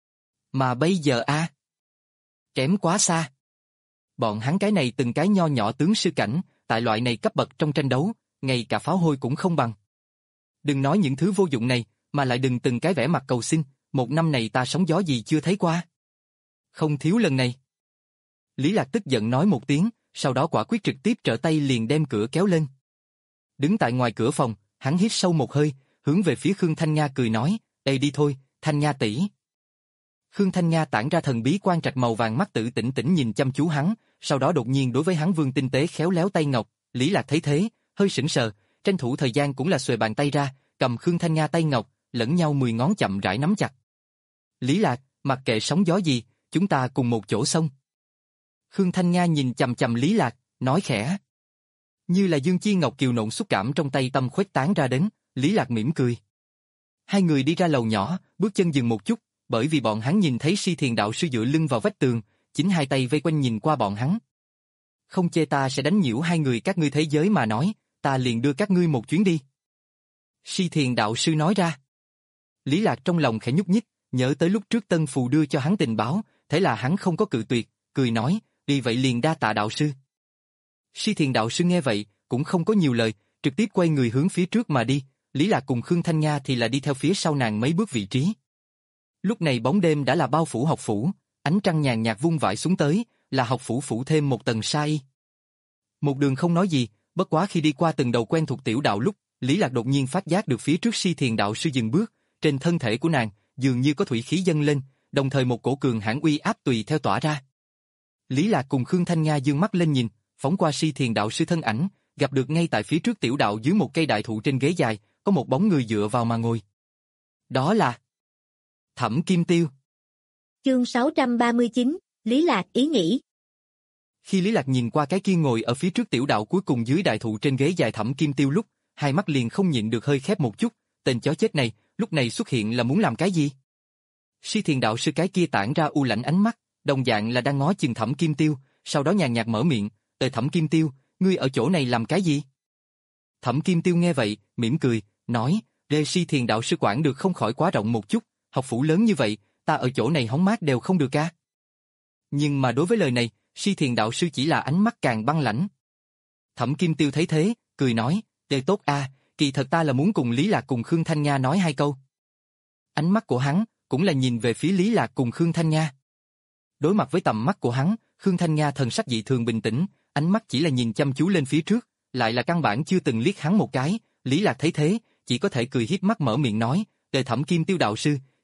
Mà bây giờ a, à, kém quá xa. Bọn hắn cái này từng cái nho nhỏ tướng sư cảnh, tại loại này cấp bậc trong tranh đấu, ngay cả pháo hôi cũng không bằng. Đừng nói những thứ vô dụng này, mà lại đừng từng cái vẻ mặt cầu xin, một năm này ta sóng gió gì chưa thấy qua. Không thiếu lần này. Lý Lạc tức giận nói một tiếng, sau đó quả quyết trực tiếp trở tay liền đem cửa kéo lên. Đứng tại ngoài cửa phòng, hắn hít sâu một hơi, hướng về phía Khương Thanh Nga cười nói, đây đi thôi, Thanh Nga tỷ. Khương Thanh Nga tản ra thần bí quan trạch màu vàng mắt tử tỉnh tỉnh nhìn chăm chú hắn, sau đó đột nhiên đối với hắn vươn tinh tế khéo léo tay ngọc, Lý Lạc thấy thế, hơi sững sờ, tranh thủ thời gian cũng là xuề bàn tay ra, cầm Khương Thanh Nga tay ngọc, lẫn nhau mười ngón chậm rãi nắm chặt. Lý Lạc, mặc kệ sóng gió gì, chúng ta cùng một chỗ xông. Khương Thanh Nga nhìn chằm chằm Lý Lạc, nói khẽ. Như là dương chi ngọc kiều nộn xúc cảm trong tay tâm khuếch tán ra đến, Lý Lạc mỉm cười. Hai người đi ra lầu nhỏ, bước chân dừng một chút, bởi vì bọn hắn nhìn thấy Si Thiền đạo sư dựa lưng vào vách tường, chính hai tay vây quanh nhìn qua bọn hắn. Không chê ta sẽ đánh nhiễu hai người các ngươi thế giới mà nói, ta liền đưa các ngươi một chuyến đi. Si Thiền đạo sư nói ra. Lý Lạc trong lòng khẽ nhúc nhích, nhớ tới lúc trước Tân Phù đưa cho hắn tình báo, thế là hắn không có cự tuyệt, cười nói, đi vậy liền đa tạ đạo sư. Si Thiền đạo sư nghe vậy, cũng không có nhiều lời, trực tiếp quay người hướng phía trước mà đi, Lý Lạc cùng Khương Thanh Nga thì là đi theo phía sau nàng mấy bước vị trí. Lúc này bóng đêm đã là bao phủ học phủ, ánh trăng nhàn nhạt vung vãi xuống tới, là học phủ phủ thêm một tầng sa y. Một đường không nói gì, bất quá khi đi qua từng đầu quen thuộc tiểu đạo lúc, Lý Lạc đột nhiên phát giác được phía trước Si Thiền đạo sư dừng bước, trên thân thể của nàng dường như có thủy khí dâng lên, đồng thời một cổ cường hãn uy áp tùy theo tỏa ra. Lý Lạc cùng Khương Thanh Nga dương mắt lên nhìn, phóng qua Si Thiền đạo sư thân ảnh, gặp được ngay tại phía trước tiểu đạo dưới một cây đại thụ trên ghế dài, có một bóng người dựa vào mà ngồi. Đó là Thẩm Kim Tiêu. Chương sáu trăm ba mươi chín, Lý Lạc ý nghĩ. Khi Lý Lạc nhìn qua cái kia ngồi ở phía trước tiểu đạo cuối cùng dưới đại thụ trên ghế dài Thẩm Kim Tiêu lúc, hai mắt liền không nhịn được hơi khép một chút, tên chó chết này, lúc này xuất hiện là muốn làm cái gì? Si Thiền đạo sư cái kia tản ra u lãnh ánh mắt, đồng dạng là đang ngó chừng Thẩm Kim Tiêu, sau đó nhàn nhạt mở miệng, "Tề Thẩm Kim Tiêu, ngươi ở chỗ này làm cái gì?" Thẩm Kim Tiêu nghe vậy, mỉm cười, nói, "Lê Si Thiền đạo sư quản được không khỏi quá rộng một chút, học phủ lớn như vậy, ta ở chỗ này hóng mát đều không được a." Nhưng mà đối với lời này, Si Thiền đạo sư chỉ là ánh mắt càng băng lãnh. Thẩm Kim Tiêu thấy thế, cười nói, "Đề tốt a, kỳ thật ta là muốn cùng Lý Lạc cùng Khương Thanh Nga nói hai câu." Ánh mắt của hắn cũng là nhìn về phía Lý Lạc cùng Khương Thanh Nga. Đối mặt với tầm mắt của hắn, Khương Thanh Nga thần sắc dị thường bình tĩnh, ánh mắt chỉ là nhìn chăm chú lên phía trước, lại là căn bản chưa từng liếc hắn một cái. Lý Lạc thấy thế, chỉ có thể cười hiếp mắt mở miệng nói, "Đề Thẩm Kim Tiêu đạo sư,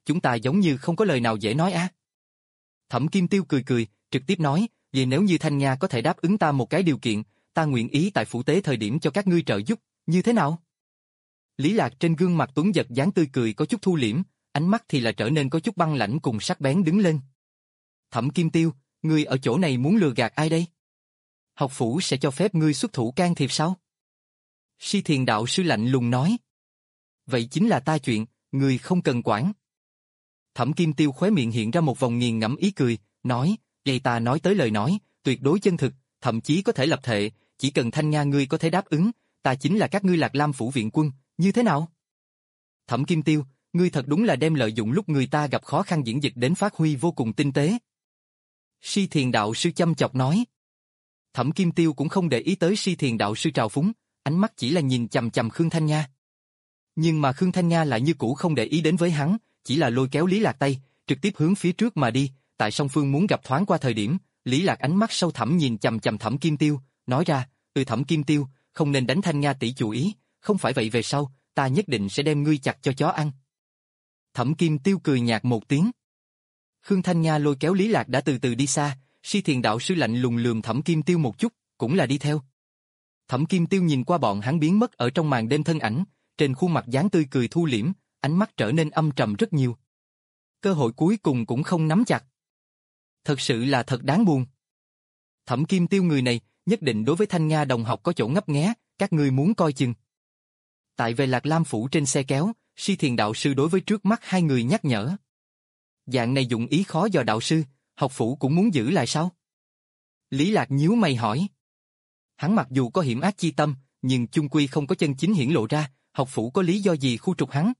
chúng ta giống như không có lời nào dễ nói a. Thẩm Kim Tiêu cười cười, trực tiếp nói, vậy nếu như Thanh Nha có thể đáp ứng ta một cái điều kiện, ta nguyện ý tại phủ tế thời điểm cho các ngươi trợ giúp, như thế nào? Lý Lạc trên gương mặt tuấn giật dáng tươi cười có chút thu liễm, ánh mắt thì là trở nên có chút băng lãnh cùng sắc bén đứng lên. Thẩm Kim Tiêu, ngươi ở chỗ này muốn lừa gạt ai đây? Học phủ sẽ cho phép ngươi xuất thủ can thiệp sao? Si Thiền đạo sư lạnh lùng nói. Vậy chính là ta chuyện, ngươi không cần quản. Thẩm Kim Tiêu khóe miệng hiện ra một vòng nghiền ngẫm ý cười, nói, vậy ta nói tới lời nói, tuyệt đối chân thực, thậm chí có thể lập thệ, chỉ cần Thanh Nga ngươi có thể đáp ứng, ta chính là các ngươi Lạc Lam phủ viện quân, như thế nào? Thẩm Kim Tiêu, ngươi thật đúng là đem lợi dụng lúc người ta gặp khó khăn diễn dịch đến phát huy vô cùng tinh tế. Si Thiền đạo sư chăm chọc nói. Thẩm Kim Tiêu cũng không để ý tới Si Thiền đạo sư trào phúng, ánh mắt chỉ là nhìn chằm chằm Khương Thanh Nga. Nhưng mà Khương Thanh Nga lại như cũ không để ý đến với hắn, chỉ là lôi kéo Lý Lạc tay, trực tiếp hướng phía trước mà đi, tại song phương muốn gặp thoáng qua thời điểm, Lý Lạc ánh mắt sâu thẳm nhìn chằm chằm Thẩm Kim Tiêu, nói ra, "Ừ Thẩm Kim Tiêu, không nên đánh Thanh Nga tỷ chủ ý, không phải vậy về sau, ta nhất định sẽ đem ngươi chặt cho chó ăn." Thẩm Kim Tiêu cười nhạt một tiếng. Khương Thanh Nga lôi kéo Lý Lạc đã từ từ đi xa, Si Thiền đạo sư lạnh lùng lườm Thẩm Kim Tiêu một chút, cũng là đi theo. Thẩm Kim Tiêu nhìn qua bọn hắn biến mất ở trong màn đêm thân ảnh, trên khuôn mặt dáng tươi cười thu liễm, ánh mắt trở nên âm trầm rất nhiều. Cơ hội cuối cùng cũng không nắm chặt. Thật sự là thật đáng buồn. Thẩm Kim Tiêu người này, nhất định đối với Thanh Nga đồng học có chỗ ngấp nghé, các ngươi muốn coi chừng. Tại về Lạc Lam phủ trên xe kéo, Si Thiền đạo sư đối với trước mắt hai người nhắc nhở. Dạng này dụng ý khó dò đạo sư, học phủ cũng muốn giữ lại sao? Lý Lạc nhíu mày hỏi. Hắn mặc dù có hiểm ác chi tâm, nhưng chung quy không có chân chính hiển lộ ra, học phủ có lý do gì khu trục hắn?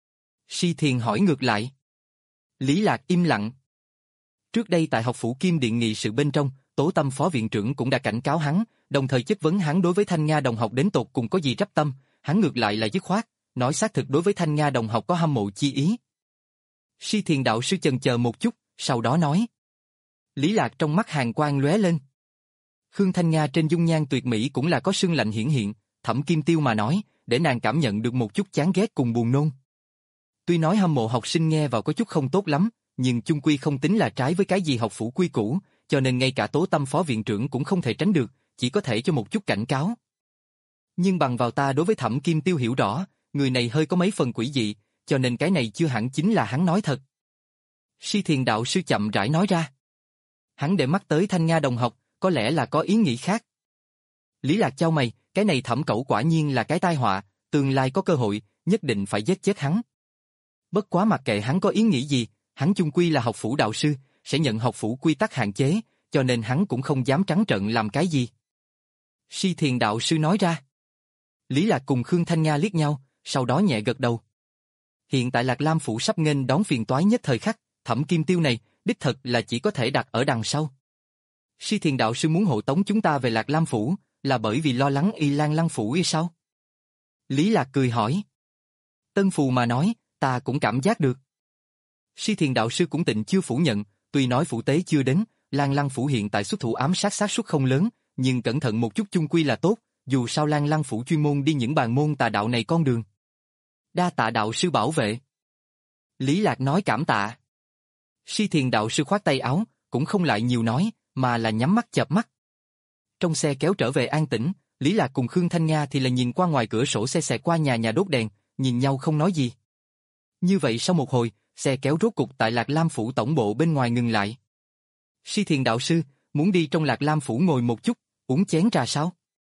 Si Thiền hỏi ngược lại. Lý Lạc im lặng. Trước đây tại học phủ Kim Điện nghị sự bên trong, Tố Tâm phó viện trưởng cũng đã cảnh cáo hắn, đồng thời chất vấn hắn đối với Thanh Nga đồng học đến tột cùng có gì rắp tâm, hắn ngược lại là dứt khoát, nói xác thực đối với Thanh Nga đồng học có hâm mộ chi ý. Si Thiền đạo sư chần chờ một chút, sau đó nói. Lý Lạc trong mắt hàn quang lóe lên. Khương Thanh Nga trên dung nhan tuyệt mỹ cũng là có sương lạnh hiển hiện, Thẩm Kim Tiêu mà nói, để nàng cảm nhận được một chút chán ghét cùng buồn nôn. Tuy nói hâm mộ học sinh nghe vào có chút không tốt lắm, nhưng chung quy không tính là trái với cái gì học phủ quy củ, cho nên ngay cả Tố Tâm phó viện trưởng cũng không thể tránh được, chỉ có thể cho một chút cảnh cáo. Nhưng bằng vào ta đối với Thẩm Kim Tiêu hiểu rõ, người này hơi có mấy phần quỷ dị, cho nên cái này chưa hẳn chính là hắn nói thật. Si Thiền đạo sư chậm rãi nói ra. Hắn để mắt tới Thanh Nga đồng học, có lẽ là có ý nghĩ khác. Lý Lạc chau mày, cái này Thẩm cẩu quả nhiên là cái tai họa, tương lai có cơ hội, nhất định phải giết chết hắn. Bất quá mặc kệ hắn có ý nghĩ gì, hắn chung quy là học phủ đạo sư, sẽ nhận học phủ quy tắc hạn chế, cho nên hắn cũng không dám trắng trợn làm cái gì. Si Thiền đạo sư nói ra. Lý Lạc cùng Khương Thanh Nga liếc nhau, sau đó nhẹ gật đầu. Hiện tại Lạc Lam phủ sắp nghênh đón phiền toái nhất thời khắc, Thẩm Kim Tiêu này, đích thật là chỉ có thể đặt ở đằng sau. Si Thiền đạo sư muốn hộ tống chúng ta về Lạc Lam phủ, là bởi vì lo lắng Y Lan Lăng phủ hay sao? Lý Lạc cười hỏi. Tân Phù mà nói, ta cũng cảm giác được. Si Thiền đạo sư cũng tịnh chưa phủ nhận, tuy nói phủ tế chưa đến, Lan Lăng phủ hiện tại xuất thủ ám sát xác suất không lớn, nhưng cẩn thận một chút chung quy là tốt, dù sao Lan Lăng phủ chuyên môn đi những bàn môn tà đạo này con đường. Đa tạ đạo sư bảo vệ. Lý Lạc nói cảm tạ. Si Thiền đạo sư khoát tay áo, cũng không lại nhiều nói, mà là nhắm mắt chợp mắt. Trong xe kéo trở về an tĩnh, Lý Lạc cùng Khương Thanh Nga thì là nhìn qua ngoài cửa sổ xe xẹt qua nhà nhà đốt đèn, nhìn nhau không nói gì. Như vậy sau một hồi, xe kéo rốt cục tại Lạc Lam phủ tổng bộ bên ngoài ngừng lại. Si Thiền đạo sư, muốn đi trong Lạc Lam phủ ngồi một chút, uống chén trà sao?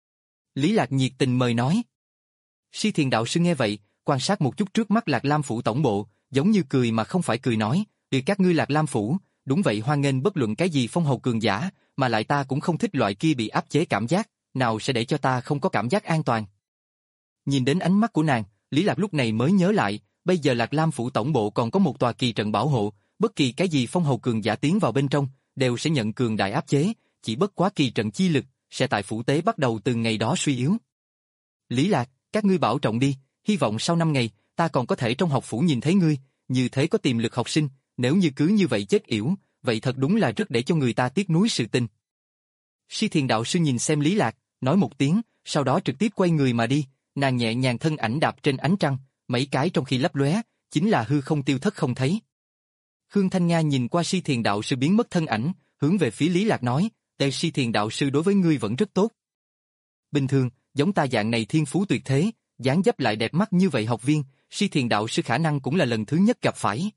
Lý Lạc nhiệt tình mời nói. Si Thiền đạo sư nghe vậy, quan sát một chút trước mắt Lạc Lam phủ tổng bộ, giống như cười mà không phải cười nói, "Vì các ngươi Lạc Lam phủ, đúng vậy hoan nghênh bất luận cái gì phong hầu cường giả, mà lại ta cũng không thích loại kia bị áp chế cảm giác, nào sẽ để cho ta không có cảm giác an toàn." Nhìn đến ánh mắt của nàng, Lý Lạc lúc này mới nhớ lại, bây giờ Lạc Lam phủ tổng bộ còn có một tòa kỳ trận bảo hộ, bất kỳ cái gì phong hầu cường giả tiến vào bên trong, đều sẽ nhận cường đại áp chế, chỉ bất quá kỳ trận chi lực, sẽ tại phủ tế bắt đầu từ ngày đó suy yếu. Lý Lạc, các ngươi bảo trọng đi, hy vọng sau năm ngày, ta còn có thể trong học phủ nhìn thấy ngươi, như thế có tiềm lực học sinh, nếu như cứ như vậy chết yểu, vậy thật đúng là rất để cho người ta tiếc nuối sự tình. Si Thiền đạo sư nhìn xem Lý Lạc, nói một tiếng, sau đó trực tiếp quay người mà đi, nàng nhẹ nhàng thân ảnh đạp trên ánh trăng, mấy cái trong khi lấp lóe, chính là hư không tiêu thất không thấy. Khương Thanh Nga nhìn qua Si Thiền đạo sư biến mất thân ảnh, hướng về phía Lý Lạc nói, "Tề Si Thiền đạo sư đối với ngươi vẫn rất tốt. Bình thường, giống ta dạng này thiên phú tuyệt thế, dáng dấp lại đẹp mắt như vậy học viên, Si Thiền đạo sư khả năng cũng là lần thứ nhất gặp phải."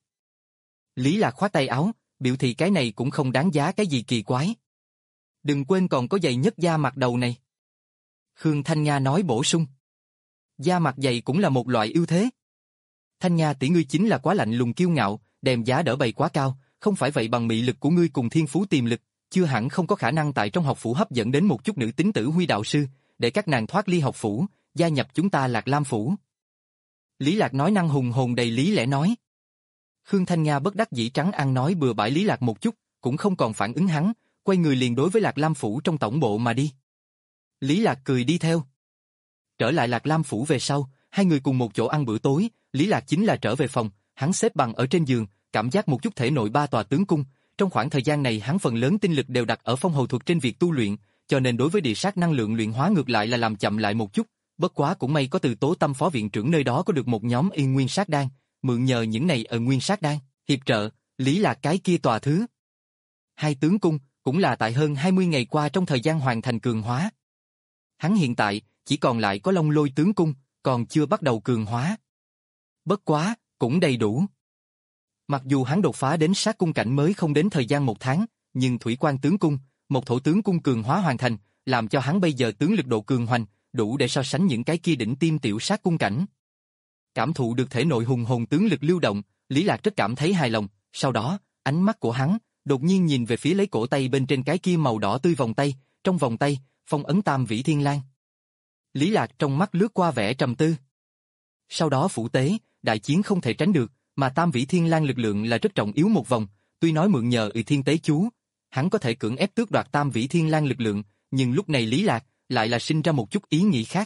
Lý Lạc khoát tay áo, biểu thị cái này cũng không đáng giá cái gì kỳ quái. "Đừng quên còn có giày nhất da mặt đầu này." Khương Thanh Nga nói bổ sung. "Da mặt dày cũng là một loại ưu thế." "Thanh Nga tỷ ngươi chính là quá lạnh lùng kiêu ngạo, đem giá đỡ bày quá cao, không phải vậy bằng mị lực của ngươi cùng thiên phú tiềm lực, chưa hẳn không có khả năng tại trong học phủ hấp dẫn đến một chút nữ tính tử Huy đạo sư, để các nàng thoát ly học phủ, gia nhập chúng ta Lạc Lam phủ." Lý Lạc nói năng hùng hồn đầy lý lẽ nói. Khương Thanh Nga bất đắc dĩ trắng ăn nói bừa bãi Lý Lạc một chút, cũng không còn phản ứng hắn, quay người liền đối với Lạc Lam phủ trong tổng bộ mà đi. Lý Lạc cười đi theo. Trở lại Lạc Lam phủ về sau, hai người cùng một chỗ ăn bữa tối, Lý Lạc chính là trở về phòng, hắn xếp bằng ở trên giường, cảm giác một chút thể nội ba tòa tướng cung, trong khoảng thời gian này hắn phần lớn tinh lực đều đặt ở phong hầu thuật trên việc tu luyện, cho nên đối với địa sát năng lượng luyện hóa ngược lại là làm chậm lại một chút, bất quá cũng may có Từ Tố Tâm phó viện trưởng nơi đó có được một nhóm y nguyên sát đan, mượn nhờ những này ở nguyên sát đan, hiệp trợ, Lý Lạc cái kia tòa thứ hai tướng cung, cũng là tại hơn hai mươi ngày qua trong thời gian hoàn thành cường hóa. Hắn hiện tại chỉ còn lại có Long Lôi tướng cung, còn chưa bắt đầu cường hóa. Bất quá, cũng đầy đủ. Mặc dù hắn đột phá đến sát cung cảnh mới không đến thời gian một tháng, nhưng Thủy Quan tướng cung, một thổ tướng cung cường hóa hoàn thành, làm cho hắn bây giờ tướng lực độ cường hoành, đủ để so sánh những cái kia đỉnh tiêm tiểu sát cung cảnh. Cảm thụ được thể nội hùng hồn tướng lực lưu động, Lý Lạc rất cảm thấy hài lòng, sau đó, ánh mắt của hắn đột nhiên nhìn về phía lấy cổ tay bên trên cái kia màu đỏ tươi vòng tay, trong vòng tay, phong ấn Tam Vĩ Thiên Lang. Lý Lạc trong mắt lướt qua vẻ trầm tư. Sau đó phủ tế, đại chiến không thể tránh được, mà Tam Vĩ Thiên Lang lực lượng là rất trọng yếu một vòng, tuy nói mượn nhờ Ủy Thiên Tế chú, hắn có thể cưỡng ép tước đoạt Tam Vĩ Thiên Lang lực lượng, nhưng lúc này Lý Lạc lại là sinh ra một chút ý nghĩ khác.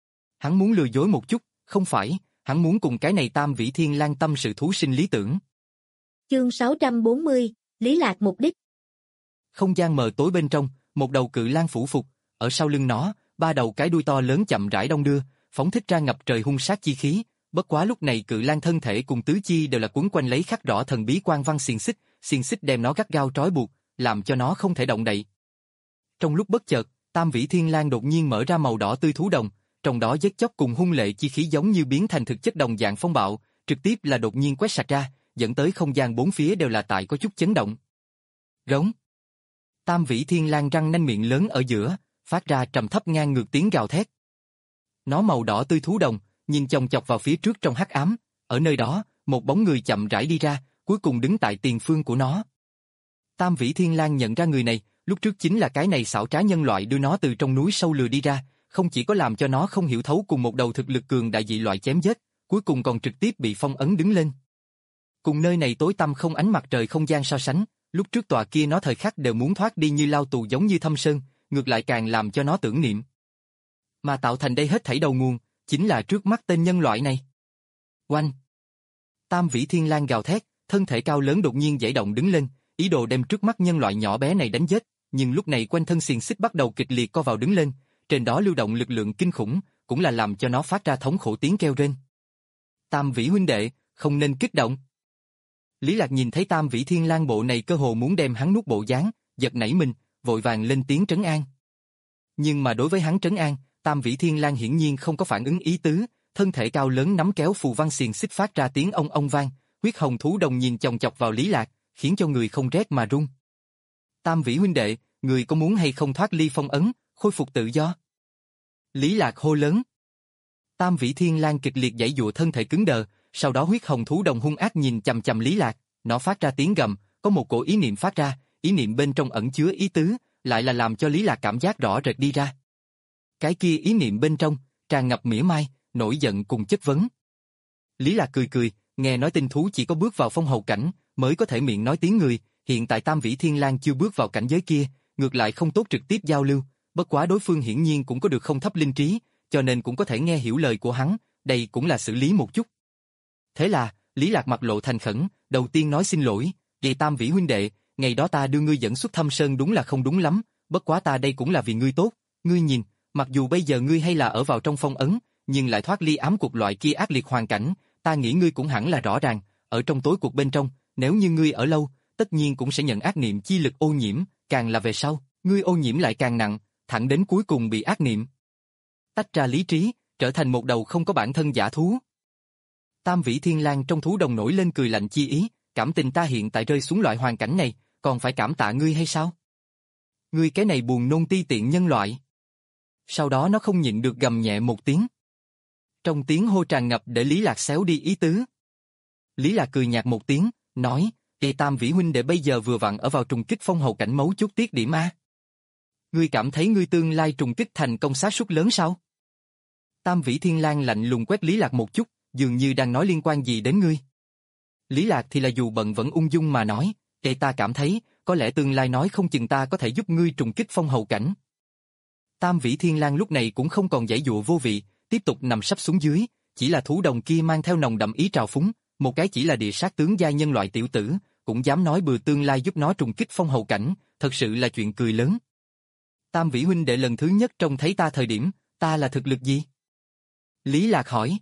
Hắn muốn lừa dối một chút, không phải, hắn muốn cùng cái này Tam Vĩ Thiên Lang tâm sự thú sinh lý tưởng. Chương sáu trăm bốn mươi, Lý Lạc mục đích. Không gian mờ tối bên trong, một đầu cự lang phủ phục, ở sau lưng nó, ba đầu cái đuôi to lớn chậm rãi đong đưa, phóng thích ra ngập trời hung sát chi khí. Bất quá lúc này cự lang thân thể cùng tứ chi đều là quấn quanh lấy khắc rõ thần bí quan văn xiềng xích, xiềng xích đem nó gắt gao trói buộc, làm cho nó không thể động đậy. Trong lúc bất chợt, Tam Vĩ Thiên Lang đột nhiên mở ra màu đỏ tươi thú đồng, trong đó giết chóc cùng hung lệ chi khí giống như biến thành thực chất đồng dạng phong bạo, trực tiếp là đột nhiên quét sạch ra, dẫn tới không gian bốn phía đều là tại có chút chấn động. Rống. Tam Vĩ Thiên Lang răng nanh miệng lớn ở giữa, phát ra trầm thấp ngang ngược tiếng gào thét. Nó màu đỏ tươi thú đồng, nhìn chòng chọc vào phía trước trong hắc ám, ở nơi đó, một bóng người chậm rãi đi ra, cuối cùng đứng tại tiền phương của nó. Tam Vĩ Thiên Lang nhận ra người này, lúc trước chính là cái này xảo trá nhân loại đưa nó từ trong núi sâu lừa đi ra, không chỉ có làm cho nó không hiểu thấu cùng một đầu thực lực cường đại dị loại chém giết, cuối cùng còn trực tiếp bị phong ấn đứng lên. Cùng nơi này tối tăm không ánh mặt trời không gian so sánh, lúc trước tòa kia nó thời khắc đều muốn thoát đi như lao tù giống như thâm sơn, ngược lại càng làm cho nó tưởng niệm. Mà tạo thành đây hết thảy đầu nguồn, chính là trước mắt tên nhân loại này. Oanh! Tam Vĩ Thiên Lang gào thét, thân thể cao lớn đột nhiên dậy động đứng lên, ý đồ đem trước mắt nhân loại nhỏ bé này đánh giết, nhưng lúc này quanh thân xiềng xích bắt đầu kịch liệt co vào đứng lên, trên đó lưu động lực lượng kinh khủng, cũng là làm cho nó phát ra thống khổ tiếng kêu rên. Tam Vĩ huynh đệ, không nên kích động. Lý Lạc nhìn thấy Tam Vĩ Thiên Lang bộ này cơ hồ muốn đem hắn nuốt bộ dáng, giật nảy mình, vội vàng lên tiếng trấn an. Nhưng mà đối với hắn trấn an, Tam Vĩ Thiên Lang hiển nhiên không có phản ứng ý tứ, thân thể cao lớn nắm kéo phù văn xiềng xích phát ra tiếng ông ông vang, huyết hồng thú đồng nhìn chòng chọc vào Lý Lạc, khiến cho người không rét mà run. Tam Vĩ huynh đệ, người có muốn hay không thoát ly phong ấn, khôi phục tự do? Lý Lạc hô lớn. Tam Vĩ Thiên Lang kịch liệt giãy giụa thân thể cứng đờ, sau đó huyết hồng thú đồng hung ác nhìn chằm chằm Lý Lạc, nó phát ra tiếng gầm, có một cổ ý niệm phát ra, ý niệm bên trong ẩn chứa ý tứ, lại là làm cho Lý Lạc cảm giác rõ rệt đi ra. Cái kia ý niệm bên trong, tràn ngập mỉa mai, nổi giận cùng chất vấn. Lý Lạc cười cười, nghe nói tinh thú chỉ có bước vào phong hầu cảnh, mới có thể miệng nói tiếng người, hiện tại Tam Vĩ Thiên Lang chưa bước vào cảnh giới kia, ngược lại không tốt trực tiếp giao lưu, bất quá đối phương hiển nhiên cũng có được không thấp linh trí, cho nên cũng có thể nghe hiểu lời của hắn, đây cũng là xử lý một chút. Thế là, Lý Lạc mặt lộ thành khẩn, đầu tiên nói xin lỗi, "Vậy Tam Vĩ huynh đệ, ngày đó ta đưa ngươi dẫn xuất Thâm Sơn đúng là không đúng lắm, bất quá ta đây cũng là vì ngươi tốt, ngươi nhìn, mặc dù bây giờ ngươi hay là ở vào trong phong ấn, nhưng lại thoát ly ám cuộc loại kia ác liệt hoàn cảnh, ta nghĩ ngươi cũng hẳn là rõ ràng, ở trong tối cuộc bên trong, nếu như ngươi ở lâu, tất nhiên cũng sẽ nhận ác niệm chi lực ô nhiễm, càng là về sau, ngươi ô nhiễm lại càng nặng, thẳng đến cuối cùng bị ác niệm tách ra lý trí, trở thành một đầu không có bản thân giả thú. Tam Vĩ Thiên Lang trong thú đồng nổi lên cười lạnh chi ý, cảm tình ta hiện tại rơi xuống loại hoàn cảnh này, còn phải cảm tạ ngươi hay sao? Ngươi cái này buồn nôn ti tiện nhân loại. Sau đó nó không nhịn được gầm nhẹ một tiếng. Trong tiếng hô tràn ngập để Lý Lạc xéo đi ý tứ. Lý Lạc cười nhạt một tiếng, nói, Ê Tam Vĩ huynh đệ bây giờ vừa vặn ở vào trùng kích phong hầu cảnh mấu chốt tiết điểm A. Ngươi cảm thấy ngươi tương lai trùng kích thành công xác suất lớn sao? Tam Vĩ Thiên Lang lạnh lùng quét Lý Lạc một chút, dường như đang nói liên quan gì đến ngươi. Lý Lạc thì là dù bận vẫn ung dung mà nói, Ê ta cảm thấy, có lẽ tương lai nói không chừng ta có thể giúp ngươi trùng kích phong hầu cảnh. Tam Vĩ Thiên Lang lúc này cũng không còn giãy dụa vô vị, tiếp tục nằm sấp xuống dưới, chỉ là thú đồng kia mang theo nồng đậm ý trào phúng, một cái chỉ là địa sát tướng giai nhân loại tiểu tử, cũng dám nói bừa tương lai giúp nó trùng kích phong hầu cảnh, thật sự là chuyện cười lớn. Tam Vĩ huynh đệ lần thứ nhất trông thấy ta thời điểm, ta là thực lực gì? Lý Lạc hỏi.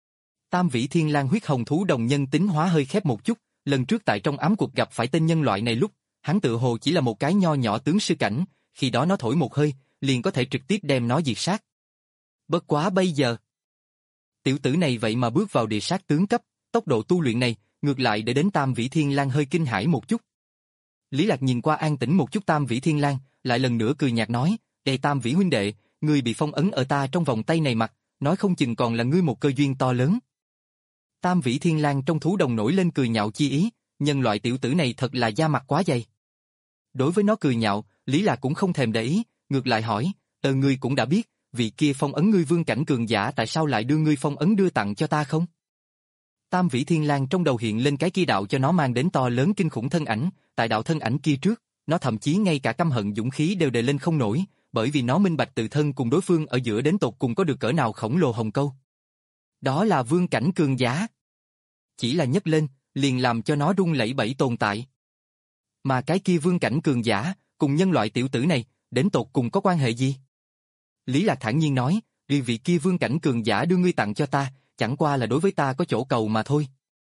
Tam Vĩ Thiên Lang huyết hồng thú đồng nhân tính hóa hơi khép một chút, lần trước tại trong ám cuộc gặp phải tên nhân loại này lúc, hắn tự hồ chỉ là một cái nho nhỏ tướng sư cảnh, khi đó nó thổi một hơi, liền có thể trực tiếp đem nó diệt sát. Bất quá bây giờ, tiểu tử này vậy mà bước vào địa sát tướng cấp, tốc độ tu luyện này, ngược lại để đến Tam Vĩ Thiên Lang hơi kinh hãi một chút. Lý Lạc nhìn qua an tĩnh một chút Tam Vĩ Thiên Lang, lại lần nữa cười nhạt nói, Ê Tam Vĩ huynh đệ, ngươi bị phong ấn ở ta trong vòng tay này mặt, nói không chừng còn là ngươi một cơ duyên to lớn. Tam Vĩ Thiên Lang trong thú đồng nổi lên cười nhạo chi ý, nhân loại tiểu tử này thật là da mặt quá dày. Đối với nó cười nhạo, Lý Lạc cũng không thèm để ý, ngược lại hỏi, ờ ngươi cũng đã biết, vị kia phong ấn ngươi vương cảnh cường giả tại sao lại đưa ngươi phong ấn đưa tặng cho ta không? Tam Vĩ Thiên Lang trong đầu hiện lên cái kia đạo cho nó mang đến to lớn kinh khủng thân ảnh, tại đạo thân ảnh kia trước, nó thậm chí ngay cả căm hận dũng khí đều đề lên không nổi, bởi vì nó minh bạch tự thân cùng đối phương ở giữa đến tột cùng có được cỡ nào khổng lồ hồng câu. Đó là vương cảnh cường giả. Chỉ là nhấc lên, liền làm cho nó rung lẩy bẩy tồn tại. Mà cái kia vương cảnh cường giả, cùng nhân loại tiểu tử này, đến tột cùng có quan hệ gì? Lý Lạc thản nhiên nói, vì vị kia vương cảnh cường giả đưa ngươi tặng cho ta, chẳng qua là đối với ta có chỗ cầu mà thôi.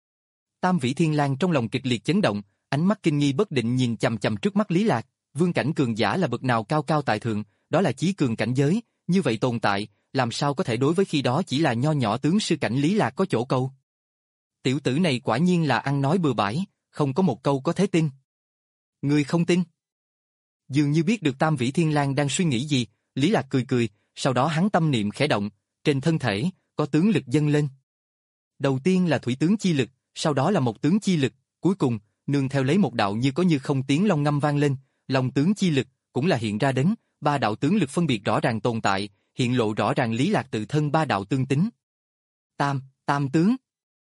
Tam Vĩ Thiên Lang trong lòng kịch liệt chấn động, ánh mắt kinh nghi bất định nhìn chằm chằm trước mắt Lý Lạc, vương cảnh cường giả là bậc nào cao cao tại thượng, đó là chí cường cảnh giới, như vậy tồn tại, làm sao có thể đối với khi đó chỉ là nho nhỏ tướng sư cảnh Lý Lạc có chỗ cầu. Tiểu tử này quả nhiên là ăn nói bừa bãi, không có một câu có thể tin. Ngươi không tin? Dường như biết được Tam Vĩ Thiên Lang đang suy nghĩ gì, Lý Lạc cười cười, sau đó hắn tâm niệm khẽ động, trên thân thể, có tướng lực dâng lên. Đầu tiên là thủy tướng chi lực, sau đó là một tướng chi lực, cuối cùng, nương theo lấy một đạo như có như không tiếng long ngâm vang lên, long tướng chi lực, cũng là hiện ra đến, ba đạo tướng lực phân biệt rõ ràng tồn tại, hiện lộ rõ ràng Lý Lạc tự thân ba đạo tương tính. Tam, tam tướng.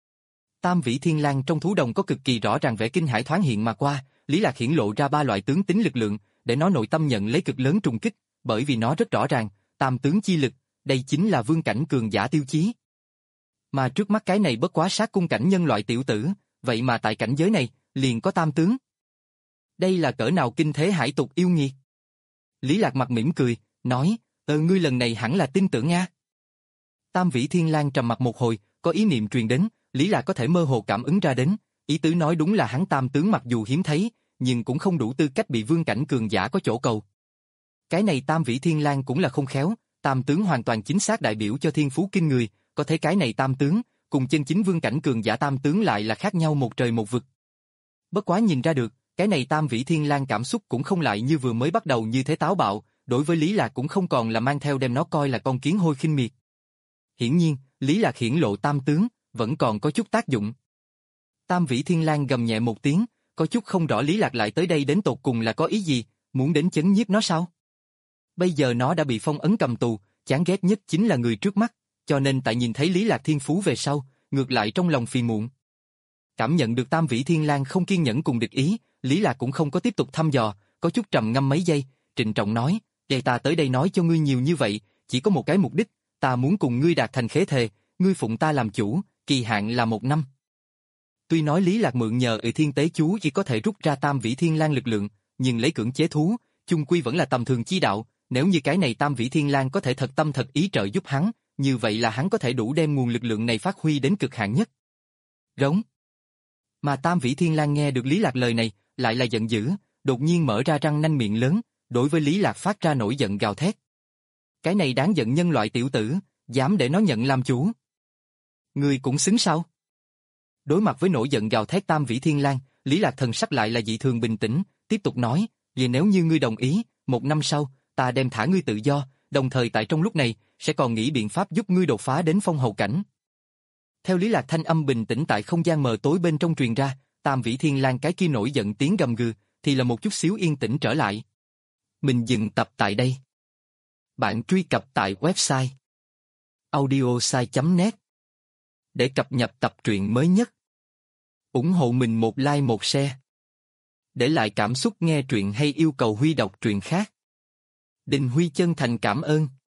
Tam Vĩ Thiên Lang trong thú đồng có cực kỳ rõ ràng vẻ kinh hãi thoáng hiện mà qua, Lý Lạc hiển lộ ra ba loại tướng tính lực lượng, để nó nội tâm nhận lấy cực lớn trùng kích, bởi vì nó rất rõ ràng, tam tướng chi lực, đây chính là vương cảnh cường giả tiêu chí. Mà trước mắt cái này bất quá sát cung cảnh nhân loại tiểu tử, vậy mà tại cảnh giới này, liền có tam tướng. Đây là cỡ nào kinh thế hải tục yêu nghiệt. Lý Lạc mặt mỉm cười, nói, ờ ngươi lần này hẳn là tin tưởng nha. Tam Vĩ Thiên Lang trầm mặt một hồi, có ý niệm truyền đến, Lý Lạc có thể mơ hồ cảm ứng ra đến, ý tứ nói đúng là hắn tam tướng mặc dù hiếm thấy, nhưng cũng không đủ tư cách bị vương cảnh cường giả có chỗ cầu. Cái này Tam Vĩ Thiên Lang cũng là không khéo, tam tướng hoàn toàn chính xác đại biểu cho thiên phú kinh người, có thể cái này tam tướng, cùng chân chính vương cảnh cường giả tam tướng lại là khác nhau một trời một vực. Bất quá nhìn ra được, cái này Tam Vĩ Thiên Lang cảm xúc cũng không lại như vừa mới bắt đầu như thế táo bạo, đối với Lý Lạc cũng không còn là mang theo đem nó coi là con kiến hôi khinh miệt. Hiển nhiên, Lý Lạc hiển lộ tam tướng, vẫn còn có chút tác dụng. Tam Vĩ Thiên Lang gầm nhẹ một tiếng, có chút không rõ Lý Lạc lại tới đây đến tột cùng là có ý gì, muốn đến chấn nhiếp nó sao? Bây giờ nó đã bị phong ấn cầm tù, chán ghét nhất chính là người trước mắt, cho nên tại nhìn thấy Lý Lạc thiên phú về sau, ngược lại trong lòng phiền muộn. Cảm nhận được Tam Vĩ Thiên Lang không kiên nhẫn cùng địch ý, Lý Lạc cũng không có tiếp tục thăm dò, có chút trầm ngâm mấy giây, trịnh trọng nói, "Để ta tới đây nói cho ngươi nhiều như vậy, chỉ có một cái mục đích, ta muốn cùng ngươi đạt thành khế thề, ngươi phụng ta làm chủ, kỳ hạn là một năm." Tuy nói Lý Lạc mượn nhờ ở thiên tế chú chỉ có thể rút ra Tam Vĩ Thiên Lang lực lượng, nhưng lấy cưỡng chế thú, chung quy vẫn là tầm thường chi đạo, nếu như cái này Tam Vĩ Thiên Lang có thể thật tâm thật ý trợ giúp hắn, như vậy là hắn có thể đủ đem nguồn lực lượng này phát huy đến cực hạn nhất. Rống. Mà Tam Vĩ Thiên Lang nghe được Lý Lạc lời này, lại là giận dữ, đột nhiên mở ra răng nanh miệng lớn, đối với Lý Lạc phát ra nổi giận gào thét. Cái này đáng giận nhân loại tiểu tử, dám để nó nhận làm chủ. Ngươi cũng xứng sao? Đối mặt với nổi giận gào thét Tam Vĩ Thiên Lang, Lý Lạc thần sắc lại là dị thường bình tĩnh, tiếp tục nói, vì nếu như ngươi đồng ý, một năm sau, ta đem thả ngươi tự do, đồng thời tại trong lúc này, sẽ còn nghĩ biện pháp giúp ngươi đột phá đến phong hầu cảnh. Theo Lý Lạc thanh âm bình tĩnh tại không gian mờ tối bên trong truyền ra, Tam Vĩ Thiên Lang cái kia nổi giận tiếng gầm gừ, thì là một chút xíu yên tĩnh trở lại. Mình dừng tập tại đây. Bạn truy cập tại website audiosai chấm net để cập nhật tập truyện mới nhất. Ủng hộ mình một like một share. Để lại cảm xúc nghe truyện hay yêu cầu Huy đọc truyện khác. Đình Huy chân thành cảm ơn.